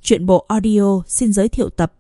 Truyện bộ audio xin giới thiệu tập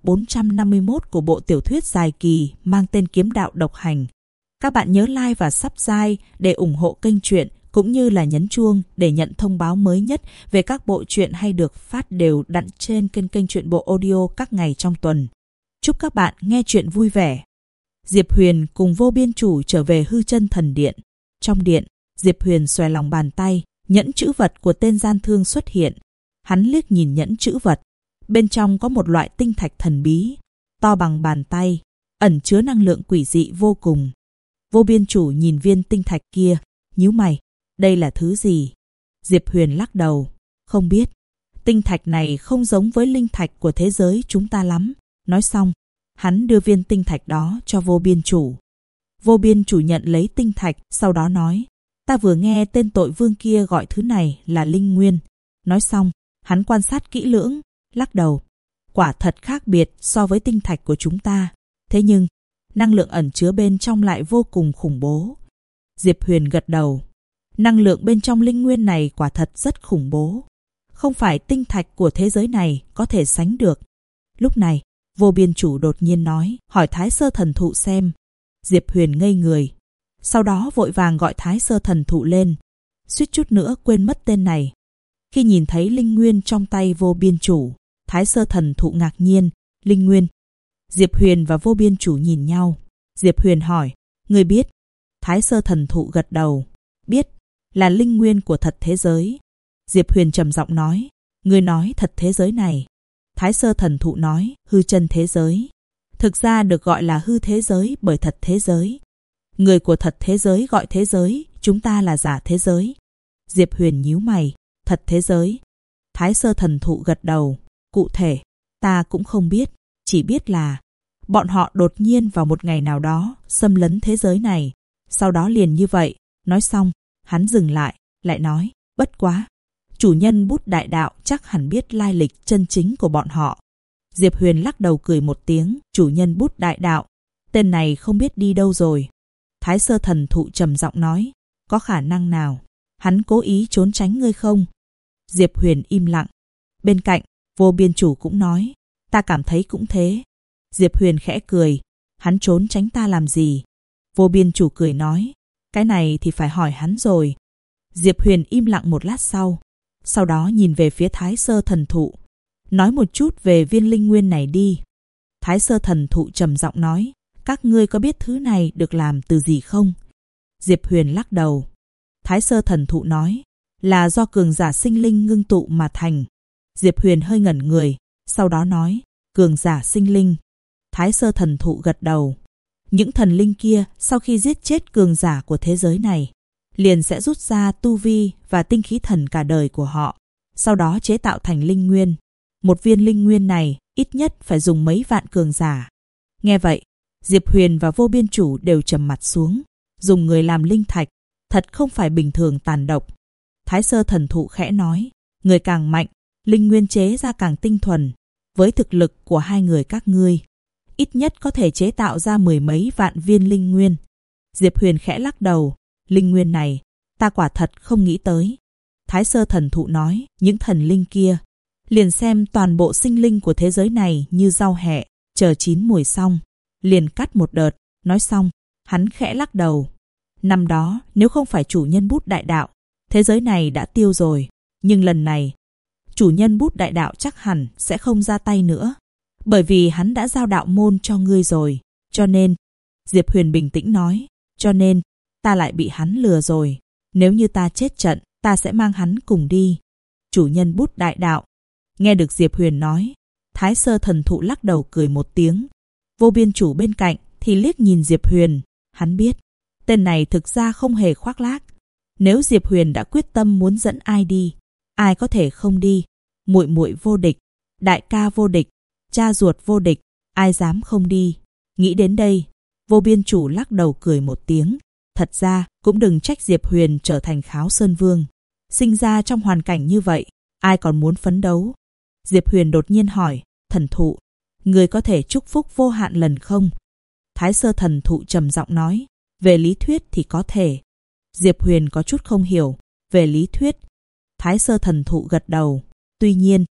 451 của bộ tiểu thuyết dài kỳ mang tên Kiếm đạo độc hành. Các bạn nhớ like và subscribe để ủng hộ kênh truyện, cũng như là nhấn chuông để nhận thông báo mới nhất về các bộ truyện hay được phát đều đặn trên kênh truyện bộ audio các ngày trong tuần. Chúc các bạn nghe truyện vui vẻ. Diệp Huyền cùng Vô Biên Chủ trở về Hư Chân Thần Điện. Trong điện, Diệp Huyền xòe lòng bàn tay, nhẫn chữ vật của tên gian thương xuất hiện. Hắn liếc nhìn nhẫn chữ vật. Bên trong có một loại tinh thạch thần bí, to bằng bàn tay, ẩn chứa năng lượng quỷ dị vô cùng. Vô Biên Chủ nhìn viên tinh thạch kia, nhíu mày, đây là thứ gì? Diệp Huyền lắc đầu, không biết. Tinh thạch này không giống với linh thạch của thế giới chúng ta lắm. Nói xong, hắn đưa viên tinh thạch đó cho Vô Biên Chủ. Vô Biên Chủ nhận lấy tinh thạch, sau đó nói, ta vừa nghe tên tội vương kia gọi thứ này là linh nguyên. Nói xong, hắn quan sát kỹ lưỡng, lắc đầu. Quả thật khác biệt so với tinh thạch của chúng ta. Thế nhưng, năng lượng ẩn chứa bên trong lại vô cùng khủng bố. Diệp Huyền gật đầu. Năng lượng bên trong linh nguyên này quả thật rất khủng bố. Không phải tinh thạch của thế giới này có thể sánh được. Lúc này, Vô Biên Chủ đột nhiên nói, hỏi Thái Sơ Thần Thụ xem. Diệp Huyền ngây người. Sau đó vội vàng gọi Thái Sơ Thần Thụ lên. Suýt chút nữa quên mất tên này. Khi nhìn thấy linh nguyên trong tay Vô Biên Chủ, Thái Sơ Thần Thụ ngạc nhiên, linh nguyên. Diệp Huyền và Vô Biên Chủ nhìn nhau. Diệp Huyền hỏi, ngươi biết? Thái Sơ Thần Thụ gật đầu, biết, là linh nguyên của thật thế giới. Diệp Huyền trầm giọng nói, ngươi nói thật thế giới này. Thái Sơ Thần Thụ nói, hư chân thế giới. Thực ra được gọi là hư thế giới bởi thật thế giới. Người của thật thế giới gọi thế giới, chúng ta là giả thế giới. Diệp Huyền nhíu mày, thật thế giới. Thái Sơ Thần Thụ gật đầu, cụ thể, ta cũng không biết, chỉ biết là bọn họ đột nhiên vào một ngày nào đó xâm lấn thế giới này. Sau đó liền như vậy, nói xong, hắn dừng lại, lại nói, bất quá. Chủ nhân Bút Đại Đạo chắc hẳn biết lai lịch chân chính của bọn họ. Diệp Huyền lắc đầu cười một tiếng, chủ nhân Bút Đại Đạo, tên này không biết đi đâu rồi. Thái Sơ Thần Thụ trầm giọng nói, có khả năng nào hắn cố ý trốn tránh ngươi không? Diệp Huyền im lặng. Bên cạnh, Vô Biên Chủ cũng nói, ta cảm thấy cũng thế. Diệp Huyền khẽ cười, hắn trốn tránh ta làm gì? Vô Biên Chủ cười nói, cái này thì phải hỏi hắn rồi. Diệp Huyền im lặng một lát sau đó nhìn về phía Thái Sơ Thần Thụ. Nói một chút về viên linh nguyên này đi. Thái Sơ Thần Thụ trầm giọng nói, các ngươi có biết thứ này được làm từ gì không? Diệp Huyền lắc đầu. Thái Sơ Thần Thụ nói, là do cường giả sinh linh ngưng tụ mà thành. Diệp Huyền hơi ngẩn người, sau đó nói, cường giả sinh linh. Thái Sơ Thần Thụ gật đầu. Những thần linh kia sau khi giết chết cường giả của thế giới này, liền sẽ rút ra tu vi và tinh khí thần cả đời của họ, sau đó chế tạo thành linh nguyên. Một viên linh nguyên này ít nhất phải dùng mấy vạn cường giả. Nghe vậy, Diệp Huyền và Vô Biên Chủ đều trầm mặt xuống. Dùng người làm linh thạch, thật không phải bình thường tàn độc. Thái Sơ Thần Thụ khẽ nói, người càng mạnh, linh nguyên chế ra càng tinh thuần. Với thực lực của hai người các ngươi, ít nhất có thể chế tạo ra mười mấy vạn viên linh nguyên. Diệp Huyền khẽ lắc đầu, linh nguyên này, ta quả thật không nghĩ tới. Thái Sơ Thần Thụ nói, những thần linh kia, liền xem toàn bộ sinh linh của thế giới này như rau hẹ, chờ chín mùi xong, liền cắt một đợt. Nói xong, hắn khẽ lắc đầu. Năm đó, nếu không phải chủ nhân Bút Đại Đạo, thế giới này đã tiêu rồi. Nhưng lần này, chủ nhân Bút Đại Đạo chắc hẳn sẽ không ra tay nữa. Bởi vì hắn đã giao đạo môn cho ngươi rồi. Cho nên, Diệp Huyền bình tĩnh nói, cho nên, ta lại bị hắn lừa rồi. Nếu như ta chết trận, ta sẽ mang hắn cùng đi. Chủ nhân Bút Đại Đạo. Nghe được Diệp Huyền nói, Thái Sơ Thần Thụ lắc đầu cười một tiếng. Vô Biên Chủ bên cạnh thì liếc nhìn Diệp Huyền. Hắn biết, tên này thực ra không hề khoác lác. Nếu Diệp Huyền đã quyết tâm muốn dẫn ai đi, ai có thể không đi? Muội muội vô địch, đại ca vô địch, cha ruột vô địch, ai dám không đi? Nghĩ đến đây, Vô Biên Chủ lắc đầu cười một tiếng. Thật ra, cũng đừng trách Diệp Huyền trở thành Kháo Sơn Vương. Sinh ra trong hoàn cảnh như vậy, ai còn muốn phấn đấu? Diệp Huyền đột nhiên hỏi, Thần Thụ, người có thể chúc phúc vô hạn lần không? Thái Sơ Thần Thụ trầm giọng nói, về lý thuyết thì có thể. Diệp Huyền có chút không hiểu, về lý thuyết. Thái Sơ Thần Thụ gật đầu, tuy nhiên,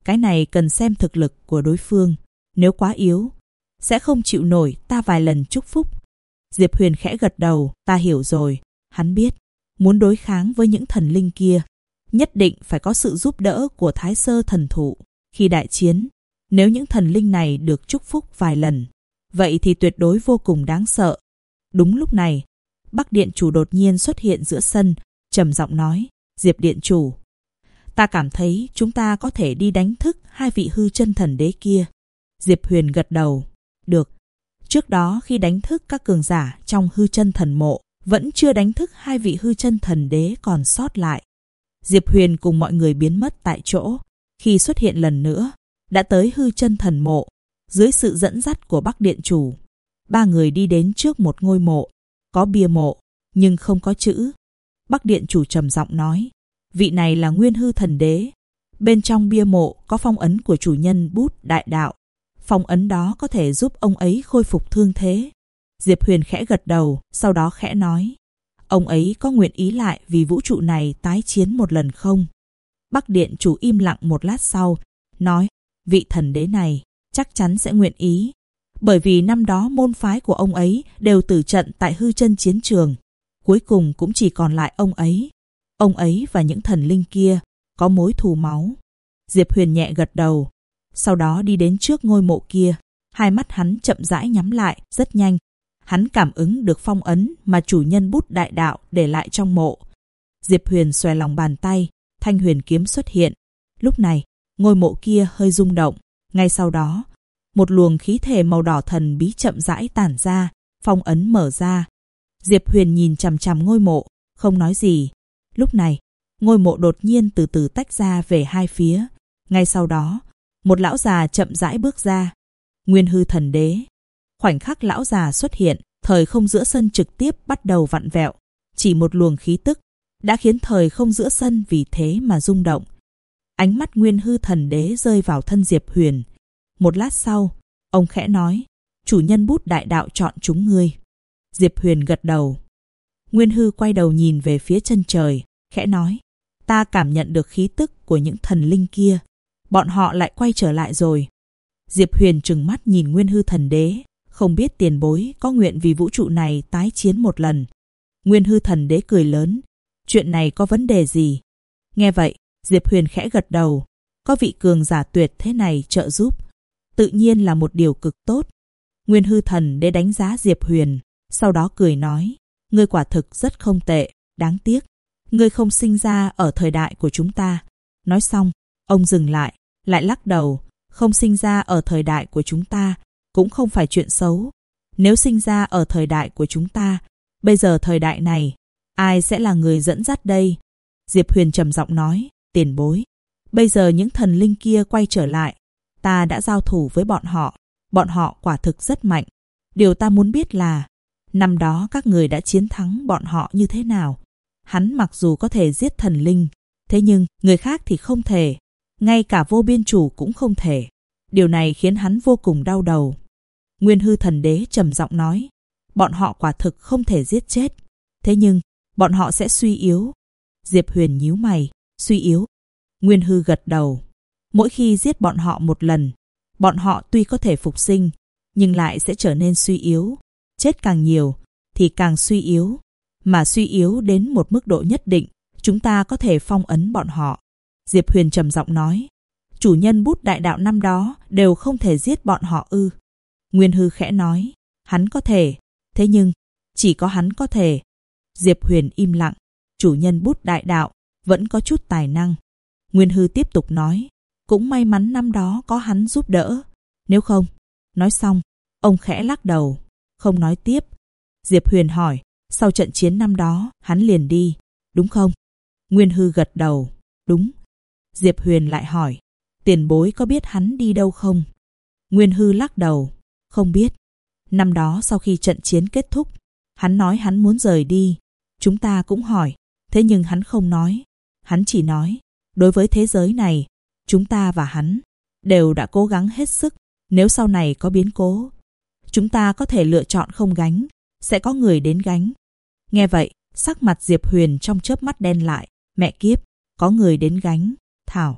Cái này cần xem thực lực của đối phương. Nếu quá yếu, sẽ không chịu nổi ta vài lần chúc phúc. Diệp Huyền khẽ gật đầu, ta hiểu rồi. Hắn biết, muốn đối kháng với những thần linh kia, nhất định phải có sự giúp đỡ của Thái Sơ thần thụ. Khi đại chiến, nếu những thần linh này được chúc phúc vài lần, vậy thì tuyệt đối vô cùng đáng sợ. Đúng lúc này, Bắc Điện Chủ đột nhiên xuất hiện giữa sân, trầm giọng nói, Diệp Điện Chủ, ta cảm thấy chúng ta có thể đi đánh thức hai vị hư chân thần đế kia. Diệp Huyền gật đầu, được. Trước đó khi đánh thức các cường giả trong hư chân thần mộ, vẫn chưa đánh thức hai vị hư chân thần đế còn sót lại. Diệp Huyền cùng mọi người biến mất tại chỗ. Khi xuất hiện lần nữa, đã tới hư chân thần mộ. Dưới sự dẫn dắt của Bắc Điện Chủ, ba người đi đến trước một ngôi mộ. Có bia mộ, nhưng không có chữ. Bắc Điện Chủ trầm giọng nói, vị này là Nguyên Hư Thần Đế. Bên trong bia mộ có phong ấn của chủ nhân bút đại đạo. Phong ấn đó có thể giúp ông ấy khôi phục thương thế. Diệp Huyền khẽ gật đầu, sau đó khẽ nói, ông ấy có nguyện ý lại vì vũ trụ này tái chiến một lần không? Bắc Điện Chủ im lặng một lát sau, nói, vị thần đế này chắc chắn sẽ nguyện ý. Bởi vì năm đó môn phái của ông ấy đều tử trận tại hư chân chiến trường. Cuối cùng cũng chỉ còn lại ông ấy. Ông ấy và những thần linh kia có mối thù máu. Diệp Huyền nhẹ gật đầu, sau đó đi đến trước ngôi mộ kia. Hai mắt hắn chậm rãi nhắm lại, rất nhanh. Hắn cảm ứng được phong ấn mà chủ nhân bút đại đạo để lại trong mộ. Diệp Huyền xòe lòng bàn tay, thanh huyền kiếm xuất hiện. Lúc này, ngôi mộ kia hơi rung động. Ngay sau đó, một luồng khí thể màu đỏ thần bí chậm rãi tản ra, phong ấn mở ra. Diệp Huyền nhìn chằm chằm ngôi mộ, không nói gì. Lúc này, ngôi mộ đột nhiên từ từ tách ra về hai phía. Ngay sau đó, một lão già chậm rãi bước ra. Nguyên Hư Thần Đế. Khoảnh khắc lão già xuất hiện, thời không giữa sân trực tiếp bắt đầu vặn vẹo. Chỉ một luồng khí tức đã khiến thời không giữa sân vì thế mà rung động. Ánh mắt Nguyên Hư Thần Đế rơi vào thân Diệp Huyền. Một lát sau, ông khẽ nói, chủ nhân bút đại đạo chọn chúng ngươi. Diệp Huyền gật đầu. Nguyên Hư quay đầu nhìn về phía chân trời, khẽ nói, ta cảm nhận được khí tức của những thần linh kia. Bọn họ lại quay trở lại rồi. Diệp Huyền trừng mắt nhìn Nguyên Hư Thần Đế, không biết tiền bối có nguyện vì vũ trụ này tái chiến một lần. Nguyên Hư Thần Đế cười lớn, chuyện này có vấn đề gì? Nghe vậy, Diệp Huyền khẽ gật đầu, có vị cường giả tuyệt thế này trợ giúp, tự nhiên là một điều cực tốt. Nguyên Hư Thần Đế đánh giá Diệp Huyền, sau đó cười nói, ngươi quả thực rất không tệ, đáng tiếc, ngươi không sinh ra ở thời đại của chúng ta. Nói xong, ông dừng lại lắc đầu, không sinh ra ở thời đại của chúng ta cũng không phải chuyện xấu. Nếu sinh ra ở thời đại của chúng ta, bây giờ thời đại này, ai sẽ là người dẫn dắt đây? Diệp Huyền trầm giọng nói, tiền bối, bây giờ những thần linh kia quay trở lại, ta đã giao thủ với bọn họ quả thực rất mạnh. Điều ta muốn biết là, năm đó các người đã chiến thắng bọn họ như thế nào? Hắn mặc dù có thể giết thần linh, thế nhưng người khác thì không thể, ngay cả Vô Biên Chủ cũng không thể. Điều này khiến hắn vô cùng đau đầu. Nguyên Hư Thần Đế trầm giọng nói, bọn họ quả thực không thể giết chết, thế nhưng bọn họ sẽ suy yếu. Diệp Huyền nhíu mày, suy yếu. Nguyên Hư gật đầu, mỗi khi giết bọn họ một lần, bọn họ tuy có thể phục sinh, nhưng lại sẽ trở nên suy yếu. Chết càng nhiều thì càng suy yếu, mà suy yếu đến một mức độ nhất định, chúng ta có thể phong ấn bọn họ. Diệp Huyền trầm giọng nói, chủ nhân bút đại đạo năm đó đều không thể giết bọn họ ư? Nguyên Hư khẽ nói, hắn có thể, thế nhưng chỉ có hắn có thể. Diệp Huyền im lặng, chủ nhân bút đại đạo vẫn có chút tài năng. Nguyên Hư tiếp tục nói, cũng may mắn năm đó có hắn giúp đỡ, nếu không. Nói xong, ông khẽ lắc đầu, không nói tiếp. Diệp Huyền hỏi, sau trận chiến năm đó hắn liền đi, đúng không? Nguyên Hư gật đầu, đúng. Diệp Huyền lại hỏi, tiền bối có biết hắn đi đâu không? Nguyên Hư lắc đầu, không biết. Năm đó sau khi trận chiến kết thúc, hắn nói hắn muốn rời đi. Chúng ta cũng hỏi, thế nhưng hắn không nói. Hắn chỉ nói, đối với thế giới này, chúng ta và hắn đều đã cố gắng hết sức. Nếu sau này có biến cố, chúng ta có thể lựa chọn không gánh, sẽ có người đến gánh. Nghe vậy, sắc mặt Diệp Huyền trong chớp mắt đen lại. Mẹ kiếp, có người đến gánh. Thảo,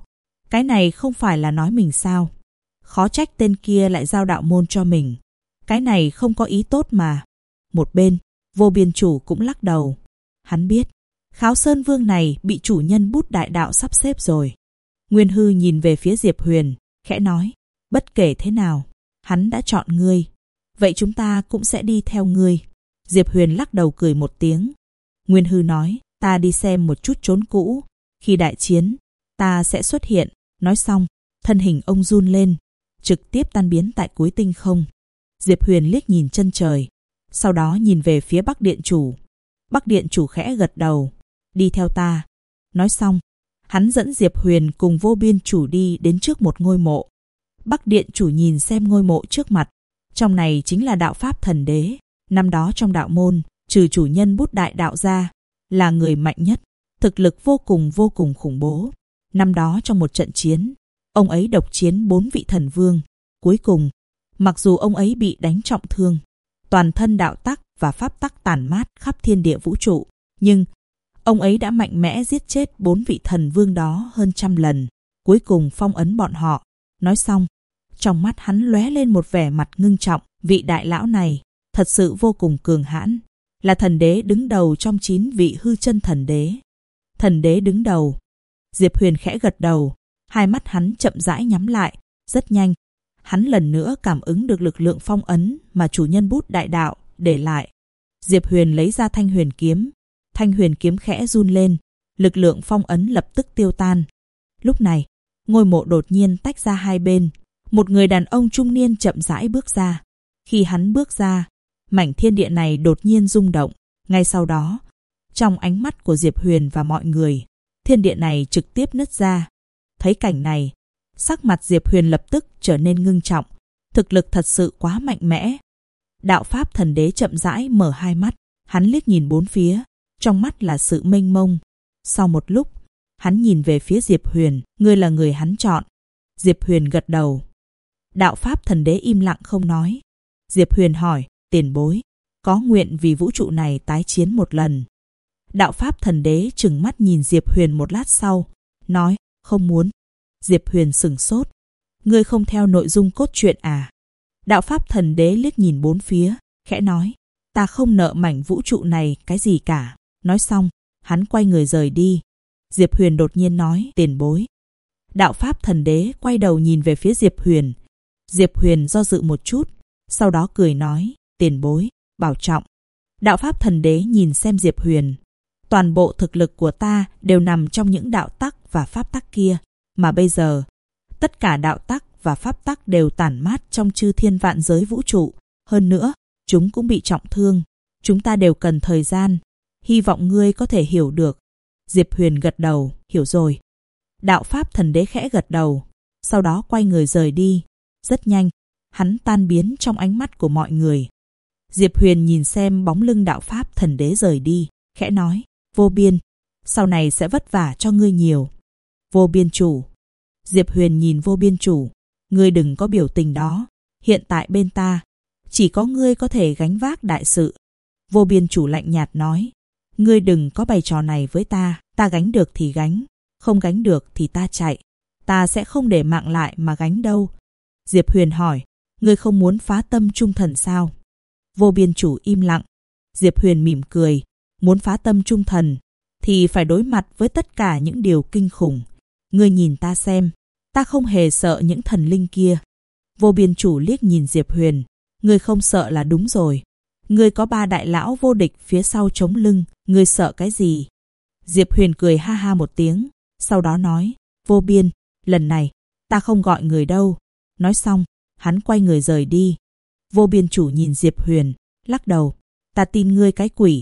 Cái này không phải là nói mình sao? Khó trách tên kia lại giao đạo môn cho mình. Cái này không có ý tốt mà. Một bên, Vô Biên Chủ cũng lắc đầu. Hắn biết, Kháo Sơn Vương này bị chủ nhân bút đại đạo sắp xếp rồi. Nguyên Hư nhìn về phía Diệp Huyền, khẽ nói, bất kể thế nào, hắn đã chọn ngươi. Vậy chúng ta cũng sẽ đi theo ngươi. Diệp Huyền lắc đầu cười một tiếng. Nguyên Hư nói, ta đi xem một chút chốn cũ. Khi đại chiến, ta sẽ xuất hiện. Nói xong, thân hình ông run lên, trực tiếp tan biến tại cuối tinh không. Diệp Huyền liếc nhìn chân trời, sau đó nhìn về phía Bắc Điện Chủ. Bắc Điện Chủ khẽ gật đầu, đi theo ta. Nói xong, hắn dẫn Diệp Huyền cùng Vô Biên Chủ đi đến trước một ngôi mộ. Bắc Điện Chủ nhìn xem ngôi mộ trước mặt. Trong này chính là đạo pháp thần đế. Năm đó trong đạo môn, trừ chủ nhân bút đại đạo ra, là người mạnh nhất, thực lực vô cùng khủng bố. Năm đó trong một trận chiến, ông ấy độc chiến 4 vị thần vương. Cuối cùng, mặc dù ông ấy bị đánh trọng thương, toàn thân đạo tắc và pháp tắc tản mát khắp thiên địa vũ trụ, nhưng ông ấy đã mạnh mẽ giết chết 4 vị thần vương đó hơn 100 lần, cuối cùng phong ấn bọn họ. Nói xong, trong mắt hắn lóe lên một vẻ mặt ngưng trọng. Vị đại lão này thật sự vô cùng cường hãn, là thần đế đứng đầu trong 9 vị hư chân thần đế. Thần đế đứng đầu. Diệp Huyền khẽ gật đầu, hai mắt hắn chậm rãi nhắm lại. Rất nhanh, hắn lần nữa cảm ứng được lực lượng phong ấn mà chủ nhân bút đại đạo để lại. Diệp Huyền lấy ra Thanh Huyền kiếm. Thanh Huyền kiếm khẽ run lên, lực lượng phong ấn lập tức tiêu tan. Lúc này, ngôi mộ đột nhiên tách ra hai bên. Một người đàn ông trung niên chậm rãi bước ra. Khi hắn bước ra, mảnh thiên địa này đột nhiên rung động. Ngay sau đó, trong ánh mắt của Diệp Huyền và mọi người, thiên địa này trực tiếp nứt ra. Thấy cảnh này, sắc mặt Diệp Huyền lập tức trở nên ngưng trọng. Thực lực thật sự quá mạnh mẽ. Đạo pháp thần đế chậm rãi mở hai mắt. Hắn liếc nhìn bốn phía, trong mắt là sự mênh mông. Sau một lúc, hắn nhìn về phía Diệp Huyền. Ngươi là người hắn chọn. Diệp Huyền gật đầu. Đạo pháp thần đế im lặng không nói. Diệp Huyền hỏi, tiền bối, có nguyện vì vũ trụ này tái chiến một lần? Đạo pháp thần đế trừng mắt nhìn Diệp Huyền một lát sau, nói, không muốn. Diệp Huyền sửng sốt. Ngươi không theo nội dung cốt truyện à? Đạo pháp thần đế liếc nhìn bốn phía, khẽ nói, ta không nợ mảnh vũ trụ này cái gì cả. Nói xong, hắn quay người rời đi. Diệp Huyền đột nhiên nói, tiền bối. Đạo pháp thần đế quay đầu nhìn về phía Diệp Huyền. Diệp Huyền do dự một chút, sau đó cười nói, tiền bối, bảo trọng. Đạo pháp thần đế nhìn xem Diệp Huyền. Toàn bộ thực lực của ta đều nằm trong những đạo tắc và pháp tắc kia, mà bây giờ, tất cả đạo tắc và pháp tắc đều tản mát trong chư thiên vạn giới vũ trụ. Hơn nữa, chúng cũng bị trọng thương. Chúng ta đều cần thời gian. Hy vọng ngươi có thể hiểu được. Diệp Huyền gật đầu, hiểu rồi. Đạo pháp thần đế khẽ gật đầu, sau đó quay người rời đi. Rất nhanh, hắn tan biến trong ánh mắt của mọi người. Diệp Huyền nhìn xem bóng lưng đạo pháp thần đế rời đi, khẽ nói, Vô Biên, sau này sẽ vất vả cho ngươi nhiều. Vô Biên Chủ. Diệp Huyền nhìn Vô Biên Chủ, ngươi đừng có biểu tình đó. Hiện tại bên ta, chỉ có ngươi có thể gánh vác đại sự. Vô Biên Chủ lạnh nhạt nói, ngươi đừng có bày trò này với ta. Ta gánh được thì gánh, không gánh được thì ta chạy. Ta sẽ không để mạng lại mà gánh đâu. Diệp Huyền hỏi, ngươi không muốn phá tâm trung thần sao? Vô Biên Chủ im lặng. Diệp Huyền mỉm cười, muốn phá tâm trung thần thì phải đối mặt với tất cả những điều kinh khủng. Ngươi nhìn ta xem, ta không hề sợ những thần linh kia. Vô Biên Chủ liếc nhìn Diệp Huyền, ngươi không sợ là đúng rồi. Ngươi có 3 đại lão vô địch phía sau chống lưng, ngươi sợ cái gì? Diệp Huyền cười ha ha một tiếng, sau đó nói, Vô Biên, lần này, ta không gọi người đâu. Nói xong, hắn quay người rời đi. Vô Biên Chủ nhìn Diệp Huyền, lắc đầu, ta tin ngươi cái quỷ.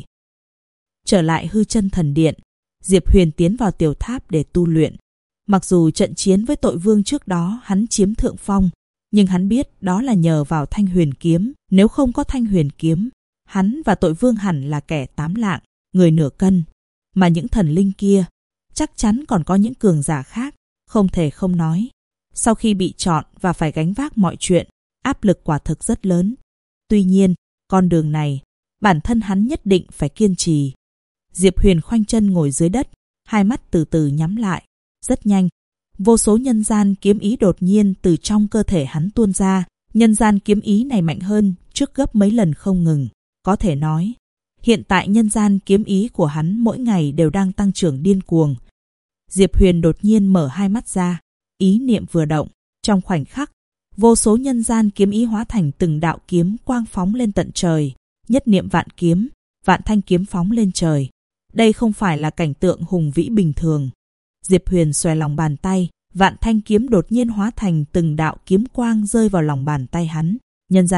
Trở lại hư chân thần điện, Diệp Huyền tiến vào tiểu tháp để tu luyện. Mặc dù trận chiến với tội vương trước đó hắn chiếm thượng phong, nhưng hắn biết đó là nhờ vào Thanh Huyền kiếm. Nếu không có Thanh Huyền kiếm, hắn và tội vương hẳn là kẻ 8 lạng, người nửa cân. Mà những thần linh kia, chắc chắn còn có những cường giả khác, không thể không nói. Sau khi bị chọn và phải gánh vác mọi chuyện, áp lực quả thực rất lớn. Tuy nhiên, con đường này, bản thân hắn nhất định phải kiên trì. Diệp Huyền khoanh chân ngồi dưới đất, hai mắt từ từ nhắm lại. Rất nhanh, Vô số nhân gian kiếm ý đột nhiên từ trong cơ thể hắn tuôn ra. Nhân gian kiếm ý này mạnh hơn trước gấp mấy lần không ngừng. Có thể nói, hiện tại nhân gian kiếm ý của hắn mỗi ngày đều đang tăng trưởng điên cuồng. Diệp Huyền đột nhiên mở hai mắt ra, ý niệm vừa động, trong khoảnh khắc, vô số nhân gian kiếm ý hóa thành từng đạo kiếm quang phóng lên tận trời, nhất niệm vạn kiếm, vạn thanh kiếm phóng lên trời. Đây không phải là cảnh tượng hùng vĩ bình thường. Diệp Huyền xòe lòng bàn tay, vạn thanh kiếm đột nhiên hóa thành từng đạo kiếm quang rơi vào lòng bàn tay hắn. Nhân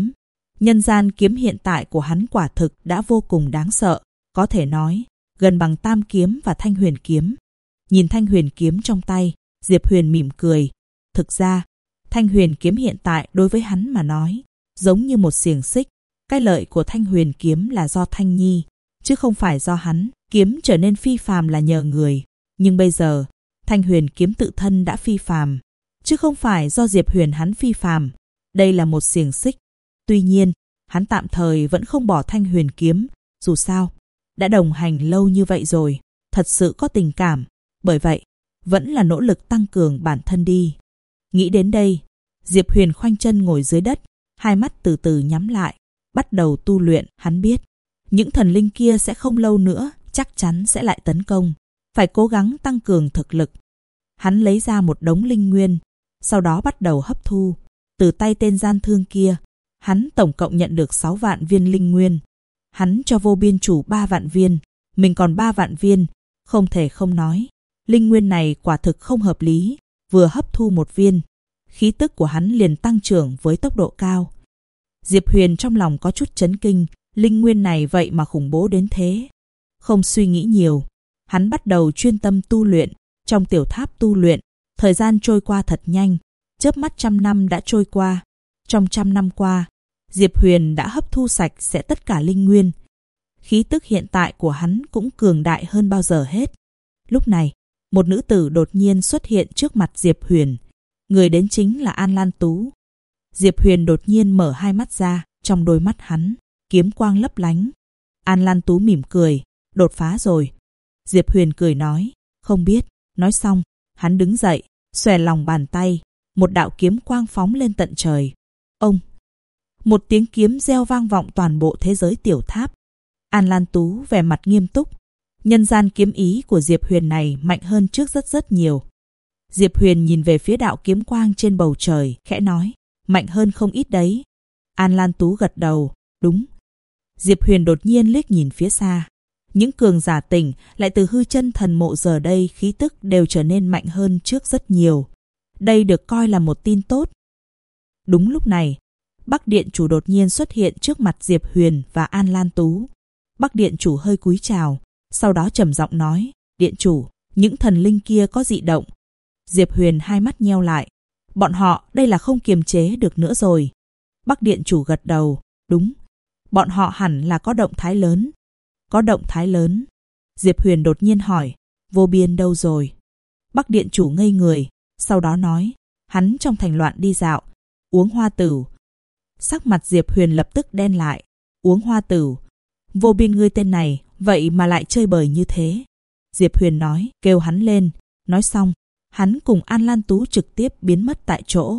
gian kiếm hiện tại của hắn quả thực đã vô cùng đáng sợ, có thể nói, gần bằng tam kiếm và thanh huyền kiếm. Nhìn thanh huyền kiếm trong tay, Diệp Huyền mỉm cười. Thực ra, thanh huyền kiếm hiện tại đối với hắn mà nói, giống như một xiềng xích. Cái lợi của thanh huyền kiếm là do Thanh Nhi, chứ không phải do hắn. Kiếm trở nên phi phàm là nhờ người. Nhưng bây giờ, thanh huyền kiếm tự thân đã phi phàm, chứ không phải do Diệp Huyền hắn phi phàm. Đây là một xiềng xích. Tuy nhiên, hắn tạm thời vẫn không bỏ thanh huyền kiếm. Dù sao, đã đồng hành lâu như vậy rồi, thật sự có tình cảm. Bởi vậy, vẫn là nỗ lực tăng cường bản thân đi. Nghĩ đến đây, Diệp Huyền khoanh chân ngồi dưới đất, hai mắt từ từ nhắm lại, bắt đầu tu luyện. Hắn biết, những thần linh kia sẽ không lâu nữa, chắc chắn sẽ lại tấn công. Phải cố gắng tăng cường thực lực. Hắn lấy ra một đống linh nguyên, sau đó bắt đầu hấp thu. Từ tay tên gian thương kia, hắn tổng cộng nhận được 6 vạn viên linh nguyên. Hắn cho vô biên chủ 3 vạn viên, mình còn 3 vạn viên. Không thể không nói, linh nguyên này quả thực không hợp lý. Vừa hấp thu một viên, khí tức của hắn liền tăng trưởng với tốc độ cao. Diệp Huyền trong lòng có chút chấn kinh, linh nguyên này vậy mà khủng bố đến thế. Không suy nghĩ nhiều, hắn bắt đầu chuyên tâm tu luyện. Trong tiểu tháp tu luyện, thời gian trôi qua thật nhanh, chớp mắt 100 năm đã trôi qua. Trong 100 năm qua, Diệp Huyền đã hấp thu sạch sẽ tất cả linh nguyên. Khí tức hiện tại của hắn cũng cường đại hơn bao giờ hết. Lúc này, một nữ tử đột nhiên xuất hiện trước mặt Diệp Huyền. Người đến chính là An Lan Tú. Diệp Huyền đột nhiên mở hai mắt ra, trong đôi mắt hắn, kiếm quang lấp lánh. An Lan Tú mỉm cười, đột phá rồi. Diệp Huyền cười nói, không biết. Nói xong, hắn đứng dậy, xòe lòng bàn tay, một đạo kiếm quang phóng lên tận trời. Ông! Một tiếng kiếm reo vang vọng toàn bộ thế giới tiểu tháp. An Lan Tú vẻ mặt nghiêm túc. Nhân gian kiếm ý của Diệp Huyền này mạnh hơn trước rất nhiều. Diệp Huyền nhìn về phía đạo kiếm quang trên bầu trời, khẽ nói, mạnh hơn không ít đấy. An Lan Tú gật đầu, đúng. Diệp Huyền đột nhiên liếc nhìn phía xa. Những cường giả tỉnh lại từ hư chân thần mộ giờ đây khí tức đều trở nên mạnh hơn trước rất nhiều. Đây được coi là một tin tốt. Đúng lúc này, Bắc Điện Chủ đột nhiên xuất hiện trước mặt Diệp Huyền và An Lan Tú. Bắc Điện Chủ hơi cúi chào, sau đó trầm giọng nói, Điện Chủ, những thần linh kia có dị động. Diệp Huyền hai mắt nheo lại. Bọn họ đây là không kiềm chế được nữa rồi. Bắc Điện Chủ gật đầu, đúng. Bọn họ hẳn là có động thái lớn. Có động thái lớn. Diệp Huyền đột nhiên hỏi, Vô Biên đâu rồi? Bắc Điện Chủ ngây người, sau đó nói, hắn trong thành loạn đi dạo, uống hoa tửu. Sắc mặt Diệp Huyền lập tức đen lại, uống hoa tửu. Vô Biên ngươi tên này, vậy mà lại chơi bời như thế. Diệp Huyền nói, kêu hắn lên. Nói xong, hắn cùng An Lan Tú trực tiếp biến mất tại chỗ.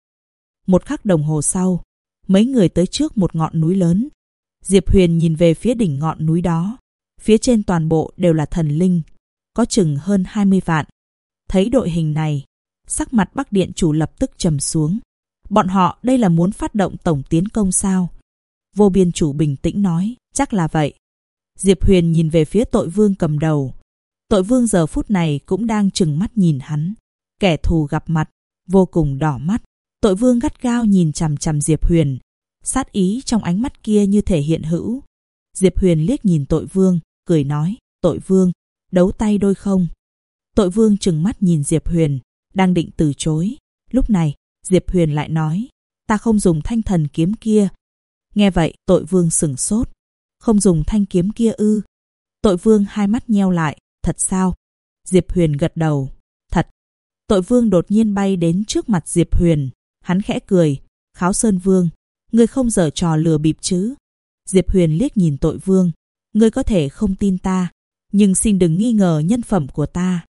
Một khắc đồng hồ sau, mấy người tới trước một ngọn núi lớn. Diệp Huyền nhìn về phía đỉnh ngọn núi đó. Phía trên toàn bộ đều là thần linh, có chừng hơn 20 vạn. Thấy đội hình này, sắc mặt Bắc Điện Chủ lập tức trầm xuống. Bọn họ đây là muốn phát động tổng tiến công sao? Vô Biên Chủ bình tĩnh nói, chắc là vậy. Diệp Huyền nhìn về phía Tội Vương cầm đầu. Tội Vương giờ phút này cũng đang trừng mắt nhìn hắn. Kẻ thù gặp mặt, vô cùng đỏ mắt. Tội Vương gắt gao nhìn chằm chằm Diệp Huyền. Sát ý trong ánh mắt kia như thể hiện hữu. Diệp Huyền liếc nhìn Tội Vương, cười nói, Tội Vương, đấu tay đôi không? Tội Vương trừng mắt nhìn Diệp Huyền, đang định từ chối. Lúc này, Diệp Huyền lại nói, ta không dùng thanh thần kiếm kia. Nghe vậy, Tội Vương sửng sốt. Không dùng thanh kiếm kia ư? Tội Vương hai mắt nheo lại, thật sao? Diệp Huyền gật đầu, thật. Tội Vương đột nhiên bay đến trước mặt Diệp Huyền. Hắn khẽ cười, Kháo Sơn Vương, ngươi không giở trò lừa bịp chứ? Diệp Huyền liếc nhìn Tội Vương, ngươi có thể không tin ta, nhưng xin đừng nghi ngờ nhân phẩm của ta.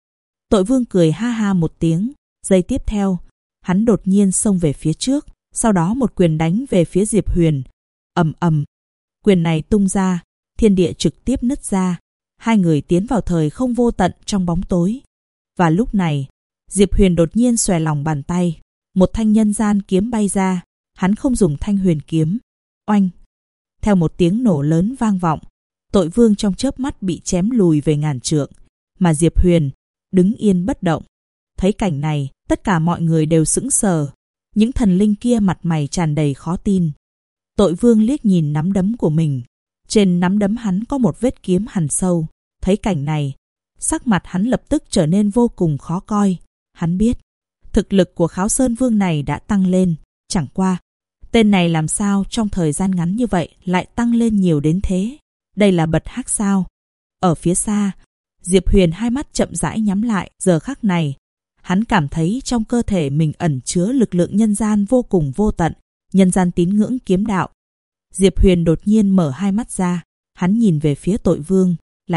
Tội Vương cười ha ha một tiếng. Giây tiếp theo, hắn đột nhiên xông về phía trước, sau đó một quyền đánh về phía Diệp Huyền. Ầm ầm, quyền này tung ra, thiên địa trực tiếp nứt ra. Hai người tiến vào thời không vô tận trong bóng tối. Và lúc này, Diệp Huyền đột nhiên xòe lòng bàn tay, một thanh nhân gian kiếm bay ra. Hắn không dùng thanh huyền kiếm. Oanh! Theo một tiếng nổ lớn vang vọng, Tội Vương trong chớp mắt bị chém lùi về ngàn trượng, mà Diệp Huyền đứng yên bất động. Thấy cảnh này, tất cả mọi người đều sững sờ. Những thần linh kia mặt mày tràn đầy khó tin. Tội Vương liếc nhìn nắm đấm của mình. Trên nắm đấm hắn có một vết kiếm hằn sâu. Thấy cảnh này, sắc mặt hắn lập tức trở nên vô cùng khó coi. Hắn biết, thực lực của Kháo Sơn Vương này đã tăng lên. Chẳng qua, tên này làm sao trong thời gian ngắn như vậy lại tăng lên nhiều đến thế? Đây là bật hắc sao? Ở phía xa, Diệp Huyền hai mắt chậm rãi nhắm lại. Giờ khắc này, hắn cảm thấy trong cơ thể mình ẩn chứa lực lượng nhân gian vô cùng vô tận, nhân gian tín ngưỡng kiếm đạo. Diệp Huyền đột nhiên mở hai mắt ra, hắn nhìn về phía Tội Vương.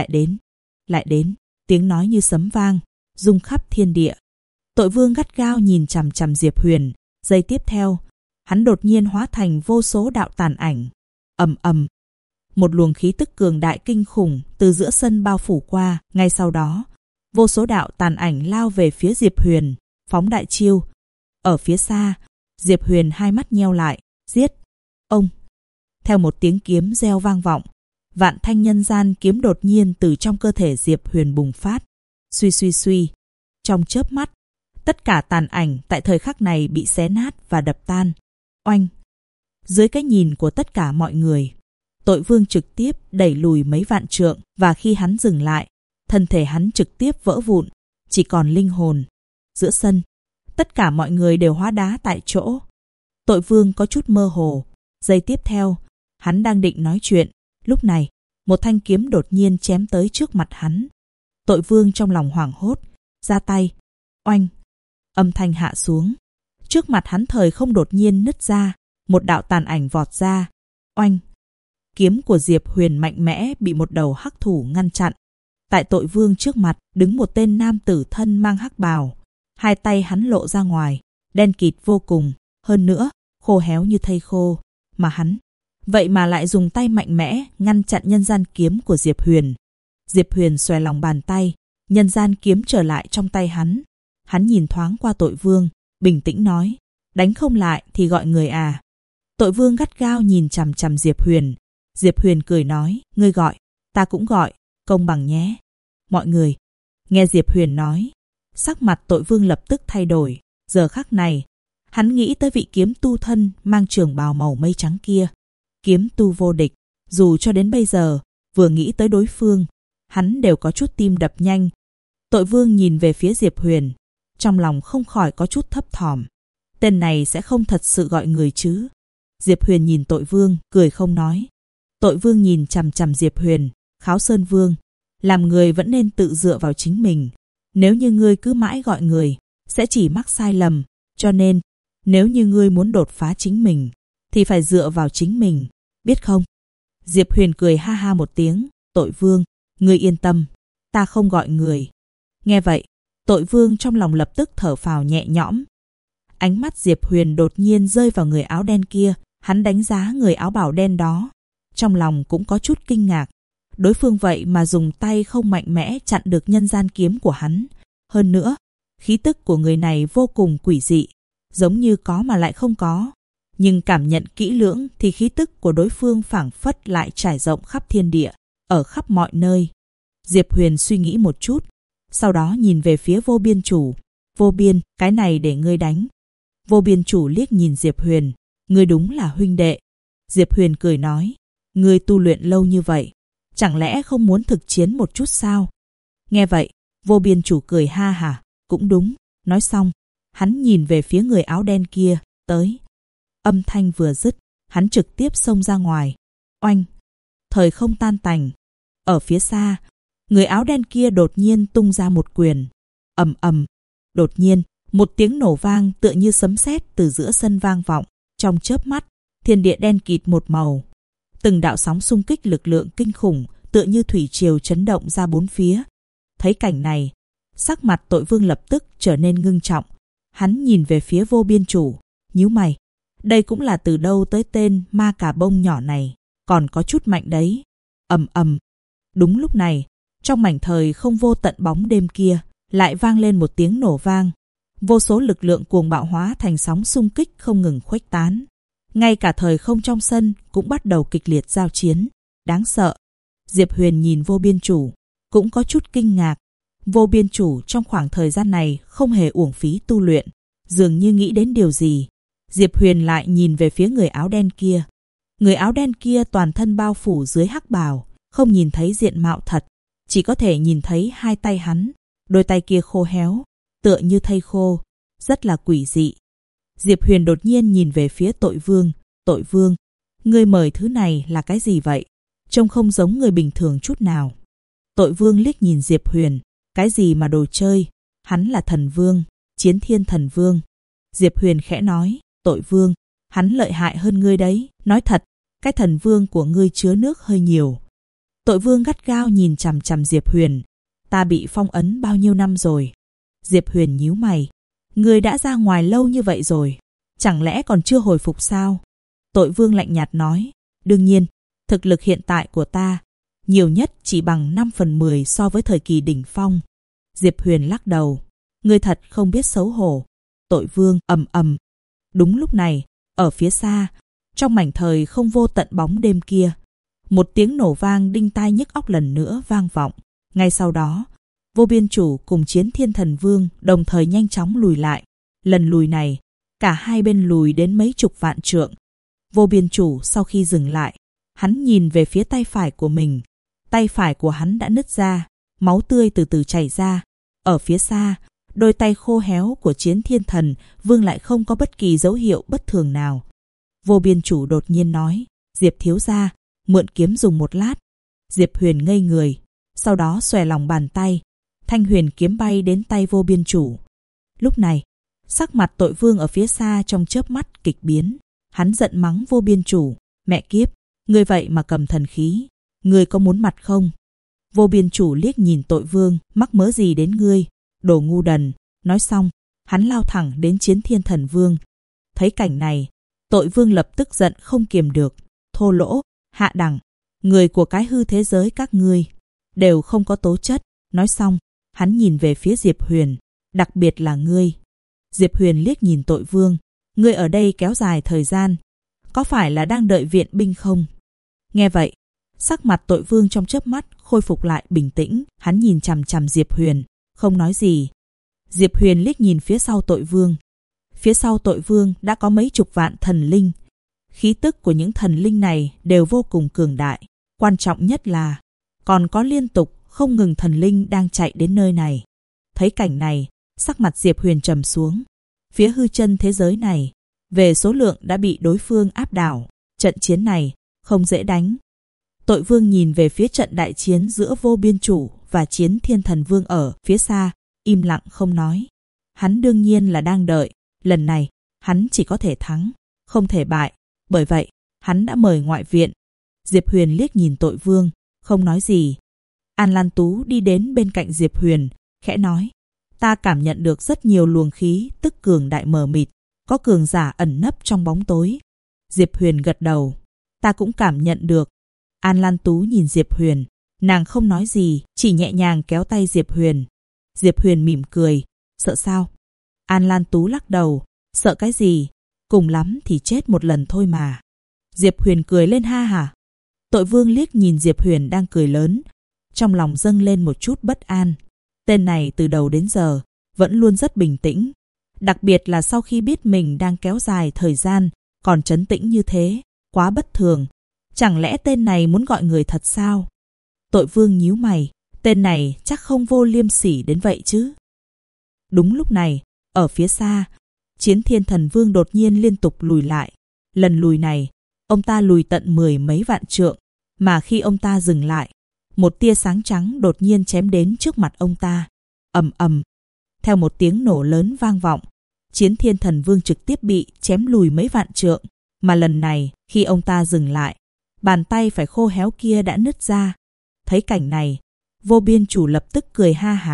Lại đến, tiếng nói như sấm vang, rung khắp thiên địa. Tội Vương gắt gao nhìn chằm chằm Diệp Huyền. Giây tiếp theo, hắn đột nhiên hóa thành vô số đạo tàn ảnh. Ầm ầm, một luồng khí tức cường đại kinh khủng từ giữa sân bao phủ qua. Ngay sau đó, vô số đạo tàn ảnh lao về phía Diệp Huyền, phóng đại chiêu. Ở phía xa, Diệp Huyền hai mắt nheo lại, giết. Ông! Theo một tiếng kiếm reo vang vọng, vạn thanh nhân gian kiếm đột nhiên từ trong cơ thể Diệp Huyền bùng phát. Suy suy suy. Trong chớp mắt, tất cả tàn ảnh tại thời khắc này bị xé nát và đập tan. Oanh! Dưới cái nhìn của tất cả mọi người, Tội Vương trực tiếp đẩy lùi mấy vạn trượng, và khi hắn dừng lại, thân thể hắn trực tiếp vỡ vụn, chỉ còn linh hồn. Giữa sân, tất cả mọi người đều hóa đá tại chỗ. Tội Vương có chút mơ hồ. Giây tiếp theo, hắn đang định nói chuyện. Lúc này, một thanh kiếm đột nhiên chém tới trước mặt hắn. Tội Vương trong lòng hoảng hốt, ra tay. Oanh! Âm thanh hạ xuống. Trước mặt hắn thời không đột nhiên nứt ra, một đạo tàn ảnh vọt ra. Oanh! Kiếm của Diệp Huyền mạnh mẽ bị một đầu hắc thủ ngăn chặn. Tại Tội Vương trước mặt đứng một tên nam tử thân mang hắc bào. Hai tay hắn lộ ra ngoài, đen kịt vô cùng, hơn nữa, khô héo như thây khô. Mà hắn, vậy mà lại dùng tay mạnh mẽ ngăn chặn nhân gian kiếm của Diệp Huyền. Diệp Huyền xòe lòng bàn tay, nhân gian kiếm trở lại trong tay hắn. Hắn nhìn thoáng qua Tội Vương, bình tĩnh nói, đánh không lại thì gọi người à. Tội Vương gắt gao nhìn chằm chằm Diệp Huyền. Diệp Huyền cười nói, ngươi gọi, ta cũng gọi, công bằng nhé. Mọi người, nghe Diệp Huyền nói, sắc mặt Tội Vương lập tức thay đổi. Giờ khắc này, hắn nghĩ tới vị kiếm tu thân mang trường bào màu mây trắng kia. Kiếm tu vô địch, dù cho đến bây giờ, vừa nghĩ tới đối phương, hắn đều có chút tim đập nhanh. Tội Vương nhìn về phía Diệp Huyền, trong lòng không khỏi có chút thấp thỏm. Tên này sẽ không thật sự gọi người chứ? Diệp Huyền nhìn Tội Vương, cười không nói. Tội Vương nhìn chằm chằm Diệp Huyền, Kháo Sơn Vương, làm người vẫn nên tự dựa vào chính mình. Nếu như ngươi cứ mãi gọi người, sẽ chỉ mắc sai lầm. Cho nên, nếu như ngươi muốn đột phá chính mình, thì phải dựa vào chính mình, biết không? Diệp Huyền cười ha ha một tiếng. Tội Vương, ngươi yên tâm, ta không gọi người. Nghe vậy, Tội Vương trong lòng lập tức thở phào nhẹ nhõm. Ánh mắt Diệp Huyền đột nhiên rơi vào người áo đen kia. Hắn đánh giá người áo bào đen đó, trong lòng cũng có chút kinh ngạc. Đối phương vậy mà dùng tay không mạnh mẽ chặn được nhân gian kiếm của hắn. Hơn nữa, khí tức của người này vô cùng quỷ dị, giống như có mà lại không có. Nhưng cảm nhận kỹ lưỡng thì khí tức của đối phương phảng phất lại trải rộng khắp thiên địa, ở khắp mọi nơi. Diệp Huyền suy nghĩ một chút, sau đó nhìn về phía Vô Biên chủ. Vô Biên, cái này để ngươi đánh. Vô Biên chủ liếc nhìn Diệp Huyền, ngươi đúng là huynh đệ. Diệp Huyền cười nói, ngươi tu luyện lâu như vậy, chẳng lẽ không muốn thực chiến một chút sao? Nghe vậy, Vô Biên chủ cười ha hả, cũng đúng. Nói xong, hắn nhìn về phía người áo đen kia, tới. Âm thanh vừa dứt, hắn trực tiếp xông ra ngoài. Oanh! Thời không tan tành. Ở phía xa, người áo đen kia đột nhiên tung ra một quyền. Ầm ầm. Đột nhiên, một tiếng nổ vang tựa như sấm sét từ giữa sân vang vọng. Trong chớp mắt, thiên địa đen kịt một màu. Từng đạo sóng xung kích lực lượng kinh khủng tựa như thủy triều chấn động ra bốn phía. Thấy cảnh này, Sắc mặt Tội Vương lập tức trở nên ngưng trọng. Hắn nhìn về phía Vô Biên Chủ, nhíu mày. Đây cũng là từ đâu tới tên ma cà bông nhỏ này, còn có chút mạnh đấy. Ầm ầm. Đúng lúc này, trong mảnh thời không vô tận bóng đêm kia, lại vang lên một tiếng nổ vang. Vô số lực lượng cuồng bạo hóa thành sóng xung kích không ngừng khuếch tán. Ngay cả thời không trong sân cũng bắt đầu kịch liệt giao chiến. Đáng sợ. Diệp Huyền nhìn Vô Biên Chủ, cũng có chút kinh ngạc. Vô Biên Chủ trong khoảng thời gian này không hề uổng phí tu luyện, dường như nghĩ đến điều gì. Diệp Huyền lại nhìn về phía người áo đen kia. Người áo đen kia toàn thân bao phủ dưới hắc bào, không nhìn thấy diện mạo thật, chỉ có thể nhìn thấy hai tay hắn. Đôi tay kia khô héo, tựa như thây khô, rất là quỷ dị. Diệp Huyền đột nhiên nhìn về phía Tội Vương. Tội Vương, ngươi mời thứ này là cái gì vậy? Trông không giống người bình thường chút nào. Tội Vương liếc nhìn Diệp Huyền. Cái gì mà đồ chơi? Hắn là thần vương, Chiến Thiên Thần Vương. Diệp Huyền khẽ nói, Tội Vương, hắn lợi hại hơn ngươi đấy. Nói thật, cái thần vương của ngươi chứa nước hơi nhiều. Tội Vương gắt gao nhìn chằm chằm Diệp Huyền. Ta bị phong ấn bao nhiêu năm rồi? Diệp Huyền nhíu mày. Ngươi đã ra ngoài lâu như vậy rồi, chẳng lẽ còn chưa hồi phục sao? Tội Vương lạnh nhạt nói, đương nhiên, thực lực hiện tại của ta nhiều nhất chỉ bằng 5/10 so với thời kỳ đỉnh phong. Diệp Huyền lắc đầu, ngươi thật không biết xấu hổ. Tội Vương. Ầm ầm. Đúng lúc này, ở phía xa, trong mảnh thời không vô tận bóng đêm kia, một tiếng nổ vang đinh tai nhức óc lần nữa vang vọng. Ngay sau đó, Vô Biên Chủ cùng Chiến Thiên Thần Vương đồng thời nhanh chóng lùi lại. Lần lùi này, cả hai bên lùi đến mấy chục vạn trượng. Vô Biên Chủ sau khi dừng lại, hắn nhìn về phía tay phải của mình. Tay phải của hắn đã nứt ra, máu tươi từ từ chảy ra. Ở phía xa, đôi tay khô héo của Chiến Thiên Thần Vương lại không có bất kỳ dấu hiệu bất thường nào. Vô Biên Chủ đột nhiên nói, Diệp thiếu gia, mượn kiếm dùng một lát. Diệp Huyền ngây người, sau đó xòe lòng bàn tay. Thanh huyền kiếm bay đến tay Vô Biên Chủ. Lúc này, sắc mặt Tội Vương ở phía xa trong chớp mắt kịch biến. Hắn giận mắng Vô Biên Chủ, mẹ kiếp, ngươi vậy mà cầm thần khí, ngươi có muốn mặt không? Vô Biên Chủ liếc nhìn Tội Vương, mắc mớ gì đến ngươi, đồ ngu đần. Nói xong, hắn lao thẳng đến Chiến Thiên Thần Vương. Thấy cảnh này, Tội Vương lập tức giận không kiềm được, thô lỗ, hạ đẳng, người của cái hư thế giới các ngươi đều không có tố chất. Nói xong, hắn nhìn về phía Diệp Huyền, đặc biệt là ngươi. Diệp Huyền liếc nhìn Tội Vương, ngươi ở đây kéo dài thời gian, có phải là đang đợi viện binh không? Nghe vậy, sắc mặt Tội Vương trong chớp mắt khôi phục lại bình tĩnh, hắn nhìn chằm chằm Diệp Huyền, không nói gì. Diệp Huyền liếc nhìn phía sau Tội Vương. Phía sau Tội Vương đã có mấy chục vạn thần linh. Khí tức của những thần linh này đều vô cùng cường đại. Quan trọng nhất là còn có liên tục không ngừng thần linh đang chạy đến nơi này. Thấy cảnh này, sắc mặt Diệp Huyền trầm xuống. Phía hư chân thế giới này, về số lượng đã bị đối phương áp đảo. Trận chiến này không dễ đánh. Tội Vương nhìn về phía trận đại chiến giữa Vô Biên Chủ và Chiến Thiên Thần Vương ở phía xa, im lặng không nói. Hắn đương nhiên là đang đợi, lần này hắn chỉ có thể thắng, không thể bại. Bởi vậy, hắn đã mời ngoại viện. Diệp Huyền liếc nhìn Tội Vương, không nói gì. An Lan Tú đi đến bên cạnh Diệp Huyền, khẽ nói, ta cảm nhận được rất nhiều luồng khí tức cường đại mờ mịt, có cường giả ẩn nấp trong bóng tối. Diệp Huyền gật đầu, ta cũng cảm nhận được. An Lan Tú nhìn Diệp Huyền, nàng không nói gì, chỉ nhẹ nhàng kéo tay Diệp Huyền. Diệp Huyền mỉm cười, sợ sao? An Lan Tú lắc đầu, sợ cái gì? Cùng lắm thì chết một lần thôi mà. Diệp Huyền cười lên ha hả. Tội Vương liếc nhìn Diệp Huyền đang cười lớn, trong lòng dâng lên một chút bất an. Tên này từ đầu đến giờ vẫn luôn rất bình tĩnh, đặc biệt là sau khi biết mình đang kéo dài thời gian còn trấn tĩnh như thế, quá bất thường. Chẳng lẽ tên này muốn gọi người thật sao? Tội Vương nhíu mày, tên này chắc không vô liêm sỉ đến vậy chứ. Đúng lúc này, ở phía xa, Chiến Thiên Thần Vương đột nhiên liên tục lùi lại. Lần lùi này, ông ta lùi tận 10 mấy vạn trượng, mà khi ông ta dừng lại, một tia sáng trắng đột nhiên chém đến trước mặt ông ta. Ầm ầm. Theo một tiếng nổ lớn vang vọng, Chiến Thiên Thần Vương trực tiếp bị chém lùi mấy vạn trượng. Mà lần này, khi ông ta dừng lại, bàn tay phải khô héo kia đã nứt ra. Thấy cảnh này, Vô Biên Chủ lập tức cười ha hả.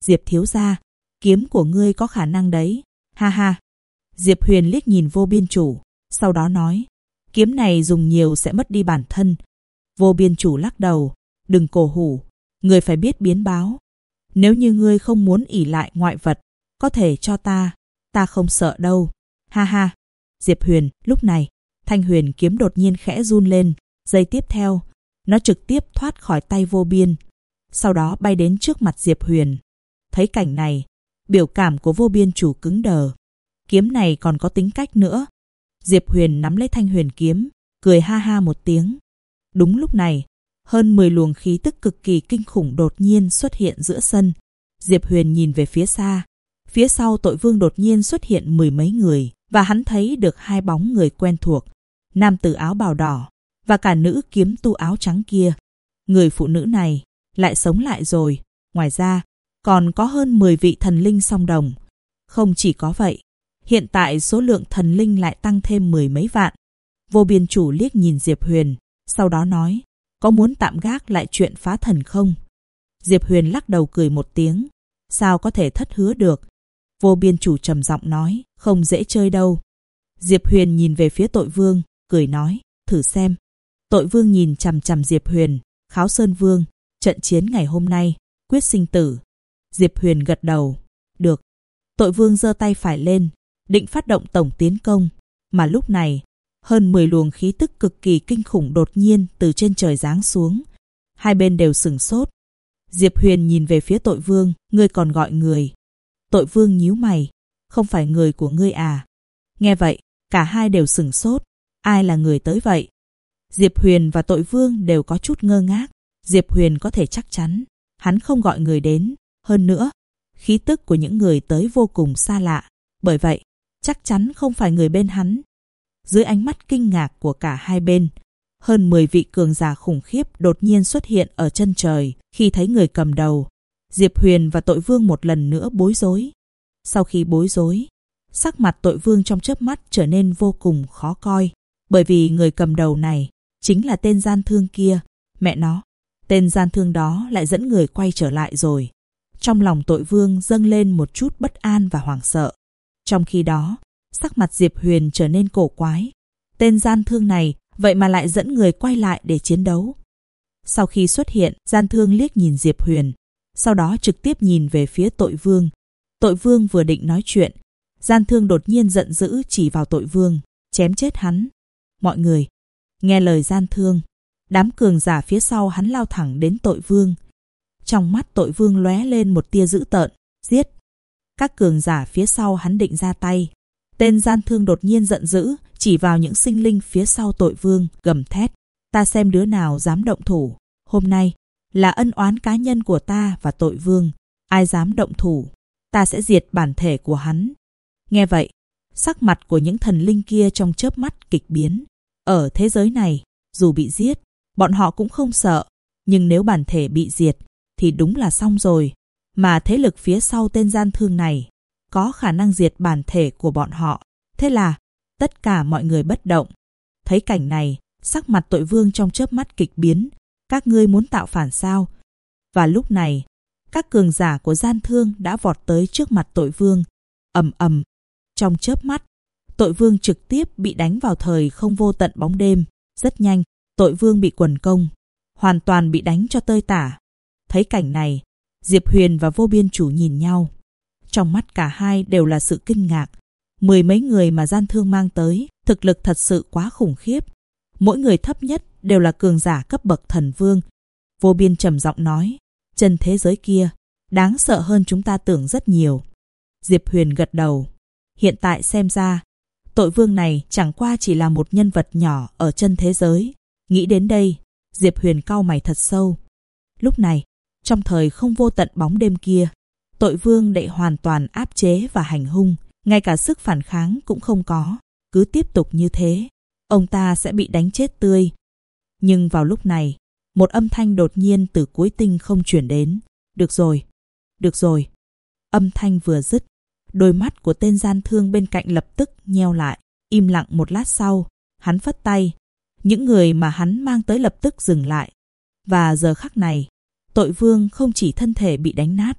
Diệp thiếu gia, kiếm của ngươi có khả năng đấy. Ha ha. Diệp Huyền liếc nhìn Vô Biên Chủ, sau đó nói, kiếm này dùng nhiều sẽ mất đi bản thân. Vô Biên Chủ lắc đầu, đừng cổ hủ, ngươi phải biết biến báo. Nếu như ngươi không muốn ỷ lại ngoại vật, có thể cho ta không sợ đâu. Ha ha. Diệp Huyền, lúc này, thanh huyền kiếm đột nhiên khẽ run lên, giây tiếp theo, nó trực tiếp thoát khỏi tay Vô Biên, sau đó bay đến trước mặt Diệp Huyền. Thấy cảnh này, biểu cảm của Vô Biên Chủ cứng đờ. Kiếm này còn có tính cách nữa. Diệp Huyền nắm lấy thanh huyền kiếm, cười ha ha một tiếng. Đúng lúc này, hơn 10 luồng khí tức cực kỳ kinh khủng đột nhiên xuất hiện giữa sân. Diệp Huyền nhìn về phía xa. Phía sau Tội Vương đột nhiên xuất hiện 10 mấy người, và hắn thấy được 2 bóng người quen thuộc. Nam tử áo bào đỏ, và cả nữ kiếm tu áo trắng kia. Người phụ nữ này lại sống lại rồi. Ngoài ra, còn có hơn 10 vị thần linh song đồng. Không chỉ có vậy, hiện tại số lượng thần linh lại tăng thêm 10 mấy vạn. Vô Biên Chủ liếc nhìn Diệp Huyền, sau đó nói, có muốn tạm gác lại chuyện phá thần không? Diệp Huyền lắc đầu cười một tiếng, sao có thể thất hứa được. Vô Biên Chủ trầm giọng nói, không dễ chơi đâu. Diệp Huyền nhìn về phía Tội Vương, cười nói, thử xem. Tội Vương nhìn chằm chằm Diệp Huyền, Kháo Sơn Vương, trận chiến ngày hôm nay, quyết sinh tử. Diệp Huyền gật đầu, được. Tội Vương giơ tay phải lên, định phát động tổng tiến công, mà lúc này, hơn 10 luồng khí tức cực kỳ kinh khủng đột nhiên từ trên trời giáng xuống. Hai bên đều sửng sốt. Diệp Huyền nhìn về phía Tội Vương, ngươi còn gọi người. Tội Vương nhíu mày, không phải người của ngươi à? Nghe vậy, cả hai đều sửng sốt, ai là người tới vậy? Diệp Huyền và Tội Vương đều có chút ngơ ngác. Diệp Huyền có thể chắc chắn, hắn không gọi người đến. Hơn nữa, khí tức của những người tới vô cùng xa lạ, bởi vậy, chắc chắn không phải người bên hắn. Dưới ánh mắt kinh ngạc của cả hai bên, hơn 10 vị cường giả khủng khiếp đột nhiên xuất hiện ở chân trời. Khi thấy người cầm đầu, Diệp Huyền và Tội Vương một lần nữa bối rối. Sau khi bối rối, sắc mặt Tội Vương trong chớp mắt trở nên vô cùng khó coi, bởi vì người cầm đầu này chính là tên gian thương kia. Mẹ nó, tên gian thương đó lại dẫn người quay trở lại rồi. Trong lòng Tội Vương dâng lên một chút bất an và hoảng sợ. Trong khi đó, sắc mặt Diệp Huyền trở nên cổ quái. Tên gian thương này vậy mà lại dẫn người quay lại để chiến đấu. Sau khi xuất hiện, gian thương liếc nhìn Diệp Huyền, sau đó trực tiếp nhìn về phía Tội Vương. Tội Vương vừa định nói chuyện, gian thương đột nhiên giận dữ chỉ vào Tội Vương, chém chết hắn. Mọi người, nghe lời gian thương, đám cường giả phía sau hắn lao thẳng đến Tội Vương. Trong mắt Tội Vương lóe lên một tia dữ tợn, giết. Các cường giả phía sau hắn định ra tay. Tên gian thương đột nhiên giận dữ, chỉ vào những sinh linh phía sau Tội Vương, gầm thét. Ta xem đứa nào dám động thủ. Hôm nay là ân oán cá nhân của ta và Tội Vương. Ai dám động thủ, ta sẽ diệt bản thể của hắn. Nghe vậy, sắc mặt của những thần linh kia trong chớp mắt kịch biến. Ở thế giới này, dù bị giết, bọn họ cũng không sợ. Nhưng nếu bản thể bị diệt, thì đúng là xong rồi. Mà thế lực phía sau tên gian thương này có khả năng diệt bản thể của bọn họ. Thế là tất cả mọi người bất động. Thấy cảnh này, sắc mặt Tội Vương trong chớp mắt kịch biến. Các ngươi muốn tạo phản sao? Và lúc này, các cường giả của gian thương đã vọt tới trước mặt Tội Vương. Ầm ầm. Trong chớp mắt, Tội Vương trực tiếp bị đánh vào thời không vô tận bóng đêm. Rất nhanh, Tội Vương bị quần công, hoàn toàn bị đánh cho tơi tả. Thấy cảnh này, Diệp Huyền và Vô Biên Chủ nhìn nhau. Trong mắt cả hai đều là sự kinh ngạc. 10 mấy người mà gian thương mang tới, thực lực thật sự quá khủng khiếp. Mỗi người thấp nhất đều là cường giả cấp bậc thần vương. Vô Biên trầm giọng nói, chân thế giới kia đáng sợ hơn chúng ta tưởng rất nhiều. Diệp Huyền gật đầu. Hiện tại xem ra, Tội Vương này chẳng qua chỉ là một nhân vật nhỏ ở chân thế giới. Nghĩ đến đây, Diệp Huyền cau mày thật sâu. Lúc này, trong thời không vô tận bóng đêm kia, Tội Vương đã hoàn toàn áp chế và hành hung, ngay cả sức phản kháng cũng không có. Cứ tiếp tục như thế, ông ta sẽ bị đánh chết tươi. Nhưng vào lúc này, một âm thanh đột nhiên từ cuối tinh không chuyển đến. Được rồi, được rồi. Âm thanh vừa dứt, đôi mắt của tên gian thương bên cạnh lập tức nheo lại. Im lặng một lát sau, hắn phất tay. Những người mà hắn mang tới lập tức dừng lại. Và giờ khắc này, Tội Vương không chỉ thân thể bị đánh nát,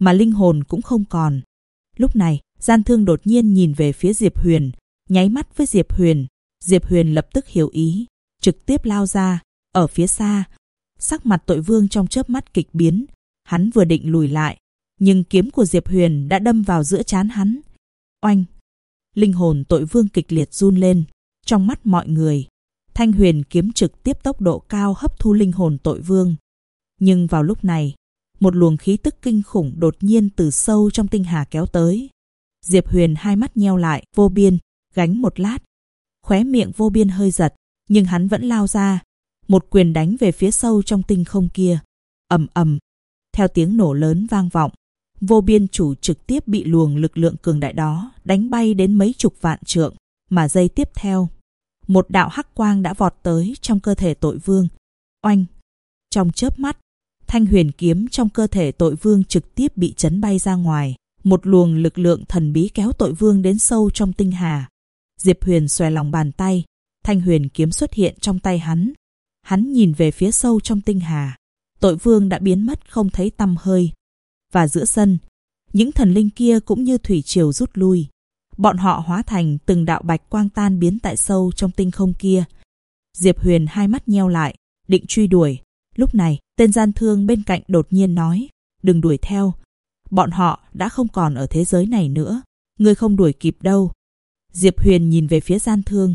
mà linh hồn cũng không còn. Lúc này, Gian Thương đột nhiên nhìn về phía Diệp Huyền, nháy mắt với Diệp Huyền. Diệp Huyền lập tức hiểu ý, trực tiếp lao ra. Ở phía xa, sắc mặt Tội Vương trong chớp mắt kịch biến. Hắn vừa định lùi lại, nhưng kiếm của Diệp Huyền đã đâm vào giữa trán hắn. Oanh! Linh hồn Tội Vương kịch liệt run lên. Trong mắt mọi người, thanh huyền kiếm trực tiếp tốc độ cao hấp thu linh hồn Tội Vương. Nhưng vào lúc này, một luồng khí tức kinh khủng đột nhiên từ sâu trong tinh hà kéo tới. Diệp Huyền hai mắt nheo lại. Vô Biên gánh một lát, khóe miệng Vô Biên hơi giật, nhưng hắn vẫn lao ra, một quyền đánh về phía sâu trong tinh không kia. Ầm ầm, theo tiếng nổ lớn vang vọng, Vô Biên chủ trực tiếp bị luồng lực lượng cường đại đó đánh bay đến mấy chục vạn trượng. Mà giây tiếp theo, một đạo hắc quang đã vọt tới trong cơ thể Tội Vương. Oanh! Trong chớp mắt, thanh huyền kiếm trong cơ thể Tội Vương trực tiếp bị chấn bay ra ngoài. Một luồng lực lượng thần bí kéo Tội Vương đến sâu trong tinh hà. Diệp Huyền xòe lòng bàn tay, thanh huyền kiếm xuất hiện trong tay hắn. Hắn nhìn về phía sâu trong tinh hà. Tội Vương đã biến mất không thấy tăm hơi. Và giữa sân, những thần linh kia cũng như thủy triều rút lui. Bọn họ hóa thành từng đạo bạch quang tan biến tại sâu trong tinh không kia. Diệp Huyền hai mắt nheo lại, định truy đuổi. Lúc này, tên Gian Thương bên cạnh đột nhiên nói, đừng đuổi theo. Bọn họ đã không còn ở thế giới này nữa. Ngươi không đuổi kịp đâu. Diệp Huyền nhìn về phía Gian Thương.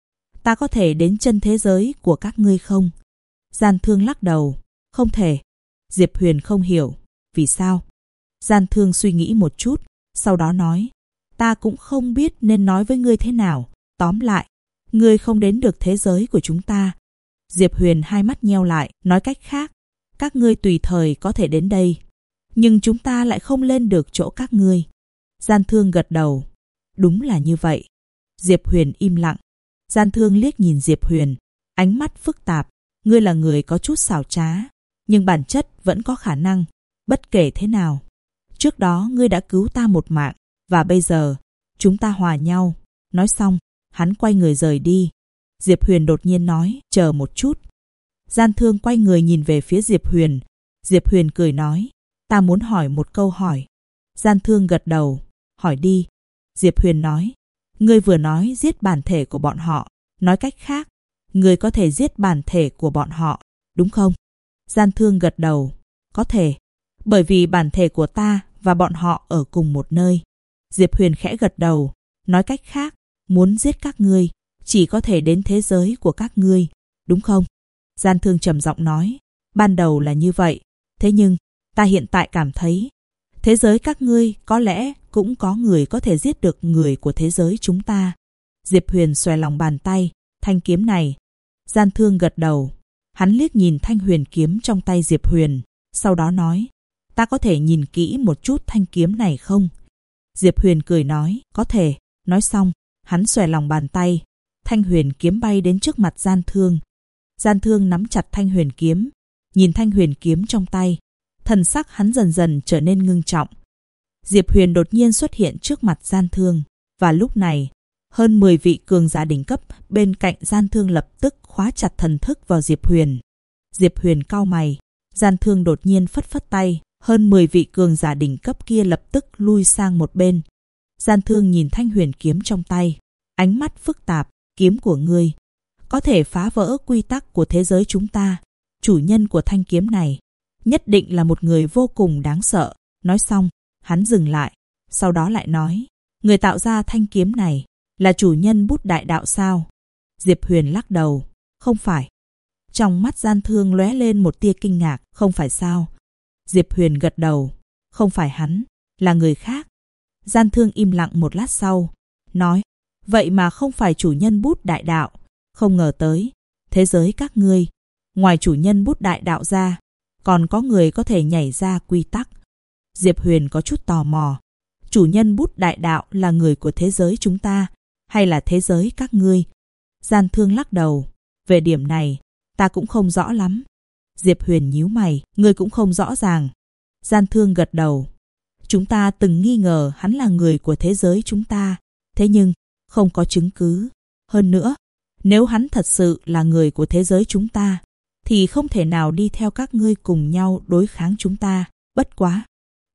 Ta có thể đến chân thế giới của các ngươi không? Gian Thương lắc đầu. Không thể. Diệp Huyền không hiểu. Vì sao? Gian Thương suy nghĩ một chút, sau đó nói, ta cũng không biết nên nói với ngươi thế nào. Tóm lại, ngươi không đến được thế giới của chúng ta. Diệp Huyền hai mắt nheo lại, nói cách khác, các ngươi tùy thời có thể đến đây, nhưng chúng ta lại không lên được chỗ các ngươi. Gian Thương gật đầu. Đúng là như vậy. Diệp Huyền im lặng. Gian Thương liếc nhìn Diệp Huyền, ánh mắt phức tạp. Ngươi là người có chút xảo trá, nhưng bản chất vẫn có khả năng. Bất kể thế nào, trước đó ngươi đã cứu ta một mạng, và bây giờ chúng ta hòa nhau. Nói xong, hắn quay người rời đi. Diệp Huyền đột nhiên nói, chờ một chút. Gian Thương quay người nhìn về phía Diệp Huyền. Diệp Huyền cười nói, ta muốn hỏi một câu hỏi. Gian Thương gật đầu, hỏi đi. Diệp Huyền nói, ngươi vừa nói giết bản thể của bọn họ. Nói cách khác, ngươi có thể giết bản thể của bọn họ, đúng không? Gian Thương gật đầu, có thể. Bởi vì bản thể của ta và bọn họ ở cùng một nơi. Diệp Huyền khẽ gật đầu, nói cách khác, muốn giết các ngươi, chỉ có thể đến thế giới của các ngươi, đúng không? Gian Thương trầm giọng nói, ban đầu là như vậy, thế nhưng ta hiện tại cảm thấy thế giới các ngươi có lẽ cũng có người có thể giết được người của thế giới chúng ta. Diệp Huyền xòe lòng bàn tay, thanh kiếm này. Gian Thương gật đầu, hắn liếc nhìn thanh huyền kiếm trong tay Diệp Huyền, sau đó nói, ta có thể nhìn kỹ một chút thanh kiếm này không? Diệp Huyền cười nói, có thể. Nói xong, hắn xòe lòng bàn tay, thanh huyền kiếm bay đến trước mặt Gian Thương. Gian Thương nắm chặt thanh huyền kiếm, nhìn thanh huyền kiếm trong tay, thần sắc hắn dần dần trở nên ngưng trọng. Diệp Huyền đột nhiên xuất hiện trước mặt Gian Thương, và lúc này, hơn 10 vị cường giả đỉnh cấp bên cạnh Gian Thương lập tức khóa chặt thần thức vào Diệp Huyền. Diệp Huyền cau mày, Gian Thương đột nhiên phất phất tay, hơn 10 vị cường giả đỉnh cấp kia lập tức lui sang một bên. Gian Thương nhìn thanh huyền kiếm trong tay, ánh mắt phức tạp, kiếm của ngươi có thể phá vỡ quy tắc của thế giới chúng ta. Chủ nhân của thanh kiếm này nhất định là một người vô cùng đáng sợ. Nói xong, hắn dừng lại, sau đó lại nói, người tạo ra thanh kiếm này là chủ nhân Bút Đại Đạo sao? Diệp Huyền lắc đầu, không phải. Trong mắt Gian Thương lóe lên một tia kinh ngạc, không phải sao? Diệp Huyền gật đầu, không phải hắn, là người khác. Gian Thương im lặng một lát sau, nói, vậy mà không phải chủ nhân Bút Đại Đạo. Không ngờ tới, thế giới các ngươi, ngoài chủ nhân Bút Đại Đạo ra, còn có người có thể nhảy ra quy tắc. Diệp Huyền có chút tò mò, chủ nhân Bút Đại Đạo là người của thế giới chúng ta, hay là thế giới các ngươi? Gian Thương lắc đầu, về điểm này, ta cũng không rõ lắm. Diệp Huyền nhíu mày, ngươi cũng không rõ ràng. Gian Thương gật đầu, chúng ta từng nghi ngờ hắn là người của thế giới chúng ta, thế nhưng không có chứng cứ. Hơn nữa, nếu hắn thật sự là người của thế giới chúng ta, thì không thể nào đi theo các ngươi cùng nhau đối kháng chúng ta. Bất quá,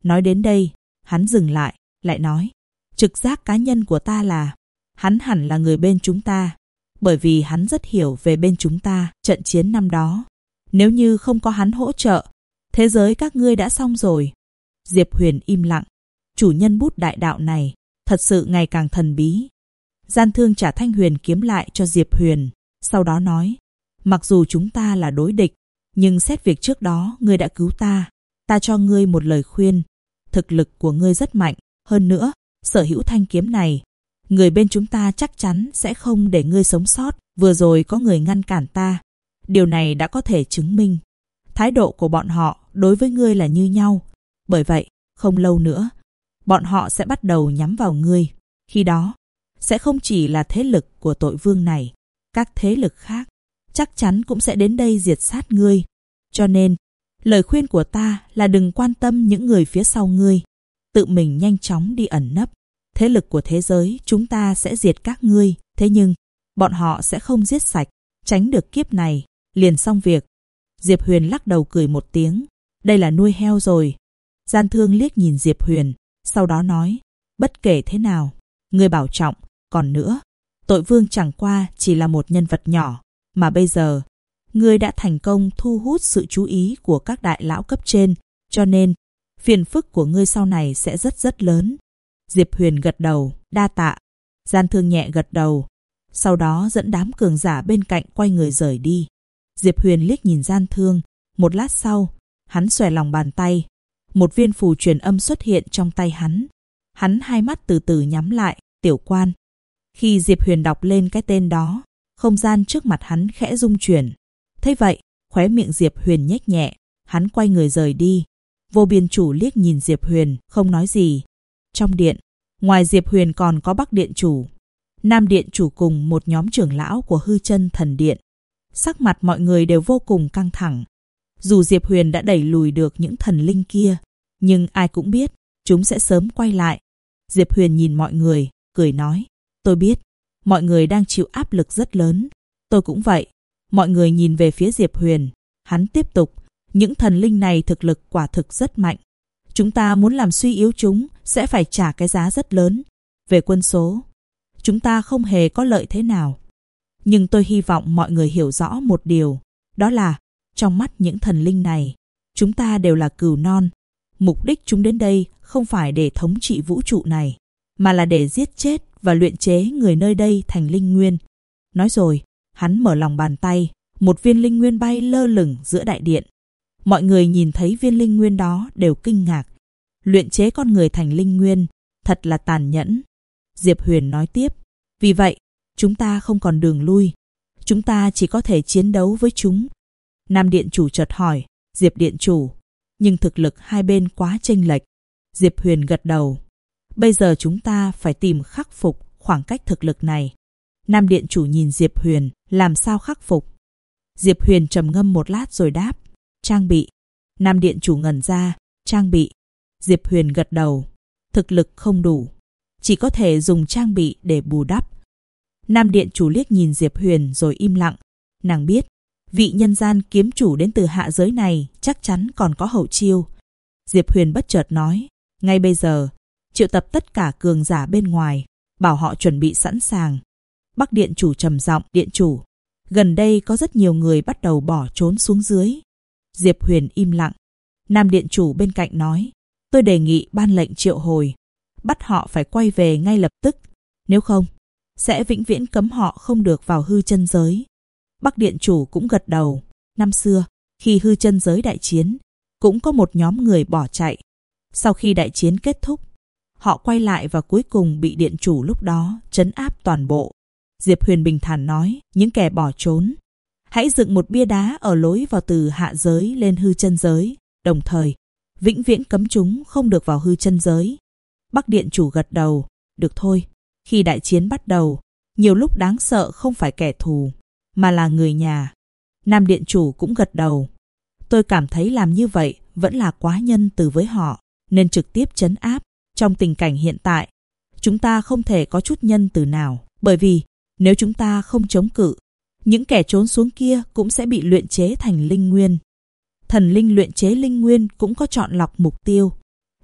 Nói đến đây, hắn dừng lại, lại nói, trực giác cá nhân của ta là hắn hẳn là người bên chúng ta, bởi vì hắn rất hiểu về bên chúng ta trận chiến năm đó. Nếu như không có hắn hỗ trợ, thế giới các ngươi đã xong rồi. Diệp Huyền im lặng. Chủ nhân bút đại đạo này thật sự ngày càng thần bí. Gian Thương trả thanh huyền kiếm lại cho Diệp Huyền, sau đó nói, mặc dù chúng ta là đối địch, nhưng xét việc trước đó ngươi đã cứu ta, ta cho ngươi một lời khuyên. Thực lực của ngươi rất mạnh, hơn nữa, sở hữu thanh kiếm này, người bên chúng ta chắc chắn sẽ không để ngươi sống sót. Vừa rồi có người ngăn cản ta, điều này đã có thể chứng minh thái độ của bọn họ đối với ngươi là như nhau. Bởi vậy, không lâu nữa, bọn họ sẽ bắt đầu nhắm vào ngươi. Khi đó, sẽ không chỉ là thế lực của tội vương này, các thế lực khác chắc chắn cũng sẽ đến đây diệt sát ngươi. Cho nên, lời khuyên của ta là đừng quan tâm những người phía sau ngươi, tự mình nhanh chóng đi ẩn nấp. Thế lực của thế giới chúng ta sẽ diệt các ngươi, thế nhưng bọn họ sẽ không giết sạch, tránh được kiếp này, liền xong việc. Diệp Huyền lắc đầu cười một tiếng, đây là nuôi heo rồi. Gian Thương liếc nhìn Diệp Huyền, sau đó nói, bất kể thế nào, ngươi bảo trọng. Còn nữa, tội vương chẳng qua chỉ là một nhân vật nhỏ, mà bây giờ, ngươi đã thành công thu hút sự chú ý của các đại lão cấp trên, cho nên, phiền phức của ngươi sau này sẽ rất lớn. Diệp Huyền gật đầu, đa tạ. Gian Thương nhẹ gật đầu, sau đó dẫn đám cường giả bên cạnh quay người rời đi. Diệp Huyền liếc nhìn Gian Thương, một lát sau, hắn xòe lòng bàn tay, một viên phù truyền âm xuất hiện trong tay hắn. Hắn hai mắt từ từ nhắm lại, Tiểu Quan. Khi Diệp Huyền đọc lên cái tên đó, không gian trước mặt hắn khẽ rung chuyển. Thế vậy, khóe miệng Diệp Huyền nhếch nhẹ, hắn quay người rời đi. Vô Biên Chủ liếc nhìn Diệp Huyền, không nói gì. Trong điện, ngoài Diệp Huyền còn có Bắc Điện Chủ, Nam Điện Chủ cùng một nhóm trưởng lão của Hư Chân Thần Điện. Sắc mặt mọi người đều vô cùng căng thẳng. Dù Diệp Huyền đã đẩy lùi được những thần linh kia, nhưng ai cũng biết chúng sẽ sớm quay lại. Diệp Huyền nhìn mọi người, cười nói, tôi biết, mọi người đang chịu áp lực rất lớn. Tôi cũng vậy. Mọi người nhìn về phía Diệp Huyền. Hắn tiếp tục, những thần linh này thực lực quả thực rất mạnh. Chúng ta muốn làm suy yếu chúng sẽ phải trả cái giá rất lớn. Về quân số, chúng ta không hề có lợi thế nào. Nhưng tôi hy vọng mọi người hiểu rõ một điều, đó là trong mắt những thần linh này, chúng ta đều là cừu non. Mục đích chúng đến đây không phải để thống trị vũ trụ này, mà là để giết chết và luyện chế người nơi đây thành linh nguyên. Nói rồi, hắn mở lòng bàn tay, một viên linh nguyên bay lơ lửng giữa đại điện. Mọi người nhìn thấy viên linh nguyên đó đều kinh ngạc. Luyện chế con người thành linh nguyên, thật là tàn nhẫn. Diệp Huyền nói tiếp, vì vậy, chúng ta không còn đường lui. Chúng ta chỉ có thể chiến đấu với chúng. Nam Điện Chủ chợt hỏi, Diệp Điện Chủ, nhưng thực lực hai bên quá chênh lệch. Diệp Huyền gật đầu. Bây giờ chúng ta phải tìm khắc phục khoảng cách thực lực này. Nam Điện Chủ nhìn Diệp Huyền, làm sao khắc phục? Diệp Huyền trầm ngâm một lát rồi đáp, trang bị. Nam Điện Chủ ngẩn ra, trang bị. Diệp Huyền gật đầu, thực lực không đủ, chỉ có thể dùng trang bị để bù đắp. Nam Điện Chủ liếc nhìn Diệp Huyền rồi im lặng. Nàng biết, vị nhân gian kiếm chủ đến từ hạ giới này chắc chắn còn có hậu chiêu. Diệp Huyền bất chợt nói, ngay bây giờ, triệu tập tất cả cường giả bên ngoài, bảo họ chuẩn bị sẵn sàng. Bắc Điện Chủ trầm giọng, Điện Chủ, gần đây có rất nhiều người bắt đầu bỏ trốn xuống dưới. Diệp Huyền im lặng. Nam Điện Chủ bên cạnh nói, tôi đề nghị ban lệnh triệu hồi, bắt họ phải quay về ngay lập tức, nếu không, sẽ vĩnh viễn cấm họ không được vào hư chân giới. Bắc Điện Chủ cũng gật đầu. Năm xưa, khi hư chân giới đại chiến, cũng có một nhóm người bỏ chạy. Sau khi đại chiến kết thúc, họ quay lại và cuối cùng bị Điện Chủ lúc đó trấn áp toàn bộ. Diệp Huyền bình thản nói, những kẻ bỏ trốn, hãy dựng một bia đá ở lối vào từ hạ giới lên hư chân giới, đồng thời vĩnh viễn cấm chúng không được vào hư chân giới. Bắc Điện Chủ gật đầu, được thôi. Khi đại chiến bắt đầu, nhiều lúc đáng sợ không phải kẻ thù, mà là người nhà. Nam Điện Chủ cũng gật đầu. Tôi cảm thấy làm như vậy vẫn là quá nhân từ với họ, nên trực tiếp trấn áp. Trong tình cảnh hiện tại, chúng ta không thể có chút nhân từ nào, bởi vì nếu chúng ta không chống cự, những kẻ trốn xuống kia cũng sẽ bị luyện chế thành linh nguyên. Thần linh luyện chế linh nguyên cũng có chọn lọc mục tiêu.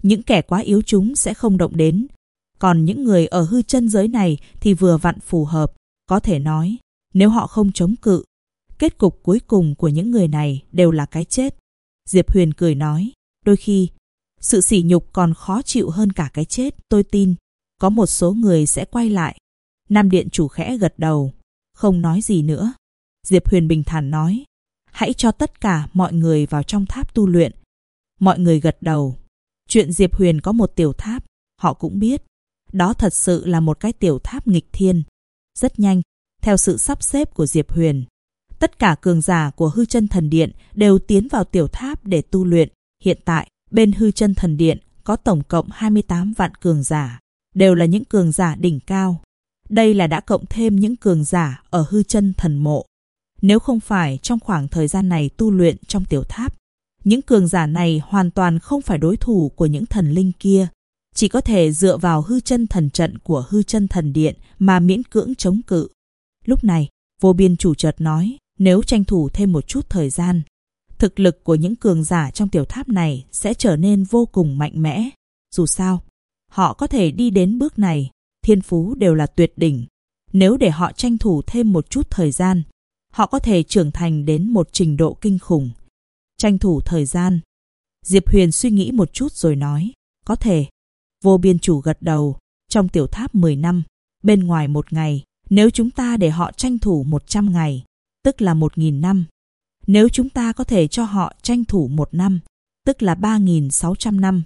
Những kẻ quá yếu chúng sẽ không động đến. Còn những người ở hư chân giới này thì vừa vặn phù hợp. Có thể nói, nếu họ không chống cự, kết cục cuối cùng của những người này đều là cái chết. Diệp Huyền cười nói, đôi khi, sự sỉ nhục còn khó chịu hơn cả cái chết. Tôi tin, có một số người sẽ quay lại. Nam Điện Chủ khẽ gật đầu, không nói gì nữa. Diệp Huyền bình thản nói, hãy cho tất cả mọi người vào trong tháp tu luyện. Mọi người gật đầu. Chuyện Diệp Huyền có một tiểu tháp, họ cũng biết. Đó thật sự là một cái tiểu tháp nghịch thiên. Rất nhanh, theo sự sắp xếp của Diệp Huyền, tất cả cường giả của Hư Chân Thần Điện đều tiến vào tiểu tháp để tu luyện. Hiện tại, bên Hư Chân Thần Điện có tổng cộng 28 vạn cường giả, đều là những cường giả đỉnh cao. Đây là đã cộng thêm những cường giả ở Hư Chân Thần Mộ. Nếu không phải trong khoảng thời gian này tu luyện trong tiểu tháp, những cường giả này hoàn toàn không phải đối thủ của những thần linh kia. Chỉ có thể dựa vào Hư Chân Thần Trận của Hư Chân Thần Điện mà miễn cưỡng chống cự. Lúc này, Vô Biên Chủ chợt nói, nếu tranh thủ thêm một chút thời gian, thực lực của những cường giả trong tiểu tháp này sẽ trở nên vô cùng mạnh mẽ. Dù sao, họ có thể đi đến bước này, thiên phú đều là tuyệt đỉnh. Nếu để họ tranh thủ thêm một chút thời gian, họ có thể trưởng thành đến một trình độ kinh khủng. Tranh thủ thời gian. Diệp Huyền suy nghĩ một chút rồi nói, có thể. Vô Biên Chủ gật đầu, trong tiểu tháp 10 năm, bên ngoài 1 ngày. Nếu chúng ta để họ tranh thủ 100 ngày, tức là 1.000 năm. Nếu chúng ta có thể cho họ tranh thủ 1 năm, tức là 3.600 năm.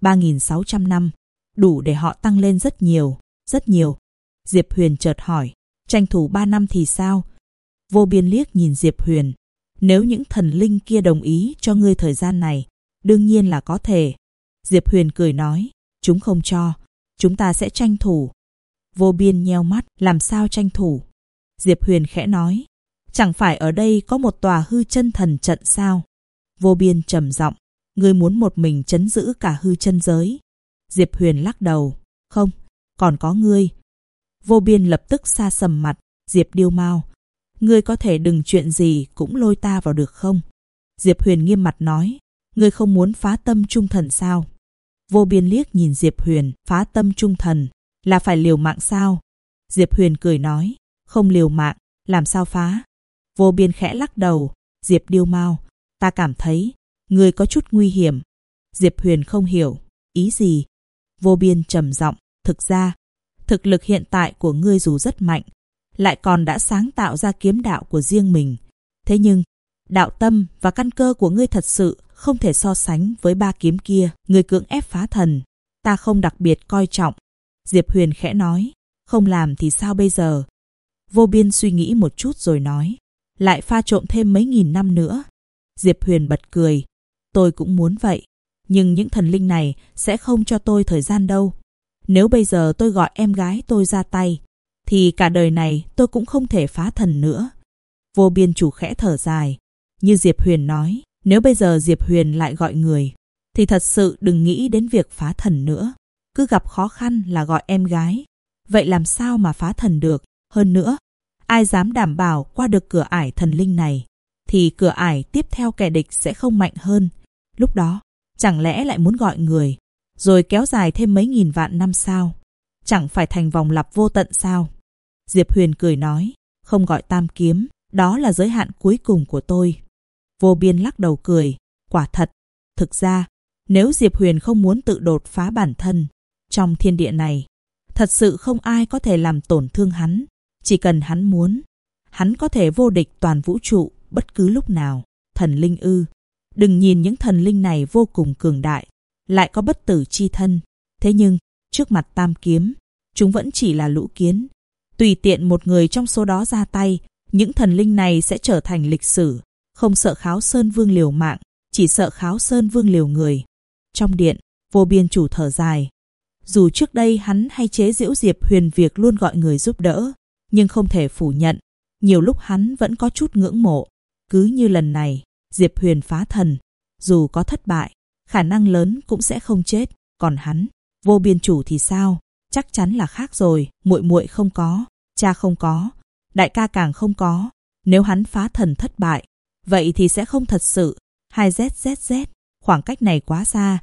3.600 năm, đủ để họ tăng lên rất nhiều, rất nhiều. Diệp Huyền chợt hỏi, tranh thủ 3 năm thì sao? Vô Biên liếc nhìn Diệp Huyền. Nếu những thần linh kia đồng ý cho ngươi thời gian này, đương nhiên là có thể. Diệp Huyền cười nói, chúng không cho, chúng ta sẽ tranh thủ. Vô Biên nheo mắt, làm sao tranh thủ? Diệp Huyền khẽ nói, chẳng phải ở đây có một tòa Hư Chân Thần Trận sao? Vô Biên trầm giọng, ngươi muốn một mình trấn giữ cả hư chân giới. Diệp Huyền lắc đầu, không, còn có ngươi. Vô Biên lập tức sa sầm mặt, Diệp Điêu Mao, ngươi có thể đừng chuyện gì cũng lôi ta vào được không? Diệp Huyền nghiêm mặt nói, ngươi không muốn phá tâm trung thần sao? Vô Biên liếc nhìn Diệp Huyền, phá tâm trung thần, là phải liều mạng sao? Diệp Huyền cười nói, không liều mạng, làm sao phá? Vô Biên khẽ lắc đầu, Diệp Điêu Mao, ta cảm thấy, ngươi có chút nguy hiểm. Diệp Huyền không hiểu, ý gì? Vô Biên trầm giọng, thực ra, thực lực hiện tại của ngươi dù rất mạnh, lại còn đã sáng tạo ra kiếm đạo của riêng mình. Thế nhưng, đạo tâm và căn cơ của ngươi thật sự không thể so sánh với 3 kiếm kia. Ngươi cưỡng ép phá thần, ta không đặc biệt coi trọng. Diệp Huyền khẽ nói, không làm thì sao bây giờ? Vô Biên suy nghĩ một chút rồi nói, lại pha trộn thêm mấy nghìn năm nữa. Diệp Huyền bật cười, tôi cũng muốn vậy, nhưng những thần linh này sẽ không cho tôi thời gian đâu. Nếu bây giờ tôi gọi em gái tôi ra tay, thì cả đời này tôi cũng không thể phá thần nữa. Vô Biên Chủ khẽ thở dài, như Diệp Huyền nói, nếu bây giờ Diệp Huyền lại gọi người, thì thật sự đừng nghĩ đến việc phá thần nữa. Cứ gặp khó khăn là gọi em gái, vậy làm sao mà phá thần được? Hơn nữa, ai dám đảm bảo qua được cửa ải thần linh này, thì cửa ải tiếp theo kẻ địch sẽ không mạnh hơn. Lúc đó, chẳng lẽ lại muốn gọi người, rồi kéo dài thêm mấy nghìn vạn năm sao? Chẳng phải thành vòng lặp vô tận sao? Diệp Huyền cười nói, không gọi tam kiếm, đó là giới hạn cuối cùng của tôi. Vô Biên lắc đầu cười, quả thật. Thực ra, nếu Diệp Huyền không muốn tự đột phá bản thân, trong thiên địa này, thật sự không ai có thể làm tổn thương hắn. Chỉ cần hắn muốn, hắn có thể vô địch toàn vũ trụ bất cứ lúc nào. Thần linh ư? Đừng nhìn những thần linh này vô cùng cường đại, lại có bất tử chi thân. Thế nhưng, trước mặt tam kiếm, chúng vẫn chỉ là lũ kiến. Tùy tiện một người trong số đó ra tay, những thần linh này sẽ trở thành lịch sử. Không sợ Kháo Sơn Vương liều mạng, chỉ sợ Kháo Sơn Vương liều người. Trong điện, Vô Biên Chủ thở dài. Dù trước đây hắn hay chế giễu Diệp Huyền việc luôn gọi người giúp đỡ, nhưng không thể phủ nhận, nhiều lúc hắn vẫn có chút ngưỡng mộ. Cứ như lần này, Diệp Huyền phá thần, dù có thất bại, khả năng lớn cũng sẽ không chết. Còn hắn, Vô Biên Chủ thì sao? Chắc chắn là khác rồi. Muội muội không có, cha không có, đại ca càng không có. Nếu hắn phá thần thất bại, vậy thì sẽ không thật sự. 2ZZZ, khoảng cách này quá xa.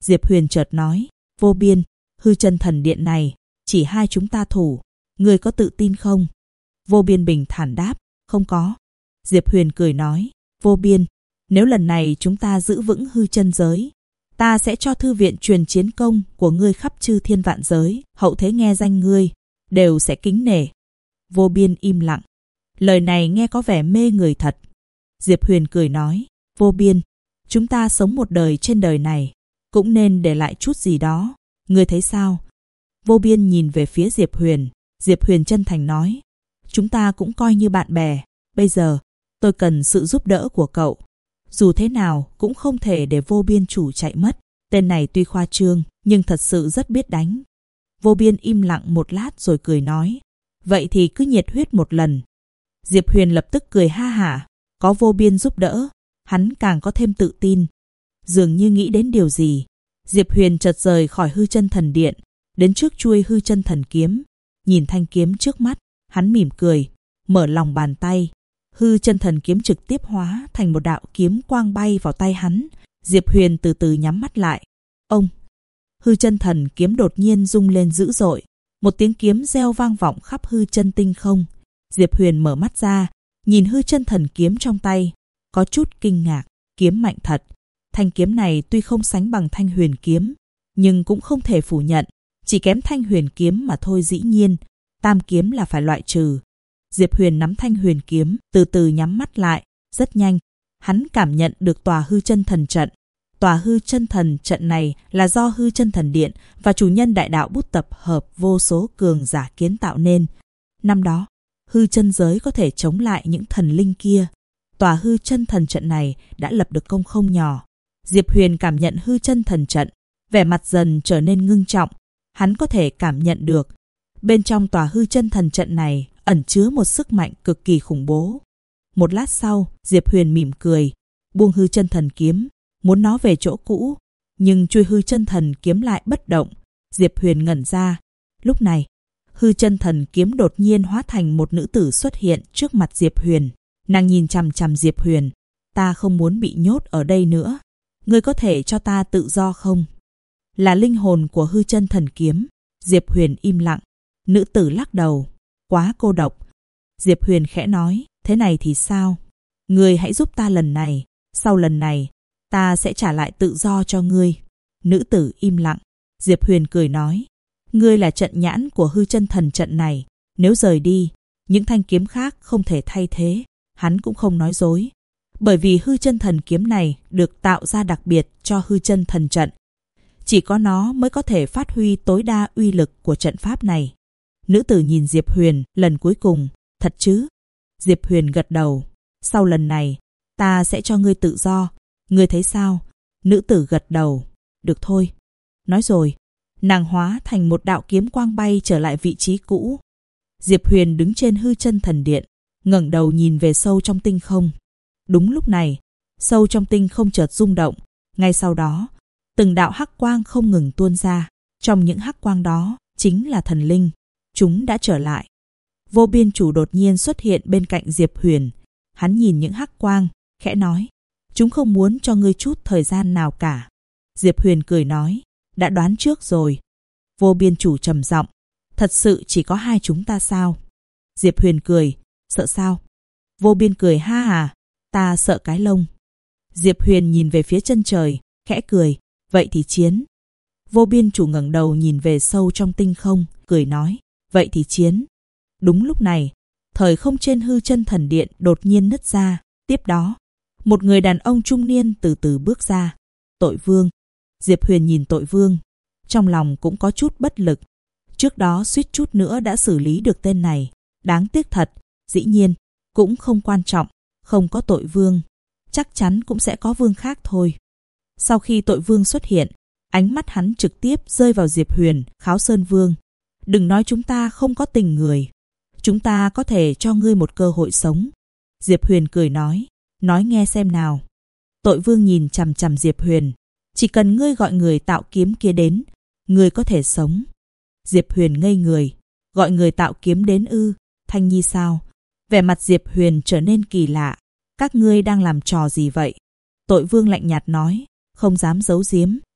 Diệp Huyền chợt nói, Vô Biên, hư chân thần điện này, chỉ hai chúng ta thủ, ngươi có tự tin không? Vô Biên bình thản đáp, không có. Diệp Huyền cười nói, Vô Biên, nếu lần này chúng ta giữ vững hư chân giới, ta sẽ cho thư viện truyền chiến công của ngươi khắp chư thiên vạn giới, hậu thế nghe danh ngươi, đều sẽ kính nể. Vô Biên im lặng. Lời này nghe có vẻ mê người thật. Diệp Huyền cười nói, Vô Biên, chúng ta sống một đời trên đời này, cũng nên để lại chút gì đó. Ngươi thấy sao? Vô Biên nhìn về phía Diệp Huyền. Diệp Huyền chân thành nói, chúng ta cũng coi như bạn bè. Bây giờ, tôi cần sự giúp đỡ của cậu. Dù thế nào cũng không thể để Vô Biên chủ chạy mất. Tên này tuy khoa trương, nhưng thật sự rất biết đánh. Vô Biên im lặng một lát rồi cười nói, vậy thì cứ nhiệt huyết một lần. Diệp Huyền lập tức cười ha hả. Có Vô Biên giúp đỡ, hắn càng có thêm tự tin. Dường như nghĩ đến điều gì, Diệp Huyền chợt rời khỏi hư chân thần điện, đến trước chuôi hư chân thần kiếm. Nhìn thanh kiếm trước mắt, hắn mỉm cười, mở lòng bàn tay. Hư chân thần kiếm trực tiếp hóa thành một đạo kiếm quang bay vào tay hắn. Diệp Huyền từ từ nhắm mắt lại. Ông! Hư chân thần kiếm đột nhiên rung lên dữ dội. Một tiếng kiếm reo vang vọng khắp hư chân tinh không. Diệp Huyền mở mắt ra, nhìn hư chân thần kiếm trong tay, có chút kinh ngạc. Kiếm mạnh thật. Thanh kiếm này tuy không sánh bằng thanh huyền kiếm, nhưng cũng không thể phủ nhận, chỉ kém thanh huyền kiếm mà thôi. Dĩ nhiên, tam kiếm là phải loại trừ. Diệp Huyền nắm thanh huyền kiếm, từ từ nhắm mắt lại. Rất nhanh, hắn cảm nhận được tòa hư chân thần trận. Tòa hư chân thần trận này là do hư chân thần điện và chủ nhân đại đạo bút tập hợp vô số cường giả kiến tạo nên. Năm đó, hư chân giới có thể chống lại những thần linh kia. Tòa hư chân thần trận này đã lập được công không nhỏ. Diệp Huyền cảm nhận hư chân thần trận, vẻ mặt dần trở nên ngưng trọng. Hắn có thể cảm nhận được, bên trong tòa hư chân thần trận này ẩn chứa một sức mạnh cực kỳ khủng bố. Một lát sau, Diệp Huyền mỉm cười, buông hư chân thần kiếm, muốn nó về chỗ cũ, nhưng chuôi hư chân thần kiếm lại bất động. Diệp Huyền ngẩn ra. Lúc này, hư chân thần kiếm đột nhiên hóa thành một nữ tử xuất hiện trước mặt Diệp Huyền. Nàng nhìn chằm chằm Diệp Huyền. Ta không muốn bị nhốt ở đây nữa. Ngươi có thể cho ta tự do không? Là linh hồn của hư chân thần kiếm. Diệp Huyền im lặng. Nữ tử lắc đầu. Quá cô độc. Diệp Huyền khẽ nói, thế này thì sao? Ngươi hãy giúp ta lần này. Sau lần này, ta sẽ trả lại tự do cho ngươi. Nữ tử im lặng. Diệp Huyền cười nói, ngươi là trận nhãn của hư chân thần trận này. Nếu rời đi, những thanh kiếm khác không thể thay thế. Hắn cũng không nói dối. Bởi vì hư chân thần kiếm này được tạo ra đặc biệt cho hư chân thần trận. Chỉ có nó mới có thể phát huy tối đa uy lực của trận pháp này. Nữ tử nhìn Diệp Huyền lần cuối cùng. Thật chứ? Diệp Huyền gật đầu. Sau lần này, ta sẽ cho ngươi tự do. Ngươi thấy sao? Nữ tử gật đầu. Được thôi. Nói rồi, nàng hóa thành một đạo kiếm quang bay trở lại vị trí cũ. Diệp Huyền đứng trên hư chân thần điện, ngẩng đầu nhìn về sâu trong tinh không. Đúng lúc này, sâu trong tinh không chợt rung động. Ngay sau đó, từng đạo hắc quang không ngừng tuôn ra. Trong những hắc quang đó chính là thần linh. Chúng đã trở lại. Vô Biên chủ đột nhiên xuất hiện bên cạnh Diệp Huyền. Hắn nhìn những hắc quang, khẽ nói, chúng không muốn cho ngươi chút thời gian nào cả. Diệp Huyền cười nói, đã đoán trước rồi. Vô Biên chủ trầm giọng, thật sự chỉ có hai chúng ta sao? Diệp Huyền cười, sợ sao? Vô Biên cười ha hà, ta sợ cái lông. Diệp Huyền nhìn về phía chân trời, khẽ cười, vậy thì chiến. Vô Biên chủ ngẩng đầu nhìn về sâu trong tinh không, cười nói, vậy thì chiến. Đúng lúc này, thời không trên hư chân thần điện đột nhiên nứt ra. Tiếp đó, một người đàn ông trung niên từ từ bước ra. Tội Vương. Diệp Huyền nhìn Tội Vương, trong lòng cũng có chút bất lực. Trước đó suýt chút nữa đã xử lý được tên này. Đáng tiếc thật. Dĩ nhiên, cũng không quan trọng. Không có Tội Vương, chắc chắn cũng sẽ có vương khác thôi. Sau khi Tội Vương xuất hiện, ánh mắt hắn trực tiếp rơi vào Diệp Huyền. Kháo Sơn Vương, đừng nói chúng ta không có tình người. Chúng ta có thể cho ngươi một cơ hội sống. Diệp Huyền cười nói nghe xem nào. Tội Vương nhìn chằm chằm Diệp Huyền. Chỉ cần ngươi gọi người tạo kiếm kia đến, ngươi có thể sống. Diệp Huyền ngây người. Gọi người tạo kiếm đến ư? Thanh Nhi sao? Vẻ mặt Diệp Huyền trở nên kỳ lạ. Các ngươi đang làm trò gì vậy? Tội Vương lạnh nhạt nói, không dám giấu giếm.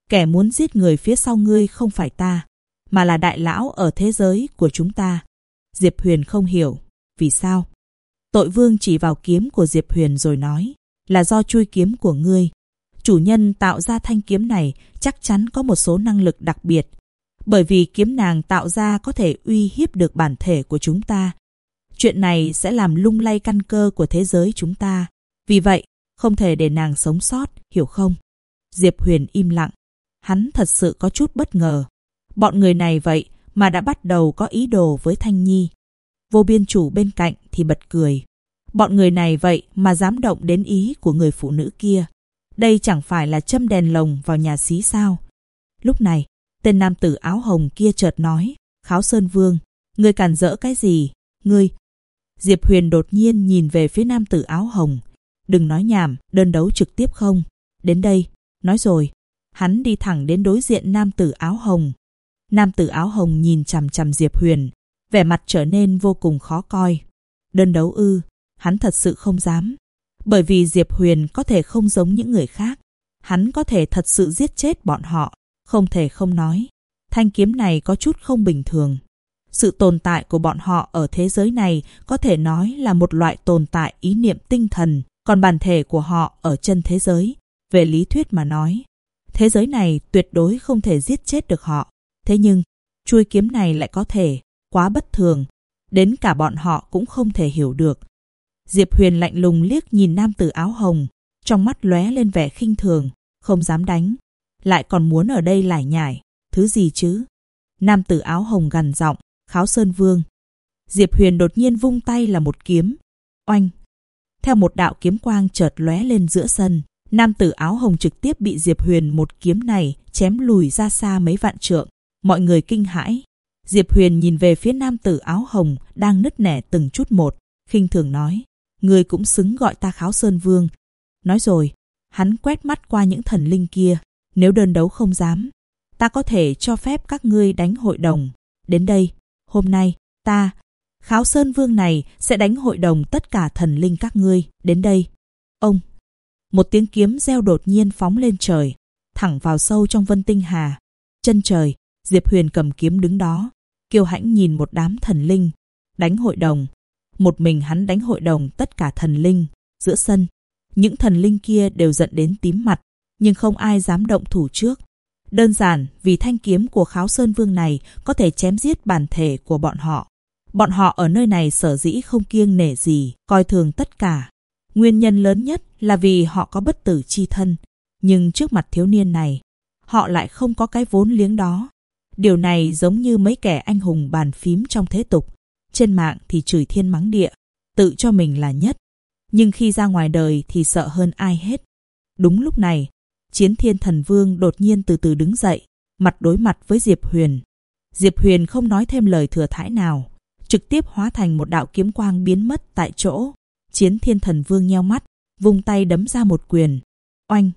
Kẻ muốn giết người phía sau ngươi không phải ta, mà là đại lão ở thế giới của chúng ta. Diệp Huyền không hiểu. Vì sao? Tội vương chỉ vào kiếm của Diệp Huyền rồi nói, là do chui kiếm của ngươi. Chủ nhân tạo ra thanh kiếm này chắc chắn có một số năng lực đặc biệt. Bởi vì kiếm nàng tạo ra có thể uy hiếp được bản thể của chúng ta. Chuyện này sẽ làm lung lay căn cơ của thế giới chúng ta. Vì vậy, không thể để nàng sống sót, hiểu không? Diệp Huyền im lặng. Hắn thật sự có chút bất ngờ. Bọn người này vậy mà đã bắt đầu có ý đồ với Thanh Nhi. Vô Biên Chủ bên cạnh thì bật cười. Bọn người này vậy mà dám động đến ý của người phụ nữ kia. Đây chẳng phải là châm đèn lồng vào nhà xí sao? Lúc này, tên nam tử áo hồng kia chợt nói, Kháo Sơn Vương, ngươi cản rỡ cái gì? Ngươi... Diệp Huyền đột nhiên nhìn về phía nam tử áo hồng. Đừng nói nhảm, đơn đấu trực tiếp không? Đến đây, nói rồi. Hắn đi thẳng đến đối diện nam tử áo hồng. Nam tử áo hồng nhìn chằm chằm Diệp Huyền, vẻ mặt trở nên vô cùng khó coi. Đơn đấu ư? Hắn thật sự không dám. Bởi vì Diệp Huyền có thể không giống những người khác. Hắn có thể thật sự giết chết bọn họ. Không thể không nói. Thanh kiếm này có chút không bình thường. Sự tồn tại của bọn họ ở thế giới này có thể nói là một loại tồn tại ý niệm tinh thần. Còn bản thể của họ ở chân thế giới. Về lý thuyết mà nói, thế giới này tuyệt đối không thể giết chết được họ. Thế nhưng, chuôi kiếm này lại có thể. Quá bất thường. Đến cả bọn họ cũng không thể hiểu được. Diệp Huyền lạnh lùng liếc nhìn nam tử áo hồng, trong mắt lóe lên vẻ khinh thường, không dám đánh, lại còn muốn ở đây lải nhải, thứ gì chứ? Nam tử áo hồng gằn giọng, Kháo Sơn Vương. Diệp Huyền đột nhiên vung tay là một kiếm, oanh. Theo một đạo kiếm quang chợt lóe lên giữa sân, nam tử áo hồng trực tiếp bị Diệp Huyền một kiếm này chém lùi ra xa mấy vạn trượng. Mọi người kinh hãi. Diệp Huyền nhìn về phía nam tử áo hồng đang nứt nẻ từng chút một, khinh thường nói, ngươi cũng xứng gọi ta Kháo Sơn Vương. Nói rồi, hắn quét mắt qua những thần linh kia, nếu đơn đấu không dám, ta có thể cho phép các ngươi đánh hội đồng. Đến đây, hôm nay, ta, Kháo Sơn Vương này sẽ đánh hội đồng tất cả thần linh các ngươi. Đến đây. Ông. Một tiếng kiếm reo đột nhiên phóng lên trời, thẳng vào sâu trong Vân Tinh Hà. Chân trời, Diệp Huyền cầm kiếm đứng đó, kiêu hãnh nhìn một đám thần linh. Đánh hội đồng. Một mình hắn đánh hội đồng tất cả thần linh. Giữa sân, những thần linh kia đều giận đến tím mặt, nhưng không ai dám động thủ trước. Đơn giản vì thanh kiếm của Kháo Sơn Vương này có thể chém giết bản thể của bọn họ. Bọn họ ở nơi này sở dĩ không kiêng nể gì, coi thường tất cả. Nguyên nhân lớn nhất là vì họ có bất tử chi thân. Nhưng trước mặt thiếu niên này, họ lại không có cái vốn liếng đó. Điều này giống như mấy kẻ anh hùng bàn phím trong thế tục. Trên mạng thì chửi thiên mắng địa, tự cho mình là nhất. Nhưng khi ra ngoài đời thì sợ hơn ai hết. Đúng lúc này, Chiến Thiên Thần Vương đột nhiên từ từ đứng dậy, mặt đối mặt với Diệp Huyền. Diệp Huyền không nói thêm lời thừa thãi nào, trực tiếp hóa thành một đạo kiếm quang biến mất tại chỗ. Chiến Thiên Thần Vương nheo mắt, vung tay đấm ra một quyền. Oanh!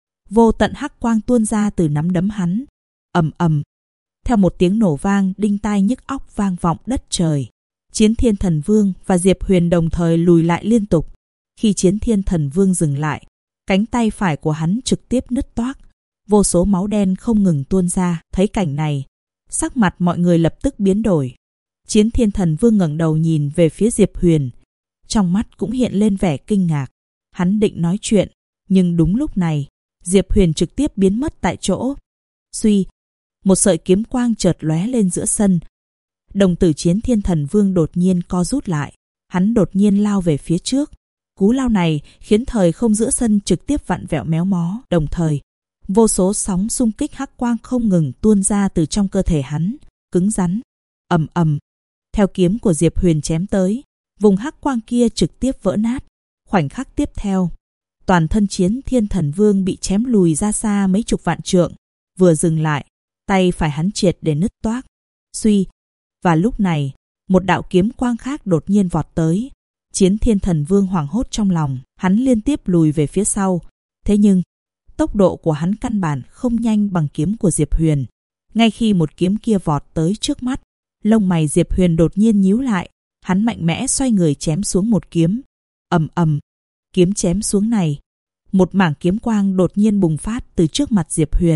Vô tận hắc quang tuôn ra từ nắm đấm hắn. Ầm ầm! Theo một tiếng nổ vang đinh tai nhức óc vang vọng đất trời. Chiến Thiên Thần Vương và Diệp Huyền đồng thời lùi lại liên tục. Khi Chiến Thiên Thần Vương dừng lại, cánh tay phải của hắn trực tiếp nứt toác. Vô số máu đen không ngừng tuôn ra. Thấy cảnh này, sắc mặt mọi người lập tức biến đổi. Chiến Thiên Thần Vương ngẩng đầu nhìn về phía Diệp Huyền. Trong mắt cũng hiện lên vẻ kinh ngạc. Hắn định nói chuyện, nhưng đúng lúc này, Diệp Huyền trực tiếp biến mất tại chỗ. Suy, một sợi kiếm quang chợt lóe lên giữa sân. Đồng tử Chiến Thiên Thần Vương đột nhiên co rút lại. Hắn đột nhiên lao về phía trước. Cú lao này khiến thời không giữa sân trực tiếp vặn vẹo méo mó. Đồng thời, vô số sóng xung kích hắc quang không ngừng tuôn ra từ trong cơ thể hắn, cứng rắn. Ầm ầm. Theo kiếm của Diệp Huyền chém tới, vùng hắc quang kia trực tiếp vỡ nát. Khoảnh khắc tiếp theo, toàn thân Chiến Thiên Thần Vương bị chém lùi ra xa mấy chục vạn trượng. Vừa dừng lại, tay phải hắn triệt để nứt toác. Suy. Và lúc này, một đạo kiếm quang khác đột nhiên vọt tới. Chiến Thiên Thần Vương hoảng hốt trong lòng, hắn liên tiếp lùi về phía sau. Thế nhưng, tốc độ của hắn căn bản không nhanh bằng kiếm của Diệp Huyền. Ngay khi một kiếm kia vọt tới trước mắt, lông mày Diệp Huyền đột nhiên nhíu lại. Hắn mạnh mẽ xoay người chém xuống một kiếm. Ầm ầm, kiếm chém xuống này, một mảng kiếm quang đột nhiên bùng phát từ trước mặt Diệp Huyền.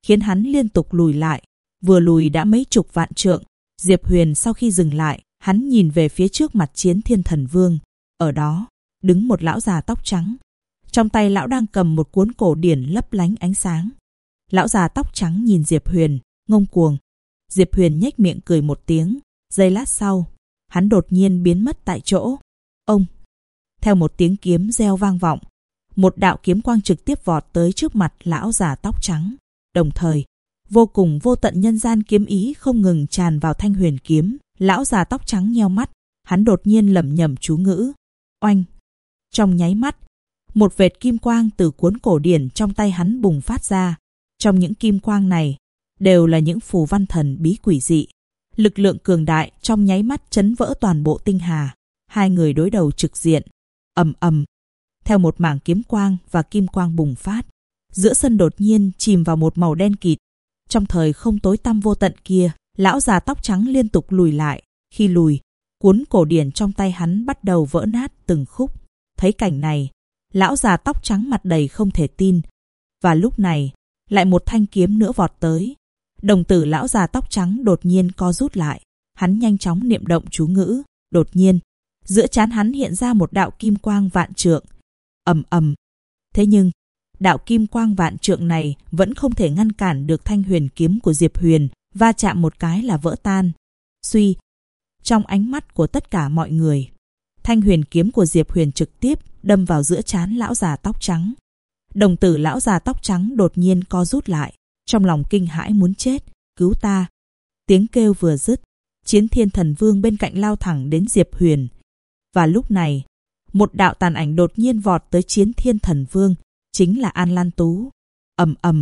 khiến hắn liên tục lùi lại. Vừa lùi đã mấy chục vạn trượng. Diệp Huyền sau khi dừng lại, hắn nhìn về phía trước mặt Chiến Thiên Thần Vương. Ở đó, đứng một lão già tóc trắng. Trong tay lão đang cầm một cuốn cổ điển lấp lánh ánh sáng. Lão già tóc trắng nhìn Diệp Huyền, ngông cuồng. Diệp Huyền nhếch miệng cười một tiếng. Giây lát sau, hắn đột nhiên biến mất tại chỗ. Ông! Theo một tiếng kiếm reo vang vọng, một đạo kiếm quang trực tiếp vọt tới trước mặt lão già tóc trắng. Đồng thời, vô cùng vô tận nhân gian kiếm ý không ngừng tràn vào thanh huyền kiếm. Lão già tóc trắng nheo mắt, hắn đột nhiên lẩm nhẩm chú ngữ. Oanh! Trong nháy mắt, một vệt kim quang từ cuốn cổ điển trong tay hắn bùng phát ra. Trong những kim quang này, đều là những phù văn thần bí quỷ dị. Lực lượng cường đại trong nháy mắt chấn vỡ toàn bộ tinh hà. Hai người đối đầu trực diện. Ầm ầm. Theo một mảng kiếm quang và kim quang bùng phát, giữa sân đột nhiên chìm vào một màu đen kịt. Trong thời không tối tăm vô tận kia, lão già tóc trắng liên tục lùi lại. Khi lùi, cuốn cổ điển trong tay hắn bắt đầu vỡ nát từng khúc. Thấy cảnh này, lão già tóc trắng mặt đầy không thể tin. Và lúc này, lại một thanh kiếm nữa vọt tới. Đồng tử lão già tóc trắng đột nhiên co rút lại. Hắn nhanh chóng niệm động chú ngữ. Đột nhiên, giữa trán hắn hiện ra một đạo kim quang vạn trượng. Ầm ầm. Thế nhưng, đạo kim quang vạn trượng này vẫn không thể ngăn cản được thanh huyền kiếm của Diệp Huyền, va chạm một cái là vỡ tan. Suy. Trong ánh mắt của tất cả mọi người, thanh huyền kiếm của Diệp Huyền trực tiếp đâm vào giữa trán lão già tóc trắng. Đồng tử lão già tóc trắng đột nhiên co rút lại, trong lòng kinh hãi muốn chết. Cứu ta! Tiếng kêu vừa dứt, Chiến Thiên Thần Vương bên cạnh lao thẳng đến Diệp Huyền. Và lúc này, một đạo tàn ảnh đột nhiên vọt tới Chiến Thiên Thần Vương, chính là An Lan Tú. Ầm ầm.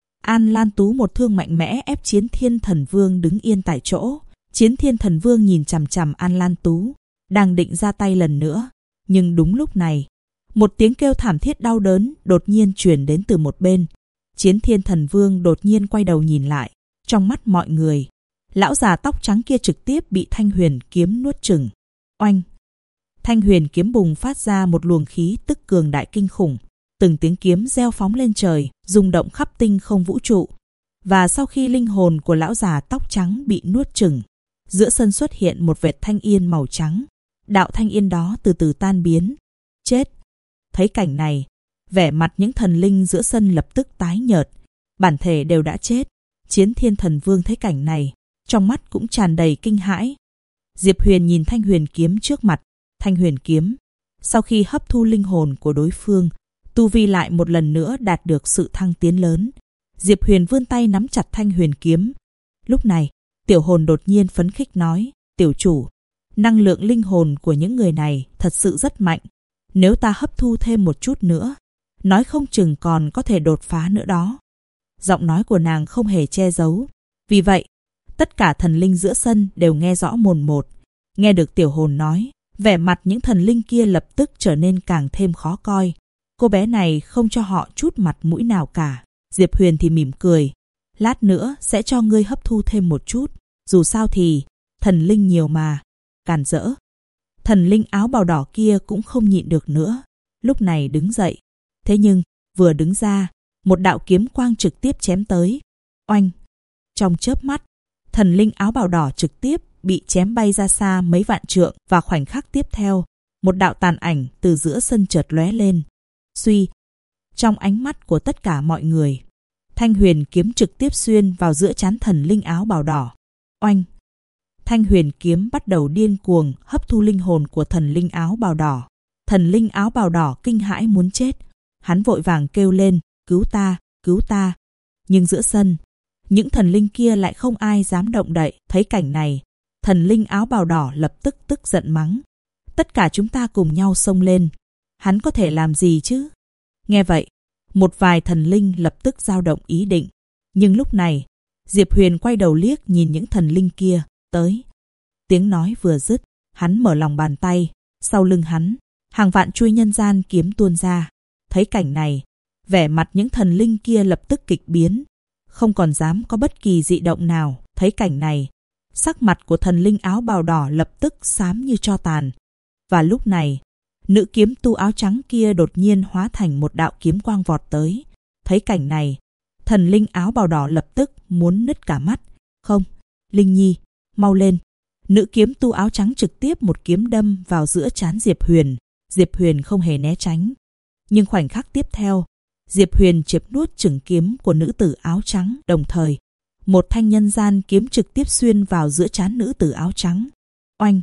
An Lan Tú một thương mạnh mẽ ép Chiến Thiên Thần Vương đứng yên tại chỗ. Chiến Thiên Thần Vương nhìn chằm chằm An Lan Tú, đang định ra tay lần nữa. Nhưng đúng lúc này, một tiếng kêu thảm thiết đau đớn đột nhiên truyền đến từ một bên. Chiến Thiên Thần Vương đột nhiên quay đầu nhìn lại. Trong mắt mọi người, lão già tóc trắng kia trực tiếp bị thanh huyền kiếm nuốt chửng. Oanh! Thanh huyền kiếm bùng phát ra một luồng khí tức cường đại kinh khủng. Từng tiếng kiếm reo phóng lên trời, rung động khắp tinh không vũ trụ. Và sau khi linh hồn của lão già tóc trắng bị nuốt chửng, giữa sân xuất hiện một vệt thanh yên màu trắng. Đạo thanh yên đó từ từ tan biến. Chết! Thấy cảnh này, vẻ mặt những thần linh giữa sân lập tức tái nhợt. Bản thể đều đã chết. Chiến Thiên Thần Vương thấy cảnh này, trong mắt cũng tràn đầy kinh hãi. Diệp Huyền nhìn thanh huyền kiếm trước mặt. Thanh huyền kiếm, sau khi hấp thu linh hồn của đối phương, tu vi lại một lần nữa đạt được sự thăng tiến lớn. Diệp Huyền vươn tay nắm chặt thanh huyền kiếm. Lúc này, tiểu hồn đột nhiên phấn khích nói, tiểu chủ, năng lượng linh hồn của những người này thật sự rất mạnh. Nếu ta hấp thu thêm một chút nữa, nói không chừng còn có thể đột phá nữa đó. Giọng nói của nàng không hề che giấu. Vì vậy, tất cả thần linh giữa sân đều nghe rõ mồn một. Nghe được tiểu hồn nói, vẻ mặt những thần linh kia lập tức trở nên càng thêm khó coi. Cô bé này không cho họ chút mặt mũi nào cả. Diệp Huyền thì mỉm cười. Lát nữa sẽ cho ngươi hấp thu thêm một chút. Dù sao thì, thần linh nhiều mà. Càn rỡ. Thần linh áo bào đỏ kia cũng không nhịn được nữa. Lúc này đứng dậy. Thế nhưng, vừa đứng ra, một đạo kiếm quang trực tiếp chém tới. Oanh! Trong chớp mắt, thần linh áo bào đỏ trực tiếp bị chém bay ra xa mấy vạn trượng. Và khoảnh khắc tiếp theo, một đạo tàn ảnh từ giữa sân chợt lóe lên. Suy! Trong ánh mắt của tất cả mọi người, thanh huyền kiếm trực tiếp xuyên vào giữa trán thần linh áo bào đỏ. Oanh! Thanh huyền kiếm bắt đầu điên cuồng hấp thu linh hồn của thần linh áo bào đỏ. Thần linh áo bào đỏ kinh hãi muốn chết. Hắn vội vàng kêu lên, cứu ta, cứu ta. Nhưng giữa sân, những thần linh kia lại không ai dám động đậy. Thấy cảnh này, thần linh áo bào đỏ lập tức tức giận mắng. Tất cả chúng ta cùng nhau xông lên. Hắn có thể làm gì chứ? Nghe vậy, một vài thần linh lập tức dao động ý định. Nhưng lúc này, Diệp Huyền quay đầu liếc nhìn những thần linh kia, tới. Tiếng nói vừa dứt, hắn mở lòng bàn tay. Sau lưng hắn, hàng vạn chuôi nhân gian kiếm tuôn ra. Thấy cảnh này, vẻ mặt những thần linh kia lập tức kịch biến. Không còn dám có bất kỳ dị động nào. Thấy cảnh này, sắc mặt của thần linh áo bào đỏ lập tức xám như tro tàn. Và lúc này, nữ kiếm tu áo trắng kia đột nhiên hóa thành một đạo kiếm quang vọt tới. Thấy cảnh này, Thần linh áo bào đỏ lập tức muốn nứt cả mắt. Không, Linh Nhi, mau lên. Nữ kiếm tu áo trắng trực tiếp một kiếm đâm vào giữa trán Diệp Huyền. Diệp Huyền không hề né tránh. Nhưng khoảnh khắc tiếp theo, Diệp Huyền chịp nuốt chửng kiếm của nữ tử áo trắng, đồng thời một thanh nhân gian kiếm trực tiếp xuyên vào giữa trán nữ tử áo trắng. Oanh!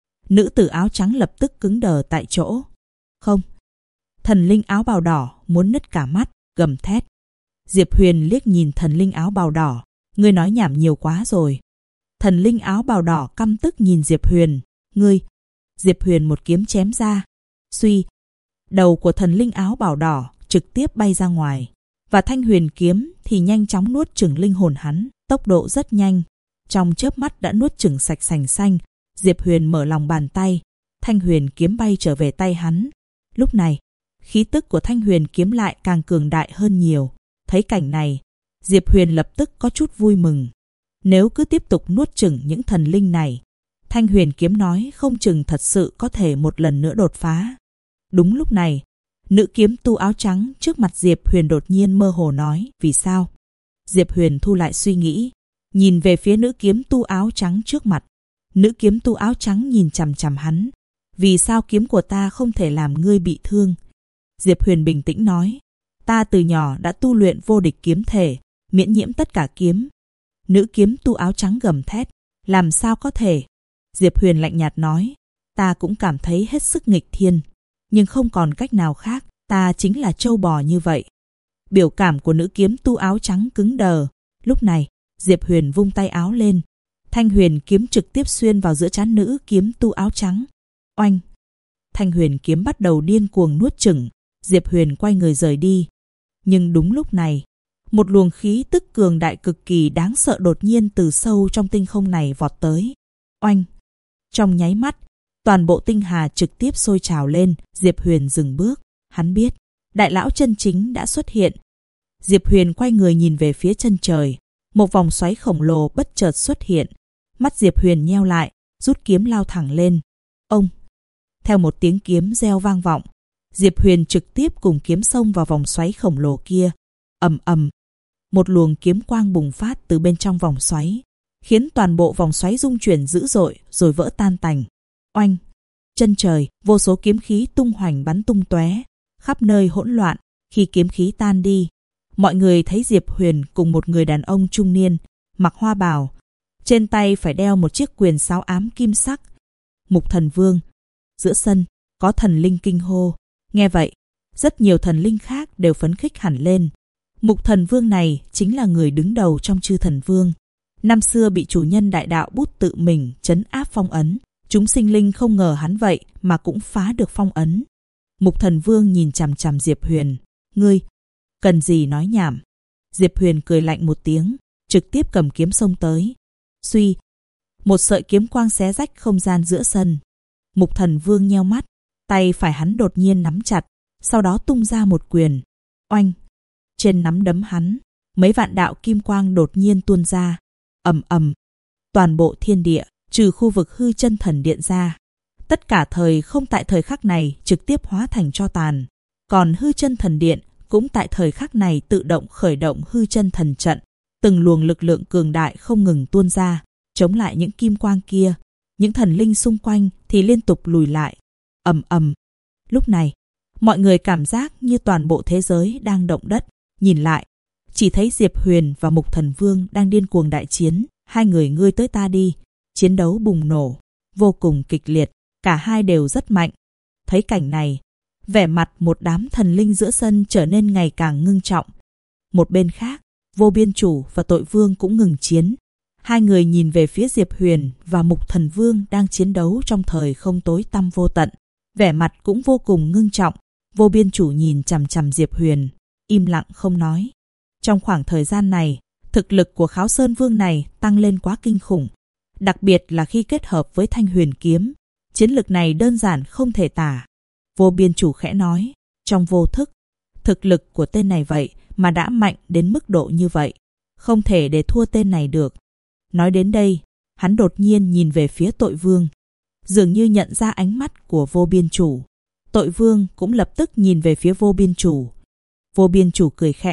Nữ tử áo trắng lập tức cứng đờ tại chỗ. Không! Thần linh áo bào đỏ muốn nứt cả mắt, gầm thét. Diệp Huyền liếc nhìn thần linh áo bào đỏ. Ngươi nói nhảm nhiều quá rồi. Thần linh áo bào đỏ căm tức nhìn Diệp Huyền. Ngươi! Diệp Huyền một kiếm chém ra. Suy! Đầu của thần linh áo bào đỏ trực tiếp bay ra ngoài. Và thanh huyền kiếm thì nhanh chóng nuốt chửng linh hồn hắn. Tốc độ rất nhanh. Trong chớp mắt đã nuốt chửng sạch sành xanh. Diệp Huyền mở lòng bàn tay. Thanh huyền kiếm bay trở về tay hắn. Lúc này, khí tức của thanh huyền kiếm lại càng cường đại hơn nhiều. Thấy cảnh này, Diệp Huyền lập tức có chút vui mừng. Nếu cứ tiếp tục nuốt chửng những thần linh này, thanh huyền kiếm nói không chừng thật sự có thể một lần nữa đột phá. Đúng lúc này, nữ kiếm tu áo trắng trước mặt Diệp Huyền đột nhiên mơ hồ nói. Vì sao? Diệp Huyền thu lại suy nghĩ, nhìn về phía nữ kiếm tu áo trắng trước mặt. Nữ kiếm tu áo trắng nhìn chằm chằm hắn. Vì sao kiếm của ta không thể làm ngươi bị thương? Diệp Huyền bình tĩnh nói. Ta từ nhỏ đã tu luyện vô địch kiếm thể, miễn nhiễm tất cả kiếm. Nữ kiếm tu áo trắng gầm thét. Làm sao có thể? Diệp Huyền lạnh nhạt nói. Ta cũng cảm thấy hết sức nghịch thiên. Nhưng không còn cách nào khác, ta chính là trâu bò như vậy. Biểu cảm của nữ kiếm tu áo trắng cứng đờ. Lúc này, Diệp Huyền vung tay áo lên. Thanh huyền kiếm trực tiếp xuyên vào giữa trán nữ kiếm tu áo trắng. Oanh! Thanh huyền kiếm bắt đầu điên cuồng nuốt chửng. Diệp Huyền quay người rời đi. Nhưng đúng lúc này, một luồng khí tức cường đại cực kỳ đáng sợ đột nhiên từ sâu trong tinh không này vọt tới. Oanh! Trong nháy mắt, toàn bộ tinh hà trực tiếp sôi trào lên. Diệp Huyền dừng bước. Hắn biết, đại lão chân chính đã xuất hiện. Diệp Huyền quay người nhìn về phía chân trời. Một vòng xoáy khổng lồ bất chợt xuất hiện. Mắt Diệp Huyền nheo lại, rút kiếm lao thẳng lên. Ông! Theo một tiếng kiếm reo vang vọng, Diệp Huyền trực tiếp cùng kiếm xông vào vòng xoáy khổng lồ kia. Ầm ầm! Một luồng kiếm quang bùng phát từ bên trong vòng xoáy, khiến toàn bộ vòng xoáy rung chuyển dữ dội rồi vỡ tan tành. Oanh! Chân trời, vô số kiếm khí tung hoành bắn tung tóe, khắp nơi hỗn loạn. Khi kiếm khí tan đi, mọi người thấy Diệp Huyền cùng một người đàn ông trung niên, mặc hoa bào, trên tay phải đeo một chiếc quyền sáo ám kim sắc. Mục Thần Vương. Giữa sân, có thần linh kinh hô. Nghe vậy, rất nhiều thần linh khác đều phấn khích hẳn lên. Mục Thần Vương này chính là người đứng đầu trong chư thần vương. Năm xưa bị chủ nhân đại đạo bút tự mình trấn áp phong ấn. Chúng sinh linh không ngờ hắn vậy mà cũng phá được phong ấn. Mục Thần Vương nhìn chằm chằm Diệp Huyền. Ngươi, cần gì nói nhảm? Diệp Huyền cười lạnh một tiếng, trực tiếp cầm kiếm xông tới. Suy, một sợi kiếm quang xé rách không gian giữa sân. Mục Thần Vương nheo mắt, tay phải hắn đột nhiên nắm chặt, sau đó tung ra một quyền. Oanh! Trên nắm đấm hắn, mấy vạn đạo kim quang đột nhiên tuôn ra. Ầm ầm! Toàn bộ thiên địa, trừ khu vực hư chân thần điện ra, tất cả thời không tại thời khắc này trực tiếp hóa thành tro tàn. Còn hư chân thần điện cũng tại thời khắc này tự động khởi động hư chân thần trận. Từng luồng lực lượng cường đại không ngừng tuôn ra, chống lại những kim quang kia. Những thần linh xung quanh thì liên tục lùi lại. Ầm ầm! Lúc này, mọi người cảm giác như toàn bộ thế giới đang động đất. Nhìn lại, chỉ thấy Diệp Huyền và Mục Thần Vương đang điên cuồng đại chiến. Hai người ngươi tới ta đi. Chiến đấu bùng nổ, vô cùng kịch liệt. Cả hai đều rất mạnh. Thấy cảnh này, vẻ mặt một đám thần linh giữa sân trở nên ngày càng ngưng trọng. Một bên khác, Vô Biên Chủ và Tội Vương cũng ngừng chiến. Hai người nhìn về phía Diệp Huyền và Mục Thần Vương đang chiến đấu trong thời không tối tăm vô tận. Vẻ mặt cũng vô cùng ngưng trọng. Vô Biên Chủ nhìn chằm chằm Diệp Huyền, im lặng không nói. Trong khoảng thời gian này, thực lực của Kháo Sơn Vương này tăng lên quá kinh khủng. Đặc biệt là khi kết hợp với Thanh Huyền Kiếm, chiến lực này đơn giản không thể tả. Vô Biên Chủ khẽ nói, trong vô thức, thực lực của tên này vậy mà đã mạnh đến mức độ như vậy, không thể để thua tên này được. Nói đến đây, hắn đột nhiên nhìn về phía Tội Vương, dường như nhận ra ánh mắt của Vô Biên Chủ. Tội Vương cũng lập tức nhìn về phía Vô Biên Chủ. Vô Biên Chủ cười khẽ,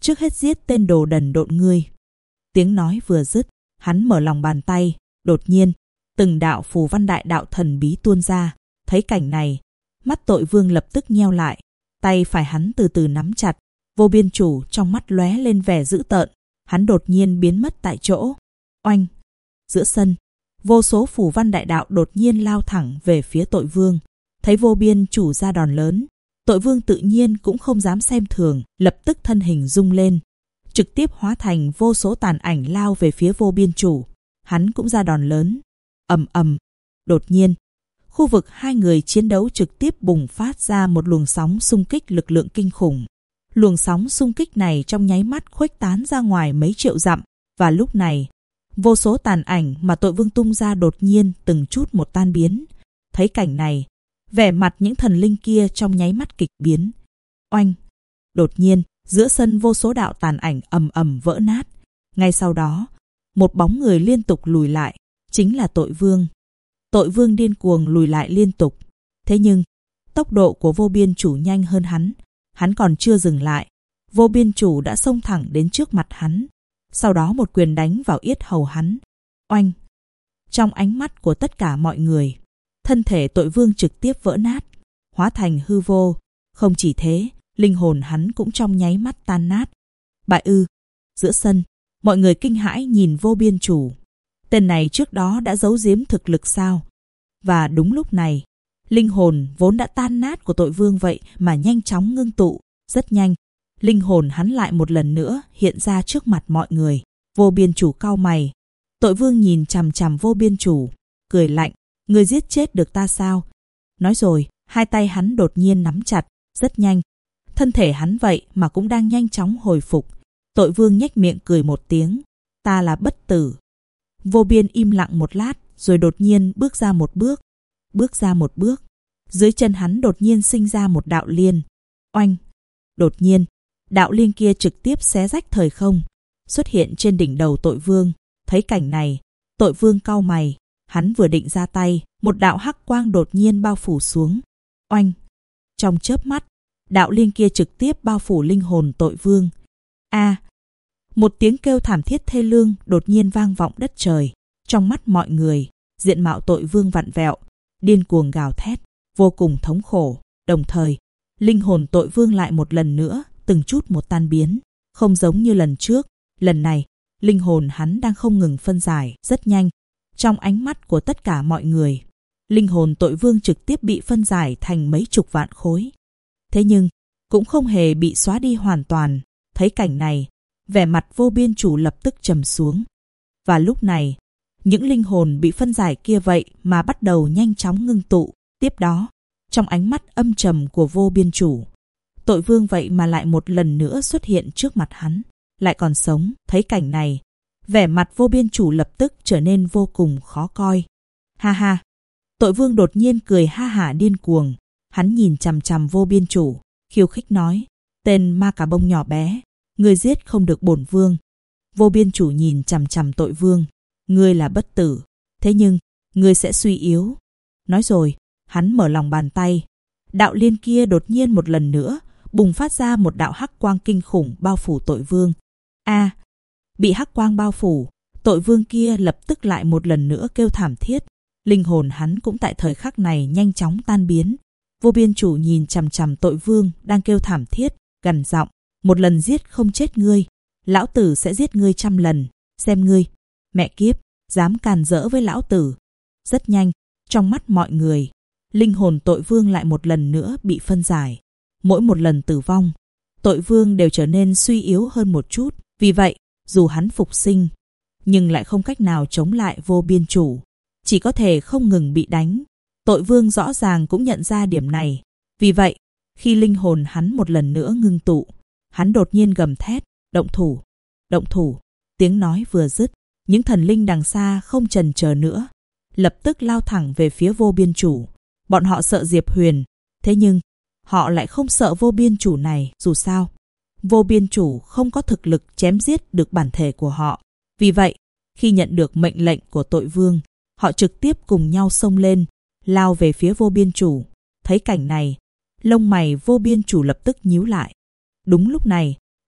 trước hết giết tên đồ đần độn ngươi. Tiếng nói vừa dứt, hắn mở lòng bàn tay, đột nhiên, từng đạo phù văn đại đạo thần bí tuôn ra. Thấy cảnh này, mắt Tội Vương lập tức nheo lại, tay phải hắn từ từ nắm chặt. Vô Biên Chủ trong mắt lóe lên vẻ dữ tợn, hắn đột nhiên biến mất tại chỗ. Oanh! Giữa sân, vô số phù văn đại đạo đột nhiên lao thẳng về phía Tội Vương. Thấy Vô Biên Chủ ra đòn lớn, Tội Vương tự nhiên cũng không dám xem thường, lập tức thân hình rung lên, trực tiếp hóa thành vô số tàn ảnh lao về phía Vô Biên Chủ. Hắn cũng ra đòn lớn. Ầm ầm. Đột nhiên, khu vực hai người chiến đấu trực tiếp bùng phát ra một luồng sóng xung kích lực lượng kinh khủng. Luồng sóng xung kích này trong nháy mắt khuếch tán ra ngoài mấy triệu dặm, và lúc này, vô số tàn ảnh mà Tội Vương tung ra đột nhiên từng chút một tan biến. Thấy cảnh này, vẻ mặt những thần linh kia trong nháy mắt kịch biến. Oanh! Đột nhiên, giữa sân vô số đạo tàn ảnh ầm ầm vỡ nát. Ngay sau đó, một bóng người liên tục lùi lại, chính là Tội Vương. Tội Vương điên cuồng lùi lại liên tục. Thế nhưng, tốc độ của Vô Biên Chủ nhanh hơn hắn. Hắn còn chưa dừng lại, Vô Biên Chủ đã xông thẳng đến trước mặt hắn. Sau đó một quyền đánh vào yết hầu hắn. Oanh! Trong ánh mắt của tất cả mọi người, thân thể Tội Vương trực tiếp vỡ nát, hóa thành hư vô. Không chỉ thế, linh hồn hắn cũng trong nháy mắt tan nát. Bại ư? Giữa sân, mọi người kinh hãi nhìn Vô Biên Chủ. Tên này trước đó đã giấu giếm thực lực sao? Và đúng lúc này, linh hồn vốn đã tan nát của Tội Vương vậy mà nhanh chóng ngưng tụ. Rất nhanh, linh hồn hắn lại một lần nữa hiện ra trước mặt mọi người. Vô Biên Chủ cau mày. Tội Vương nhìn chằm chằm Vô Biên Chủ, cười lạnh. Ngươi giết chết được ta sao? Nói rồi, hai tay hắn đột nhiên nắm chặt. Rất nhanh, thân thể hắn vậy mà cũng đang nhanh chóng hồi phục. Tội Vương nhếch miệng cười một tiếng. Ta là bất tử. Vô Biên im lặng một lát, rồi đột nhiên bước ra một bước. Bước ra một bước. Dưới chân hắn đột nhiên sinh ra một đạo liên. Oanh! Đột nhiên, đạo liên kia trực tiếp xé rách thời không, xuất hiện trên đỉnh đầu Tội Vương. Thấy cảnh này, Tội Vương cau mày. Hắn vừa định ra tay, một đạo hắc quang đột nhiên bao phủ xuống. Oanh! Trong chớp mắt, đạo liên kia trực tiếp bao phủ linh hồn Tội Vương. A! Một tiếng kêu thảm thiết thê lương đột nhiên vang vọng đất trời. Trong mắt mọi người, diện mạo Tội Vương vặn vẹo, điên cuồng gào thét, vô cùng thống khổ. Đồng thời, linh hồn Tội Vương lại một lần nữa từng chút một tan biến. Không giống như lần trước, lần này, linh hồn hắn đang không ngừng phân giải rất nhanh. Trong ánh mắt của tất cả mọi người, linh hồn Tội Vương trực tiếp bị phân giải thành mấy chục vạn khối. Thế nhưng, cũng không hề bị xóa đi hoàn toàn. Thấy cảnh này, vẻ mặt Vô Biên Chủ lập tức trầm xuống. Và lúc này, những linh hồn bị phân giải kia vậy mà bắt đầu nhanh chóng ngưng tụ. Tiếp đó, trong ánh mắt âm trầm của Vô Biên Chủ, Tội Vương vậy mà lại một lần nữa xuất hiện trước mặt hắn, lại còn sống. Thấy cảnh này, vẻ mặt Vô Biên Chủ lập tức trở nên vô cùng khó coi. Ha ha! Tội Vương đột nhiên cười ha hả điên cuồng. Hắn nhìn chằm chằm Vô Biên Chủ, khiêu khích nói: Tên ma cà bông nhỏ bé, ngươi giết không được bổn vương. Vô Biên Chủ nhìn chằm chằm Tội Vương. Ngươi là bất tử, thế nhưng ngươi sẽ suy yếu. Nói rồi, hắn mở lòng bàn tay. Đạo liên kia đột nhiên một lần nữa bùng phát ra một đạo hắc quang kinh khủng bao phủ Tội Vương. A! Bị hắc quang bao phủ, Tội Vương kia lập tức lại một lần nữa kêu thảm thiết. Linh hồn hắn cũng tại thời khắc này nhanh chóng tan biến. Vô Biên Chủ nhìn chằm chằm Tội Vương đang kêu thảm thiết, gằn giọng: Một lần giết không chết ngươi, lão tử sẽ giết ngươi 100 lần, xem ngươi. Mẹ kiếp, dám càn rỡ với lão tử. Rất nhanh, trong mắt mọi người, linh hồn Tội Vương lại một lần nữa bị phân giải. Mỗi một lần tử vong, Tội Vương đều trở nên suy yếu hơn một chút. Vì vậy, dù hắn phục sinh, nhưng lại không cách nào chống lại Vô Biên Chủ, chỉ có thể không ngừng bị đánh. Tội Vương rõ ràng cũng nhận ra điểm này. Vì vậy, khi linh hồn hắn một lần nữa ngưng tụ, hắn đột nhiên gầm thét: Động thủ! Động thủ! Tiếng nói vừa dứt, những thần linh đằng xa không chần chờ nữa, lập tức lao thẳng về phía Vô Biên Chủ. Bọn họ sợ Diệp Huyền, thế nhưng họ lại không sợ Vô Biên Chủ này. Dù sao, Vô Biên Chủ không có thực lực chém giết được bản thể của họ. Vì vậy, khi nhận được mệnh lệnh của Tội Vương, họ trực tiếp cùng nhau xông lên, lao về phía Vô Biên Chủ. Thấy cảnh này, lông mày Vô Biên Chủ lập tức nhíu lại. Đúng lúc này,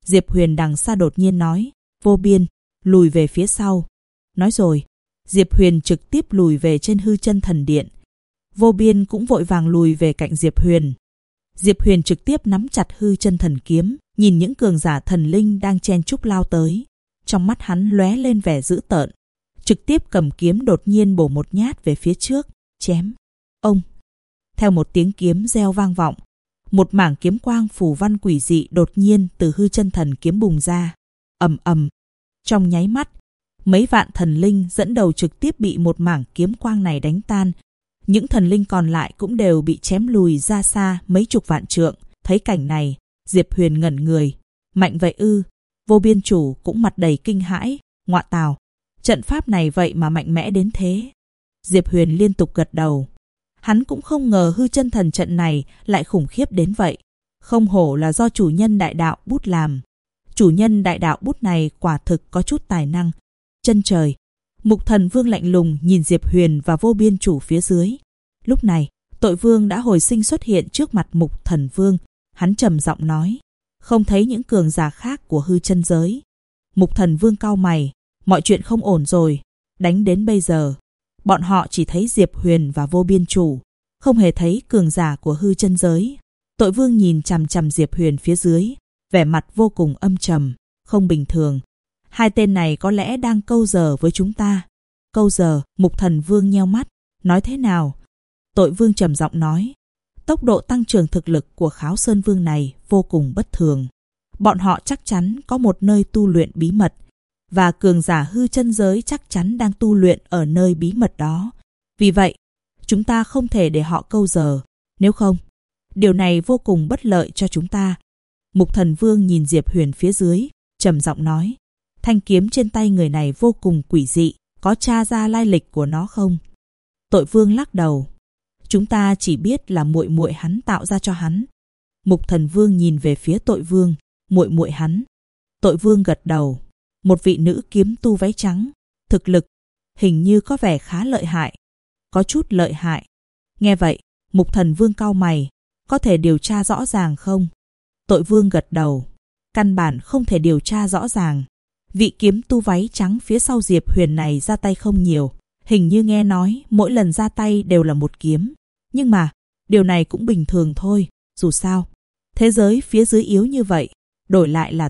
Diệp Huyền đằng xa đột nhiên nói, Vô Biên, lùi về phía sau. Nói rồi, Diệp Huyền trực tiếp lùi về trên hư chân thần điện. Vô Biên cũng vội vàng lùi về cạnh Diệp Huyền. Diệp Huyền trực tiếp nắm chặt hư chân thần kiếm, nhìn những cường giả thần linh đang chen chúc lao tới. Trong mắt hắn lóe lên vẻ dữ tợn, trực tiếp cầm kiếm đột nhiên bổ một nhát về phía trước, chém. Ông! Theo một tiếng kiếm reo vang vọng, một mảng kiếm quang phù văn quỷ dị đột nhiên từ hư chân thần kiếm bùng ra. Ầm ầm! Trong nháy mắt, mấy vạn thần linh dẫn đầu trực tiếp bị một mảng kiếm quang này đánh tan. Những thần linh còn lại cũng đều bị chém lùi ra xa mấy chục vạn trượng. Thấy cảnh này, Diệp Huyền ngẩn người. Mạnh vậy ư? Vô Biên chủ cũng mặt đầy kinh hãi. Ngọa tào, trận pháp này vậy mà mạnh mẽ đến thế. Diệp Huyền liên tục gật đầu. Hắn cũng không ngờ hư chân thần trận này lại khủng khiếp đến vậy. Không hổ là do chủ nhân đại đạo bút làm. Chủ nhân đại đạo bút này quả thực có chút tài năng. Chân trời, Mục Thần Vương lạnh lùng nhìn Diệp Huyền và Vô Biên chủ phía dưới. Lúc này, Tội Vương đã hồi sinh xuất hiện trước mặt Mục Thần Vương. Hắn trầm giọng nói, không thấy những cường giả khác của hư chân giới. Mục Thần Vương cau mày, mọi chuyện không ổn rồi. Đánh đến bây giờ, bọn họ chỉ thấy Diệp Huyền và Vô Biên chủ, không hề thấy cường giả của hư chân giới. Tội Vương nhìn chằm chằm Diệp Huyền phía dưới, vẻ mặt vô cùng âm trầm, không bình thường. Hai tên này có lẽ đang câu giờ với chúng ta. Câu giờ? Mục Thần Vương nheo mắt, nói thế nào? Tội Vương trầm giọng nói, tốc độ tăng trưởng thực lực của Kháo Sơn Vương này vô cùng bất thường. Bọn họ chắc chắn có một nơi tu luyện bí mật, và cường giả hư chân giới chắc chắn đang tu luyện ở nơi bí mật đó. Vì vậy, chúng ta không thể để họ câu giờ, nếu không, điều này vô cùng bất lợi cho chúng ta. Mục Thần Vương nhìn Diệp Huyền phía dưới, trầm giọng nói, thanh kiếm trên tay người này vô cùng quỷ dị, có tra ra lai lịch của nó không? Tội Vương lắc đầu, chúng ta chỉ biết là muội muội hắn tạo ra cho hắn. Mục Thần Vương nhìn về phía Tội Vương, muội muội hắn. Tội Vương gật đầu, một vị nữ kiếm tu váy trắng, thực lực hình như có vẻ khá lợi hại. Có chút lợi hại. Nghe vậy, Mục Thần Vương cau mày, có thể điều tra rõ ràng không? Tội Vương gật đầu, căn bản không thể điều tra rõ ràng. Vị kiếm tu váy trắng phía sau Diệp Huyền này ra tay không nhiều, hình như nghe nói mỗi lần ra tay đều là một kiếm. Nhưng mà, điều này cũng bình thường thôi, dù sao. Thế giới phía dưới yếu như vậy, đổi lại là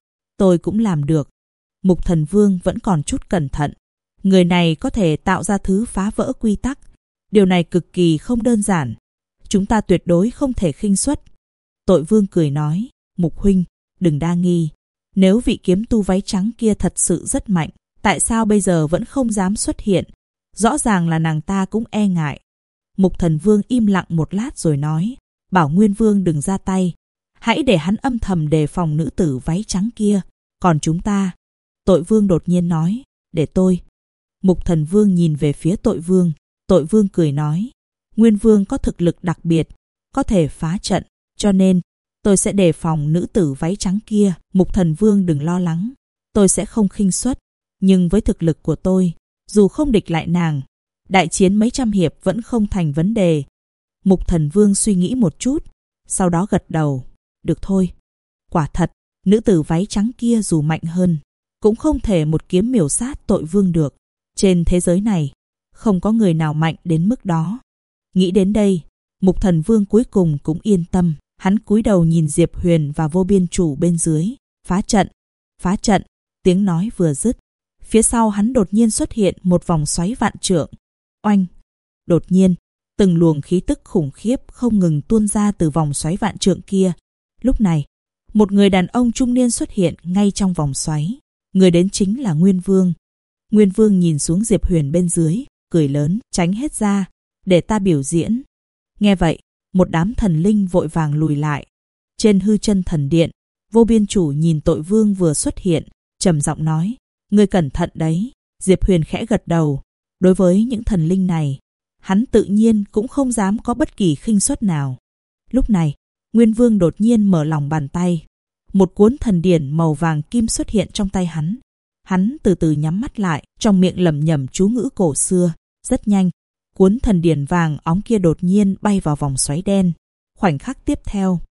tôi cũng làm được. Mục Thần Vương vẫn còn chút cẩn thận. Người này có thể tạo ra thứ phá vỡ quy tắc. Điều này cực kỳ không đơn giản. Chúng ta tuyệt đối không thể khinh suất. Tội Vương cười nói, Mục huynh, đừng đa nghi. Nếu vị kiếm tu váy trắng kia thật sự rất mạnh, tại sao bây giờ vẫn không dám xuất hiện? Rõ ràng là nàng ta cũng e ngại. Mục Thần Vương im lặng một lát rồi nói, bảo Nguyên Vương đừng ra tay. Hãy để hắn âm thầm đề phòng nữ tử váy trắng kia. Còn chúng ta... Tội Vương đột nhiên nói, để tôi. Mục Thần Vương nhìn về phía Tội Vương. Tội Vương cười nói, Nguyên Vương có thực lực đặc biệt, có thể phá trận, cho nên tôi sẽ đề phòng nữ tử váy trắng kia. Mục Thần Vương đừng lo lắng, tôi sẽ không khinh suất. Nhưng với thực lực của tôi, dù không địch lại nàng, đại chiến mấy trăm hiệp vẫn không thành vấn đề. Mục Thần Vương suy nghĩ một chút, sau đó gật đầu. Được thôi. Quả thật, nữ tử váy trắng kia dù mạnh hơn, cũng không thể một kiếm miểu sát Tội Vương được. Trên thế giới này, không có người nào mạnh đến mức đó. Nghĩ đến đây, Mục Thần Vương cuối cùng cũng yên tâm. Hắn cúi đầu nhìn Diệp Huyền và Vô Biên chủ bên dưới. Phá trận, phá trận. Tiếng nói vừa dứt, phía sau hắn đột nhiên xuất hiện một vòng xoáy vạn trượng. Oanh! Đột nhiên, từng luồng khí tức khủng khiếp không ngừng tuôn ra từ vòng xoáy vạn trượng kia. Lúc này, một người đàn ông trung niên xuất hiện ngay trong vòng xoáy. Người đến chính là Nguyên Vương. Nguyên Vương nhìn xuống Diệp Huyền bên dưới, cười lớn, tránh hết ra, để ta biểu diễn. Nghe vậy, một đám thần linh vội vàng lùi lại. Trên hư chân thần điện, Vô Biên chủ nhìn Tội Vương vừa xuất hiện, trầm giọng nói, ngươi cẩn thận đấy. Diệp Huyền khẽ gật đầu. Đối với những thần linh này, hắn tự nhiên cũng không dám có bất kỳ khinh suất nào. Lúc này, Nguyên Vương đột nhiên mở lòng bàn tay. Một cuốn thần điển màu vàng kim xuất hiện trong tay hắn. Hắn từ từ nhắm mắt lại, trong miệng lẩm nhẩm chú ngữ cổ xưa. Rất nhanh, cuốn thần điển vàng óng kia đột nhiên bay vào vòng xoáy đen. Khoảnh khắc tiếp theo,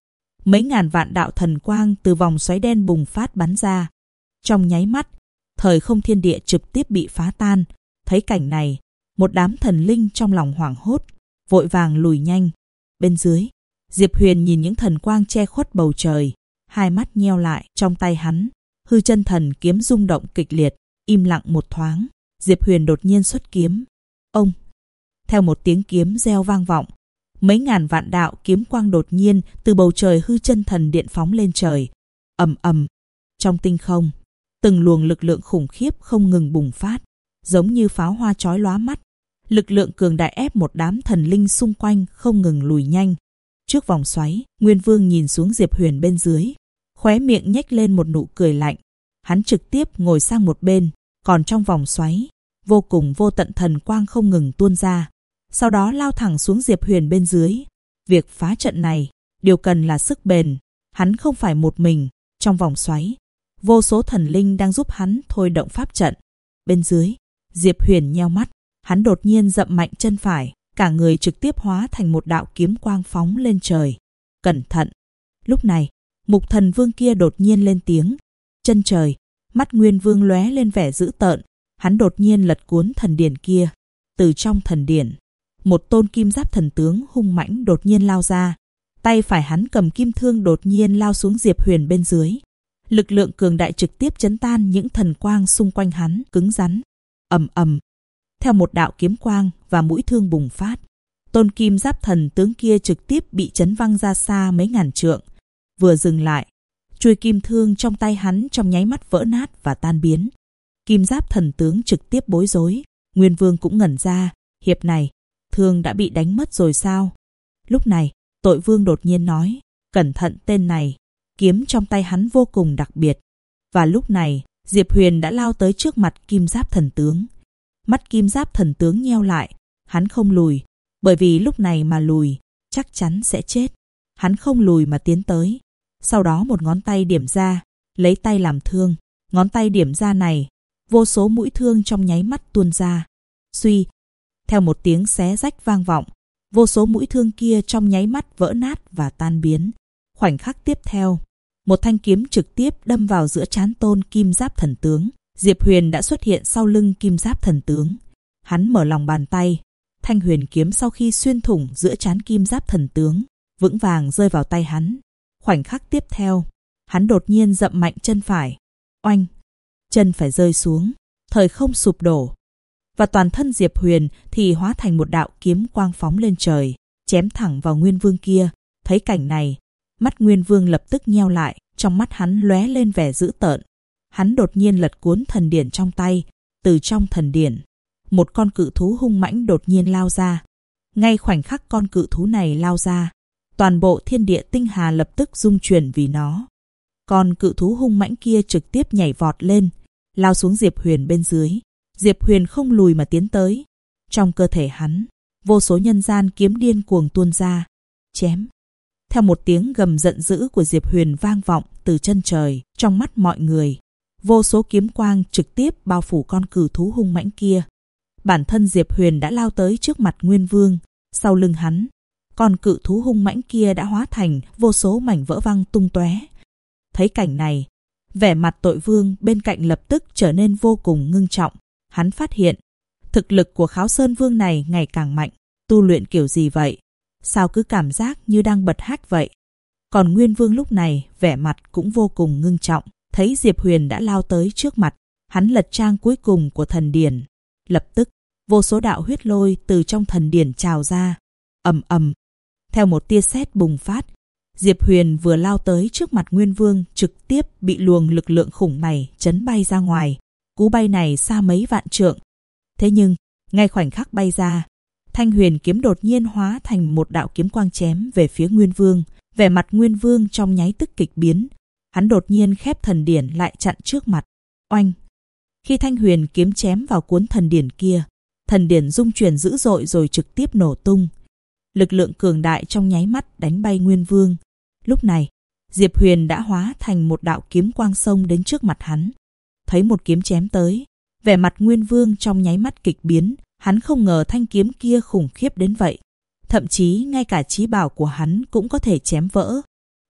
mấy ngàn vạn đạo thần quang từ vòng xoáy đen bùng phát bắn ra. Trong nháy mắt, thời không thiên địa trực tiếp bị phá tan. Thấy cảnh này, một đám thần linh trong lòng hoảng hốt, vội vàng lùi nhanh. Bên dưới, Diệp Huyền nhìn những thần quang che khuất bầu trời, hai mắt nheo lại. Trong tay hắn, hư chân thần kiếm rung động kịch liệt. Im lặng một thoáng, Diệp Huyền đột nhiên xuất kiếm. Ông! Theo một tiếng kiếm reo vang vọng, mấy ngàn vạn đạo kiếm quang đột nhiên từ bầu trời hư chân thần điện phóng lên trời. Ầm ầm! Trong tinh không, từng luồng lực lượng khủng khiếp không ngừng bùng phát, giống như pháo hoa chói lóa mắt. Lực lượng cường đại ép một đám thần linh xung quanh không ngừng lùi nhanh. Trước vòng xoáy, Nguyên Vương nhìn xuống Diệp Huyền bên dưới, khóe miệng nhếch lên một nụ cười lạnh. Hắn trực tiếp ngồi sang một bên, còn trong vòng xoáy, vô cùng vô tận thần quang không ngừng tuôn ra, sau đó lao thẳng xuống Diệp Huyền bên dưới. Việc phá trận này, điều cần là sức bền. Hắn không phải một mình, trong vòng xoáy, vô số thần linh đang giúp hắn thôi động pháp trận. Bên dưới, Diệp Huyền nheo mắt, hắn đột nhiên dậm mạnh chân phải, cả người trực tiếp hóa thành một đạo kiếm quang phóng lên trời. Cẩn thận! Lúc này, Mục Thần Vương kia đột nhiên lên tiếng. Chân trời, mắt Nguyên Vương lóe lên vẻ dữ tợn, hắn đột nhiên lật cuốn thần điển kia. Từ trong thần điển, một tôn kim giáp thần tướng hung mãnh đột nhiên lao ra. Tay phải hắn cầm kim thương đột nhiên lao xuống Diệp Huyền bên dưới. Lực lượng cường đại trực tiếp chấn tan những thần quang xung quanh hắn cứng rắn. Ầm ầm! Theo một đạo kiếm quang và mũi thương bùng phát, tôn kim giáp thần tướng kia trực tiếp bị chấn văng ra xa mấy ngàn trượng. Vừa dừng lại, chuôi kim thương trong tay hắn trong nháy mắt vỡ nát và tan biến. Kim giáp thần tướng trực tiếp bối rối. Nguyên Vương cũng ngẩn ra, hiệp này, thương đã bị đánh mất rồi sao? Lúc này, Tội Vương đột nhiên nói, cẩn thận tên này, kiếm trong tay hắn vô cùng đặc biệt. Và lúc này, Diệp Huyền đã lao tới trước mặt kim giáp thần tướng. Mắt kim giáp thần tướng nheo lại, hắn không lùi, bởi vì lúc này mà lùi, chắc chắn sẽ chết. Hắn không lùi mà tiến tới. Sau đó một ngón tay điểm ra, lấy tay làm thương. Ngón tay điểm ra này, vô số mũi thương trong nháy mắt tuôn ra. Suy! Theo một tiếng xé rách vang vọng, vô số mũi thương kia trong nháy mắt vỡ nát và tan biến. Khoảnh khắc tiếp theo, một thanh kiếm trực tiếp đâm vào giữa trán tôn kim giáp thần tướng. Diệp Huyền đã xuất hiện sau lưng kim giáp thần tướng. Hắn mở lòng bàn tay, thanh huyền kiếm sau khi xuyên thủng giữa trán kim giáp thần tướng, vững vàng rơi vào tay hắn. Khoảnh khắc tiếp theo, hắn đột nhiên dậm mạnh chân phải. Oanh! Chân phải rơi xuống, thời không sụp đổ. Và toàn thân Diệp Huyền thì hóa thành một đạo kiếm quang phóng lên trời, chém thẳng vào Nguyên Vương kia. Thấy cảnh này, mắt Nguyên Vương lập tức nheo lại, trong mắt hắn lóe lên vẻ dữ tợn. Hắn đột nhiên lật cuốn thần điển trong tay. Từ trong thần điển, một con cự thú hung mãnh đột nhiên lao ra. Ngay khoảnh khắc con cự thú này lao ra, toàn bộ thiên địa tinh hà lập tức rung chuyển vì nó. Con cự thú hung mãnh kia trực tiếp nhảy vọt lên, lao xuống Diệp Huyền bên dưới. Diệp Huyền không lùi mà tiến tới. Trong cơ thể hắn, vô số nhân gian kiếm điên cuồng tuôn ra. Chém! Theo một tiếng gầm giận dữ của Diệp Huyền vang vọng từ chân trời, trong mắt mọi người, vô số kiếm quang trực tiếp bao phủ con cự thú hung mãnh kia. Bản thân Diệp Huyền đã lao tới trước mặt Nguyên Vương. Sau lưng hắn, con cự thú hung mãnh kia đã hóa thành vô số mảnh vỡ văng tung tóe. Thấy cảnh này, vẻ mặt Tội Vương bên cạnh lập tức trở nên vô cùng ngưng trọng. Hắn phát hiện, thực lực của Kháo Sơn Vương này ngày càng mạnh. Tu luyện kiểu gì vậy? Sao cứ cảm giác như đang bật hách vậy? Còn Nguyên Vương lúc này, vẻ mặt cũng vô cùng ngưng trọng. Thấy Diệp Huyền đã lao tới trước mặt, hắn lật trang cuối cùng của thần điển. Lập tức, vô số đạo huyết lôi từ trong thần điển trào ra. Ầm ầm! Theo một tia sét bùng phát, Diệp Huyền vừa lao tới trước mặt Nguyên Vương trực tiếp bị luồng lực lượng khủng này chấn bay ra ngoài. Cú bay này xa mấy vạn trượng. Thế nhưng, ngay khoảnh khắc bay ra, thanh huyền kiếm đột nhiên hóa thành một đạo kiếm quang chém về phía Nguyên Vương. Vẻ mặt Nguyên Vương trong nháy tức kịch biến. Hắn đột nhiên khép thần điển lại chặn trước mặt. Oanh! Khi thanh huyền kiếm chém vào cuốn thần điển kia, thần điển rung chuyển dữ dội rồi trực tiếp nổ tung. Lực lượng cường đại trong nháy mắt đánh bay Nguyên Vương. Lúc này, Diệp Huyền đã hóa thành một đạo kiếm quang xông đến trước mặt hắn. Thấy một kiếm chém tới, vẻ mặt Nguyên Vương trong nháy mắt kịch biến. Hắn không ngờ thanh kiếm kia khủng khiếp đến vậy. Thậm chí ngay cả chí bảo của hắn cũng có thể chém vỡ.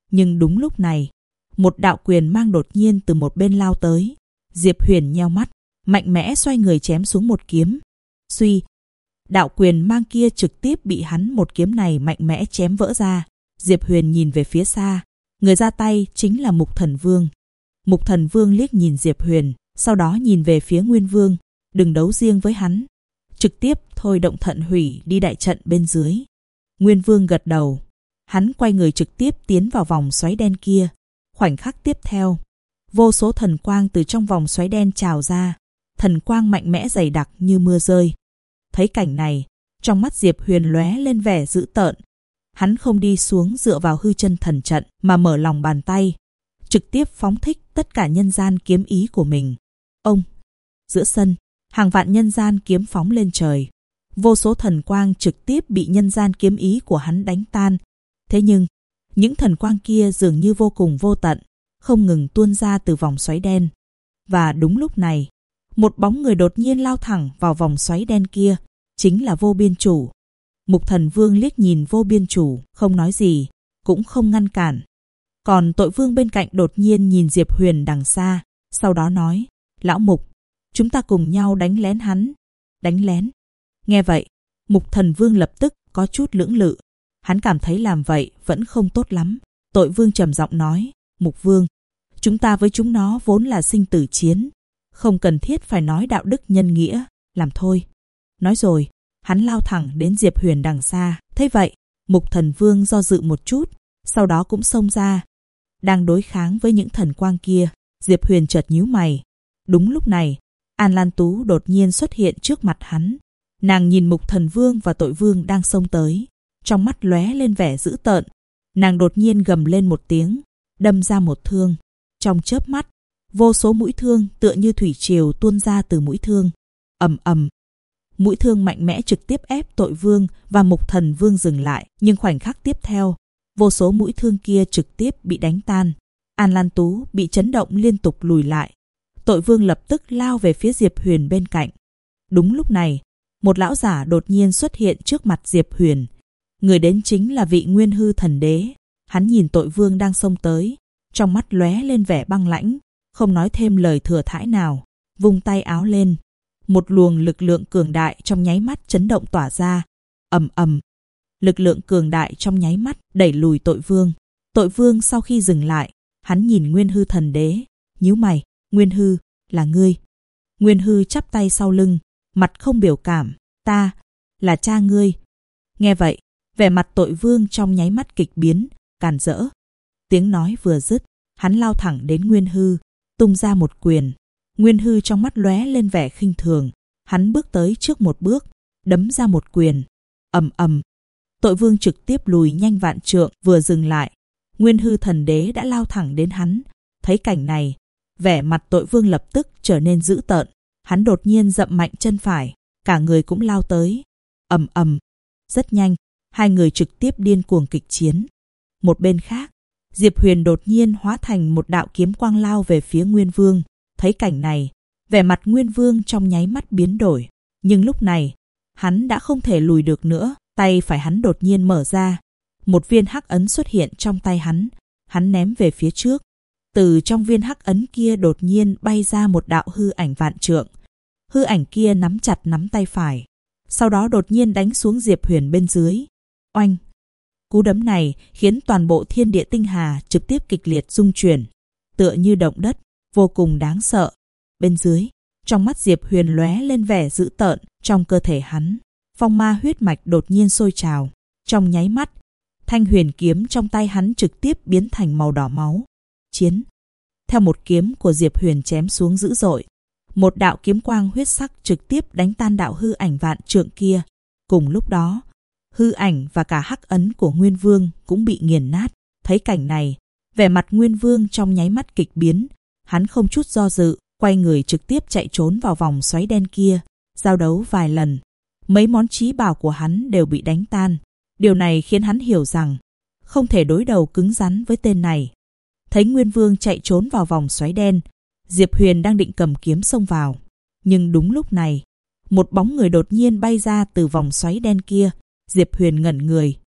Nhưng đúng lúc này, một đạo quyền mang đột nhiên từ một bên lao tới. Diệp Huyền nheo mắt, mạnh mẽ xoay người chém xuống một kiếm. Suy, đạo quyền mang kia trực tiếp bị hắn một kiếm này mạnh mẽ chém vỡ ra. Diệp Huyền nhìn về phía xa, người ra tay chính là Mục Thần Vương. Mục Thần Vương liếc nhìn Diệp Huyền, sau đó nhìn về phía Nguyên Vương. Đừng đấu riêng với hắn, trực tiếp thôi động thận hủy đi đại trận bên dưới. Nguyên Vương gật đầu, hắn quay người trực tiếp tiến vào vòng xoáy đen kia. Khoảnh khắc tiếp theo, vô số thần quang từ trong vòng xoáy đen trào ra, thần quang mạnh mẽ dày đặc như mưa rơi. Thấy cảnh này, trong mắt Diệp Huyền lóe lên vẻ dữ tợn. Hắn không đi xuống dựa vào hư chân thần trận mà mở lòng bàn tay, trực tiếp phóng thích tất cả nhân gian kiếm ý của mình. Ông, giữa sân, hàng vạn nhân gian kiếm phóng lên trời. Vô số thần quang trực tiếp bị nhân gian kiếm ý của hắn đánh tan. Thế nhưng, những thần quang kia dường như vô cùng vô tận, không ngừng tuôn ra từ vòng xoáy đen. Và đúng lúc này, một bóng người đột nhiên lao thẳng vào vòng xoáy đen kia, chính là Vô Biên Chủ. Mục Thần Vương liếc nhìn Vô Biên Chủ, không nói gì, cũng không ngăn cản. Còn Tội Vương bên cạnh đột nhiên nhìn Diệp Huyền đằng xa, sau đó nói, Lão Mục, chúng ta cùng nhau đánh lén hắn. Đánh lén. Nghe vậy, Mục Thần Vương lập tức có chút lưỡng lự. Hắn cảm thấy làm vậy vẫn không tốt lắm. Tội Vương trầm giọng nói, Mục Vương, chúng ta với chúng nó vốn là sinh tử chiến, không cần thiết phải nói đạo đức nhân nghĩa, làm thôi. Nói rồi, hắn lao thẳng đến Diệp Huyền đằng xa. Thế vậy, Mục Thần Vương do dự một chút, sau đó cũng xông ra. Đang đối kháng với những thần quang kia, Diệp Huyền chợt nhíu mày. Đúng lúc này, An Lan Tú đột nhiên xuất hiện trước mặt hắn. Nàng nhìn Mục Thần Vương và Tội Vương đang xông tới, trong mắt lóe lên vẻ dữ tợn. Nàng đột nhiên gầm lên một tiếng, đâm ra một thương. Trong chớp mắt, vô số mũi thương tựa như thủy triều tuôn ra từ mũi thương. Ầm ầm. Mũi thương mạnh mẽ trực tiếp ép Tội Vương và Mục Thần Vương dừng lại, nhưng khoảnh khắc tiếp theo, vô số mũi thương kia trực tiếp bị đánh tan. An Lan Tú bị chấn động liên tục lùi lại. Tội Vương lập tức lao về phía Diệp Huyền bên cạnh. Đúng lúc này, một lão giả đột nhiên xuất hiện trước mặt Diệp Huyền. Người đến chính là vị Nguyên Hư Thần Đế. Hắn nhìn Tội Vương đang xông tới, trong mắt lóe lên vẻ băng lãnh, không nói thêm lời thừa thãi nào, vung tay áo lên. Một luồng lực lượng cường đại trong nháy mắt chấn động tỏa ra. Ầm ầm. Lực lượng cường đại trong nháy mắt đẩy lùi Tội Vương. Tội Vương sau khi dừng lại, hắn nhìn Nguyên Hư Thần Đế, nhíu mày. Nguyên Hư, là ngươi. Nguyên Hư chắp tay sau lưng, mặt không biểu cảm. Ta là cha ngươi. Nghe vậy, vẻ mặt Tội Vương trong nháy mắt kịch biến, càn rỡ. Tiếng nói vừa dứt, hắn lao thẳng đến Nguyên Hư, tung ra một quyền. Nguyên Hư trong mắt lóe lên vẻ khinh thường, hắn bước tới trước một bước, đấm ra một quyền. Ầm ầm. Tội Vương trực tiếp lùi nhanh vạn trượng, vừa dừng lại, Nguyên Hư Thần Đế đã lao thẳng đến hắn. Thấy cảnh này, vẻ mặt Tội Vương lập tức trở nên dữ tợn. Hắn đột nhiên dậm mạnh chân phải, cả người cũng lao tới. Ầm ầm. Rất nhanh, hai người trực tiếp điên cuồng kịch chiến. Một bên khác, Diệp Huyền đột nhiên hóa thành một đạo kiếm quang lao về phía Nguyên Vương. Thấy cảnh này, vẻ mặt Nguyên Vương trong nháy mắt biến đổi. Nhưng lúc này, hắn đã không thể lùi được nữa. Tay phải hắn đột nhiên mở ra. Một viên hắc ấn xuất hiện trong tay hắn. Hắn ném về phía trước. Từ trong viên hắc ấn kia đột nhiên bay ra một đạo hư ảnh vạn trượng. Hư ảnh kia nắm chặt nắm tay phải, sau đó đột nhiên đánh xuống Diệp Huyền bên dưới. Oanh! Cú đấm này khiến toàn bộ thiên địa tinh hà trực tiếp kịch liệt rung chuyển, tựa như động đất, vô cùng đáng sợ. Bên dưới, trong mắt Diệp Huyền lóe lên vẻ dữ tợn. Trong cơ thể hắn, phong ma huyết mạch đột nhiên sôi trào. Trong nháy mắt, thanh huyền kiếm trong tay hắn trực tiếp biến thành màu đỏ máu. Chiến! Theo một kiếm của Diệp Huyền chém xuống dữ dội, một đạo kiếm quang huyết sắc trực tiếp đánh tan đạo hư ảnh vạn trượng kia. Cùng lúc đó, hư ảnh và cả hắc ấn của Nguyên Vương cũng bị nghiền nát. Thấy cảnh này, vẻ mặt Nguyên Vương trong nháy mắt kịch biến. Hắn không chút do dự, quay người trực tiếp chạy trốn vào vòng xoáy đen kia. Giao đấu vài lần, mấy món chí bảo của hắn đều bị đánh tan. Điều này khiến hắn hiểu rằng không thể đối đầu cứng rắn với tên này. Thấy Nguyên Vương chạy trốn vào vòng xoáy đen, Diệp Huyền đang định cầm kiếm xông vào. Nhưng đúng lúc này, một bóng người đột nhiên bay ra từ vòng xoáy đen kia. Diệp Huyền ngẩn người.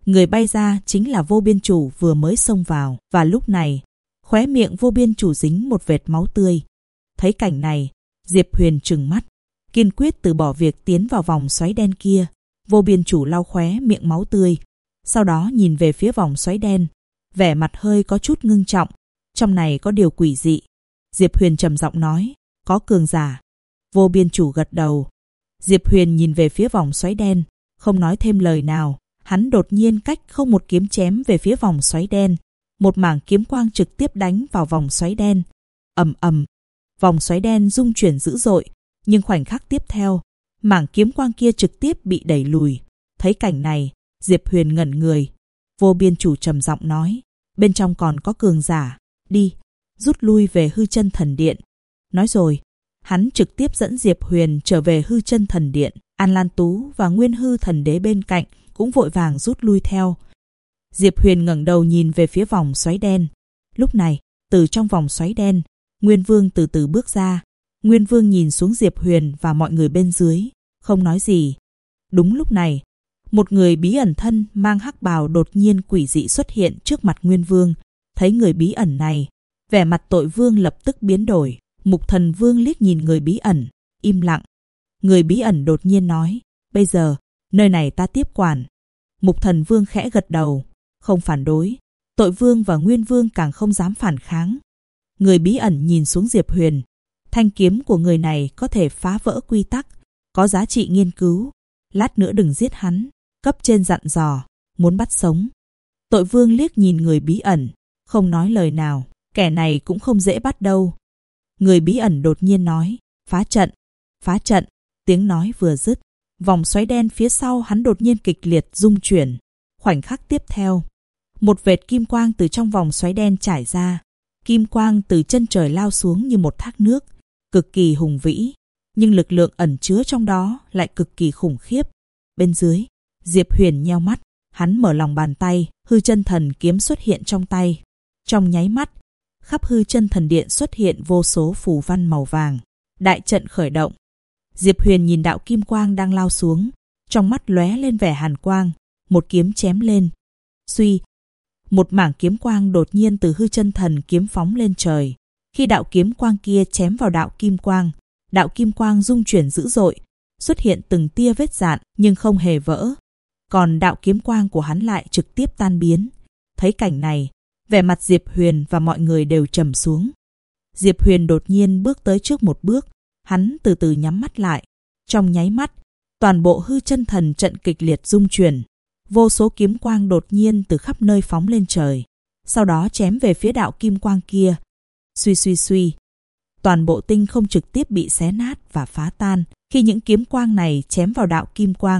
Người bay ra chính là Vô Biên Chủ vừa mới xông vào, và lúc này, khóe miệng Vô Biên Chủ dính một vệt máu tươi. Thấy cảnh này, Diệp Huyền trừng mắt, kiên quyết từ bỏ việc tiến vào vòng xoáy đen kia. Vô Biên Chủ lau khóe miệng máu tươi, sau đó nhìn về phía vòng xoáy đen, vẻ mặt hơi có chút ngưng trọng. Trong này có điều quỷ dị. Diệp Huyền trầm giọng nói, có cường giả. Vô Biên Chủ gật đầu. Diệp Huyền nhìn về phía vòng xoáy đen, không nói thêm lời nào. Hắn đột nhiên cách không một kiếm chém về phía vòng xoáy đen. Một mảng kiếm quang trực tiếp đánh vào vòng xoáy đen. Ầm ầm, vòng xoáy đen rung chuyển dữ dội, nhưng khoảnh khắc tiếp theo, mảng kiếm quang kia trực tiếp bị đẩy lùi. Thấy cảnh này, Diệp Huyền ngẩn người. Vô Biên Chủ trầm giọng nói, bên trong còn có cường giả, đi, rút lui về Hư Chân Thần Điện. Nói rồi, hắn trực tiếp dẫn Diệp Huyền trở về Hư Chân Thần Điện. An Lan Tú và Nguyên Hư Thần Đế bên cạnh cũng vội vàng rút lui theo. Diệp Huyền ngẩng đầu nhìn về phía vòng xoáy đen. Lúc này, từ trong vòng xoáy đen, Nguyên Vương từ từ bước ra. Nguyên Vương nhìn xuống Diệp Huyền và mọi người bên dưới, không nói gì. Đúng lúc này, một người bí ẩn thân mang hắc bào đột nhiên quỷ dị xuất hiện trước mặt Nguyên Vương. Thấy người bí ẩn này, vẻ mặt Tội Vương lập tức biến đổi. Mục Thần Vương liếc nhìn người bí ẩn, im lặng. Người bí ẩn đột nhiên nói, bây giờ, nơi này ta tiếp quản. Mục Thần Vương khẽ gật đầu, không phản đối. Tội Vương và Nguyên Vương càng không dám phản kháng. Người bí ẩn nhìn xuống Diệp Huyền. Thanh kiếm của người này có thể phá vỡ quy tắc, có giá trị nghiên cứu. Lát nữa đừng giết hắn, cấp trên dặn dò, muốn bắt sống. Tội Vương liếc nhìn người bí ẩn, không nói lời nào. Kẻ này cũng không dễ bắt đâu. Người bí ẩn đột nhiên nói, phá trận, phá trận. Tiếng nói vừa dứt, vòng xoáy đen phía sau hắn đột nhiên kịch liệt rung chuyển. Khoảnh khắc tiếp theo, một vệt kim quang từ trong vòng xoáy đen trải ra. Kim quang từ chân trời lao xuống như một thác nước, cực kỳ hùng vĩ, nhưng lực lượng ẩn chứa trong đó lại cực kỳ khủng khiếp. Bên dưới, Diệp Huyền nheo mắt, hắn mở lòng bàn tay, Hư Chân Thần kiếm xuất hiện trong tay. Trong nháy mắt, khắp Hư Chân Thần Điện xuất hiện vô số phù văn màu vàng. Đại trận khởi động. Diệp Huyền nhìn đạo kim quang đang lao xuống, trong mắt lóe lên vẻ hàn quang, một kiếm chém lên. Suy, một mảng kiếm quang đột nhiên từ Hư Chân Thần kiếm phóng lên trời. Khi đạo kiếm quang kia chém vào đạo kim quang rung chuyển dữ dội, xuất hiện từng tia vết rạn nhưng không hề vỡ. Còn đạo kiếm quang của hắn lại trực tiếp tan biến. Thấy cảnh này, vẻ mặt Diệp Huyền và mọi người đều trầm xuống. Diệp Huyền đột nhiên bước tới trước một bước, hắn từ từ nhắm mắt lại. Trong nháy mắt, toàn bộ Hư Chân Thần trận kịch liệt rung chuyển. Vô số kiếm quang đột nhiên từ khắp nơi phóng lên trời, sau đó chém về phía đạo kim quang kia. Suy suy suy, toàn bộ tinh không trực tiếp bị xé nát và phá tan. Khi những kiếm quang này chém vào đạo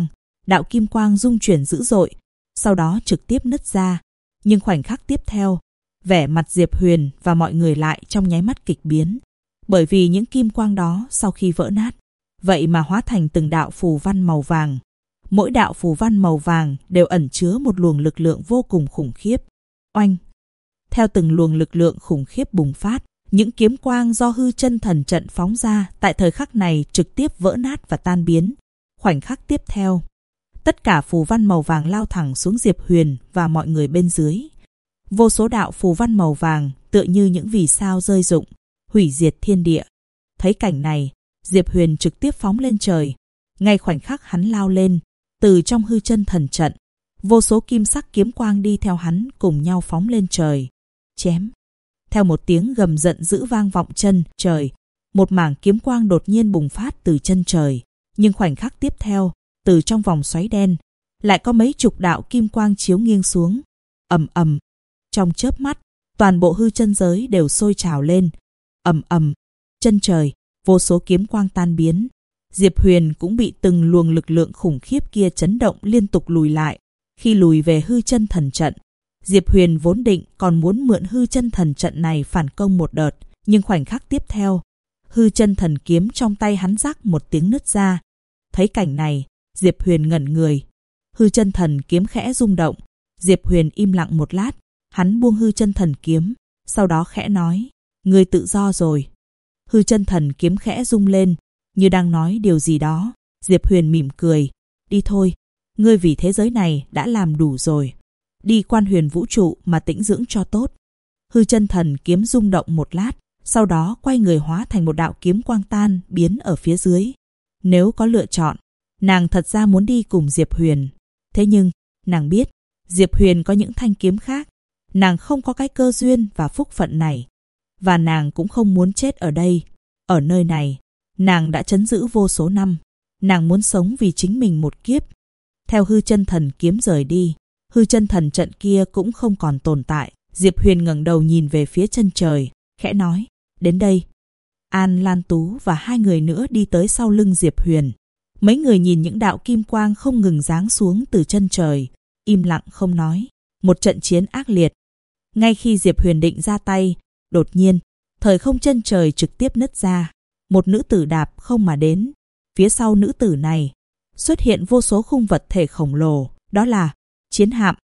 kim quang rung chuyển dữ dội, sau đó trực tiếp nứt ra. Nhưng khoảnh khắc tiếp theo, vẻ mặt Diệp Huyền và mọi người lại trong nháy mắt kịch biến. Bởi vì những kim quang đó sau khi vỡ nát, vậy mà hóa thành từng đạo phù văn màu vàng. Mỗi đạo phù văn màu vàng đều ẩn chứa một luồng lực lượng vô cùng khủng khiếp. Oanh! Theo từng luồng lực lượng khủng khiếp bùng phát, những kiếm quang do Hư Chân Thần trận phóng ra tại thời khắc này trực tiếp vỡ nát và tan biến. Khoảnh khắc tiếp theo, tất cả phù văn màu vàng lao thẳng xuống Diệp Huyền và mọi người bên dưới. Vô số đạo phù văn màu vàng tựa như những vì sao rơi rụng, hủy diệt thiên địa. Thấy cảnh này, Diệp Huyền trực tiếp phóng lên trời. Ngay khoảnh khắc hắn lao lên, từ trong Hư Chân Thần trận, vô số kim sắc kiếm quang đi theo hắn cùng nhau phóng lên trời. Chém! Theo một tiếng gầm giận dữ vang vọng chân trời, một mảng kiếm quang đột nhiên bùng phát từ chân trời. Nhưng khoảnh khắc tiếp theo, từ trong vòng xoáy đen, lại có mấy chục đạo kim quang chiếu nghiêng xuống. Ầm ầm! Trong chớp mắt, toàn bộ hư chân giới đều sôi trào lên. Ầm ầm! Chân trời, vô số kiếm quang tan biến. Diệp Huyền cũng bị từng luồng lực lượng khủng khiếp kia chấn động liên tục lùi lại. Khi lùi về Hư Chân Thần trận, Diệp Huyền vốn định còn muốn mượn Hư Chân Thần trận này phản công một đợt, nhưng khoảnh khắc tiếp theo, Hư Chân Thần kiếm trong tay hắn rắc một tiếng nứt ra. Thấy cảnh này, Diệp Huyền ngẩn người. Hư Chân Thần kiếm khẽ rung động. Diệp Huyền im lặng một lát, hắn buông Hư Chân Thần kiếm, sau đó khẽ nói: "Ngươi tự do rồi." Hư Chân Thần kiếm khẽ rung lên, như đang nói điều gì đó. Diệp Huyền mỉm cười: "Đi thôi." ngươi vì thế giới này đã làm đủ rồi. Đi quan huyền vũ trụ mà tĩnh dưỡng cho tốt. Hư chân thần kiếm rung động một lát, sau đó quay người hóa thành một đạo kiếm quang tan biến ở phía dưới. Nếu có lựa chọn, nàng thật ra muốn đi cùng Diệp Huyền. Thế nhưng, nàng biết, Diệp Huyền có những thanh kiếm khác. Nàng không có cái cơ duyên và phúc phận này. Và nàng cũng không muốn chết ở đây. Ở nơi này, nàng đã trấn giữ vô số năm. Nàng muốn sống vì chính mình một kiếp. Theo hư chân thần kiếm rời đi, hư chân thần trận kia cũng không còn tồn tại. Diệp Huyền ngẩng đầu nhìn về phía chân trời, khẽ nói, đến đây. An Lan Tú và hai người nữa đi tới sau lưng Diệp Huyền. Mấy người nhìn những đạo kim quang không ngừng giáng xuống từ chân trời, im lặng không nói. Một trận chiến ác liệt. Ngay khi Diệp Huyền định ra tay, đột nhiên, thời không chân trời trực tiếp nứt ra. Một nữ tử đạp không mà đến. Phía sau nữ tử này xuất hiện vô số khung vật thể khổng lồ, đó là chiến hạm,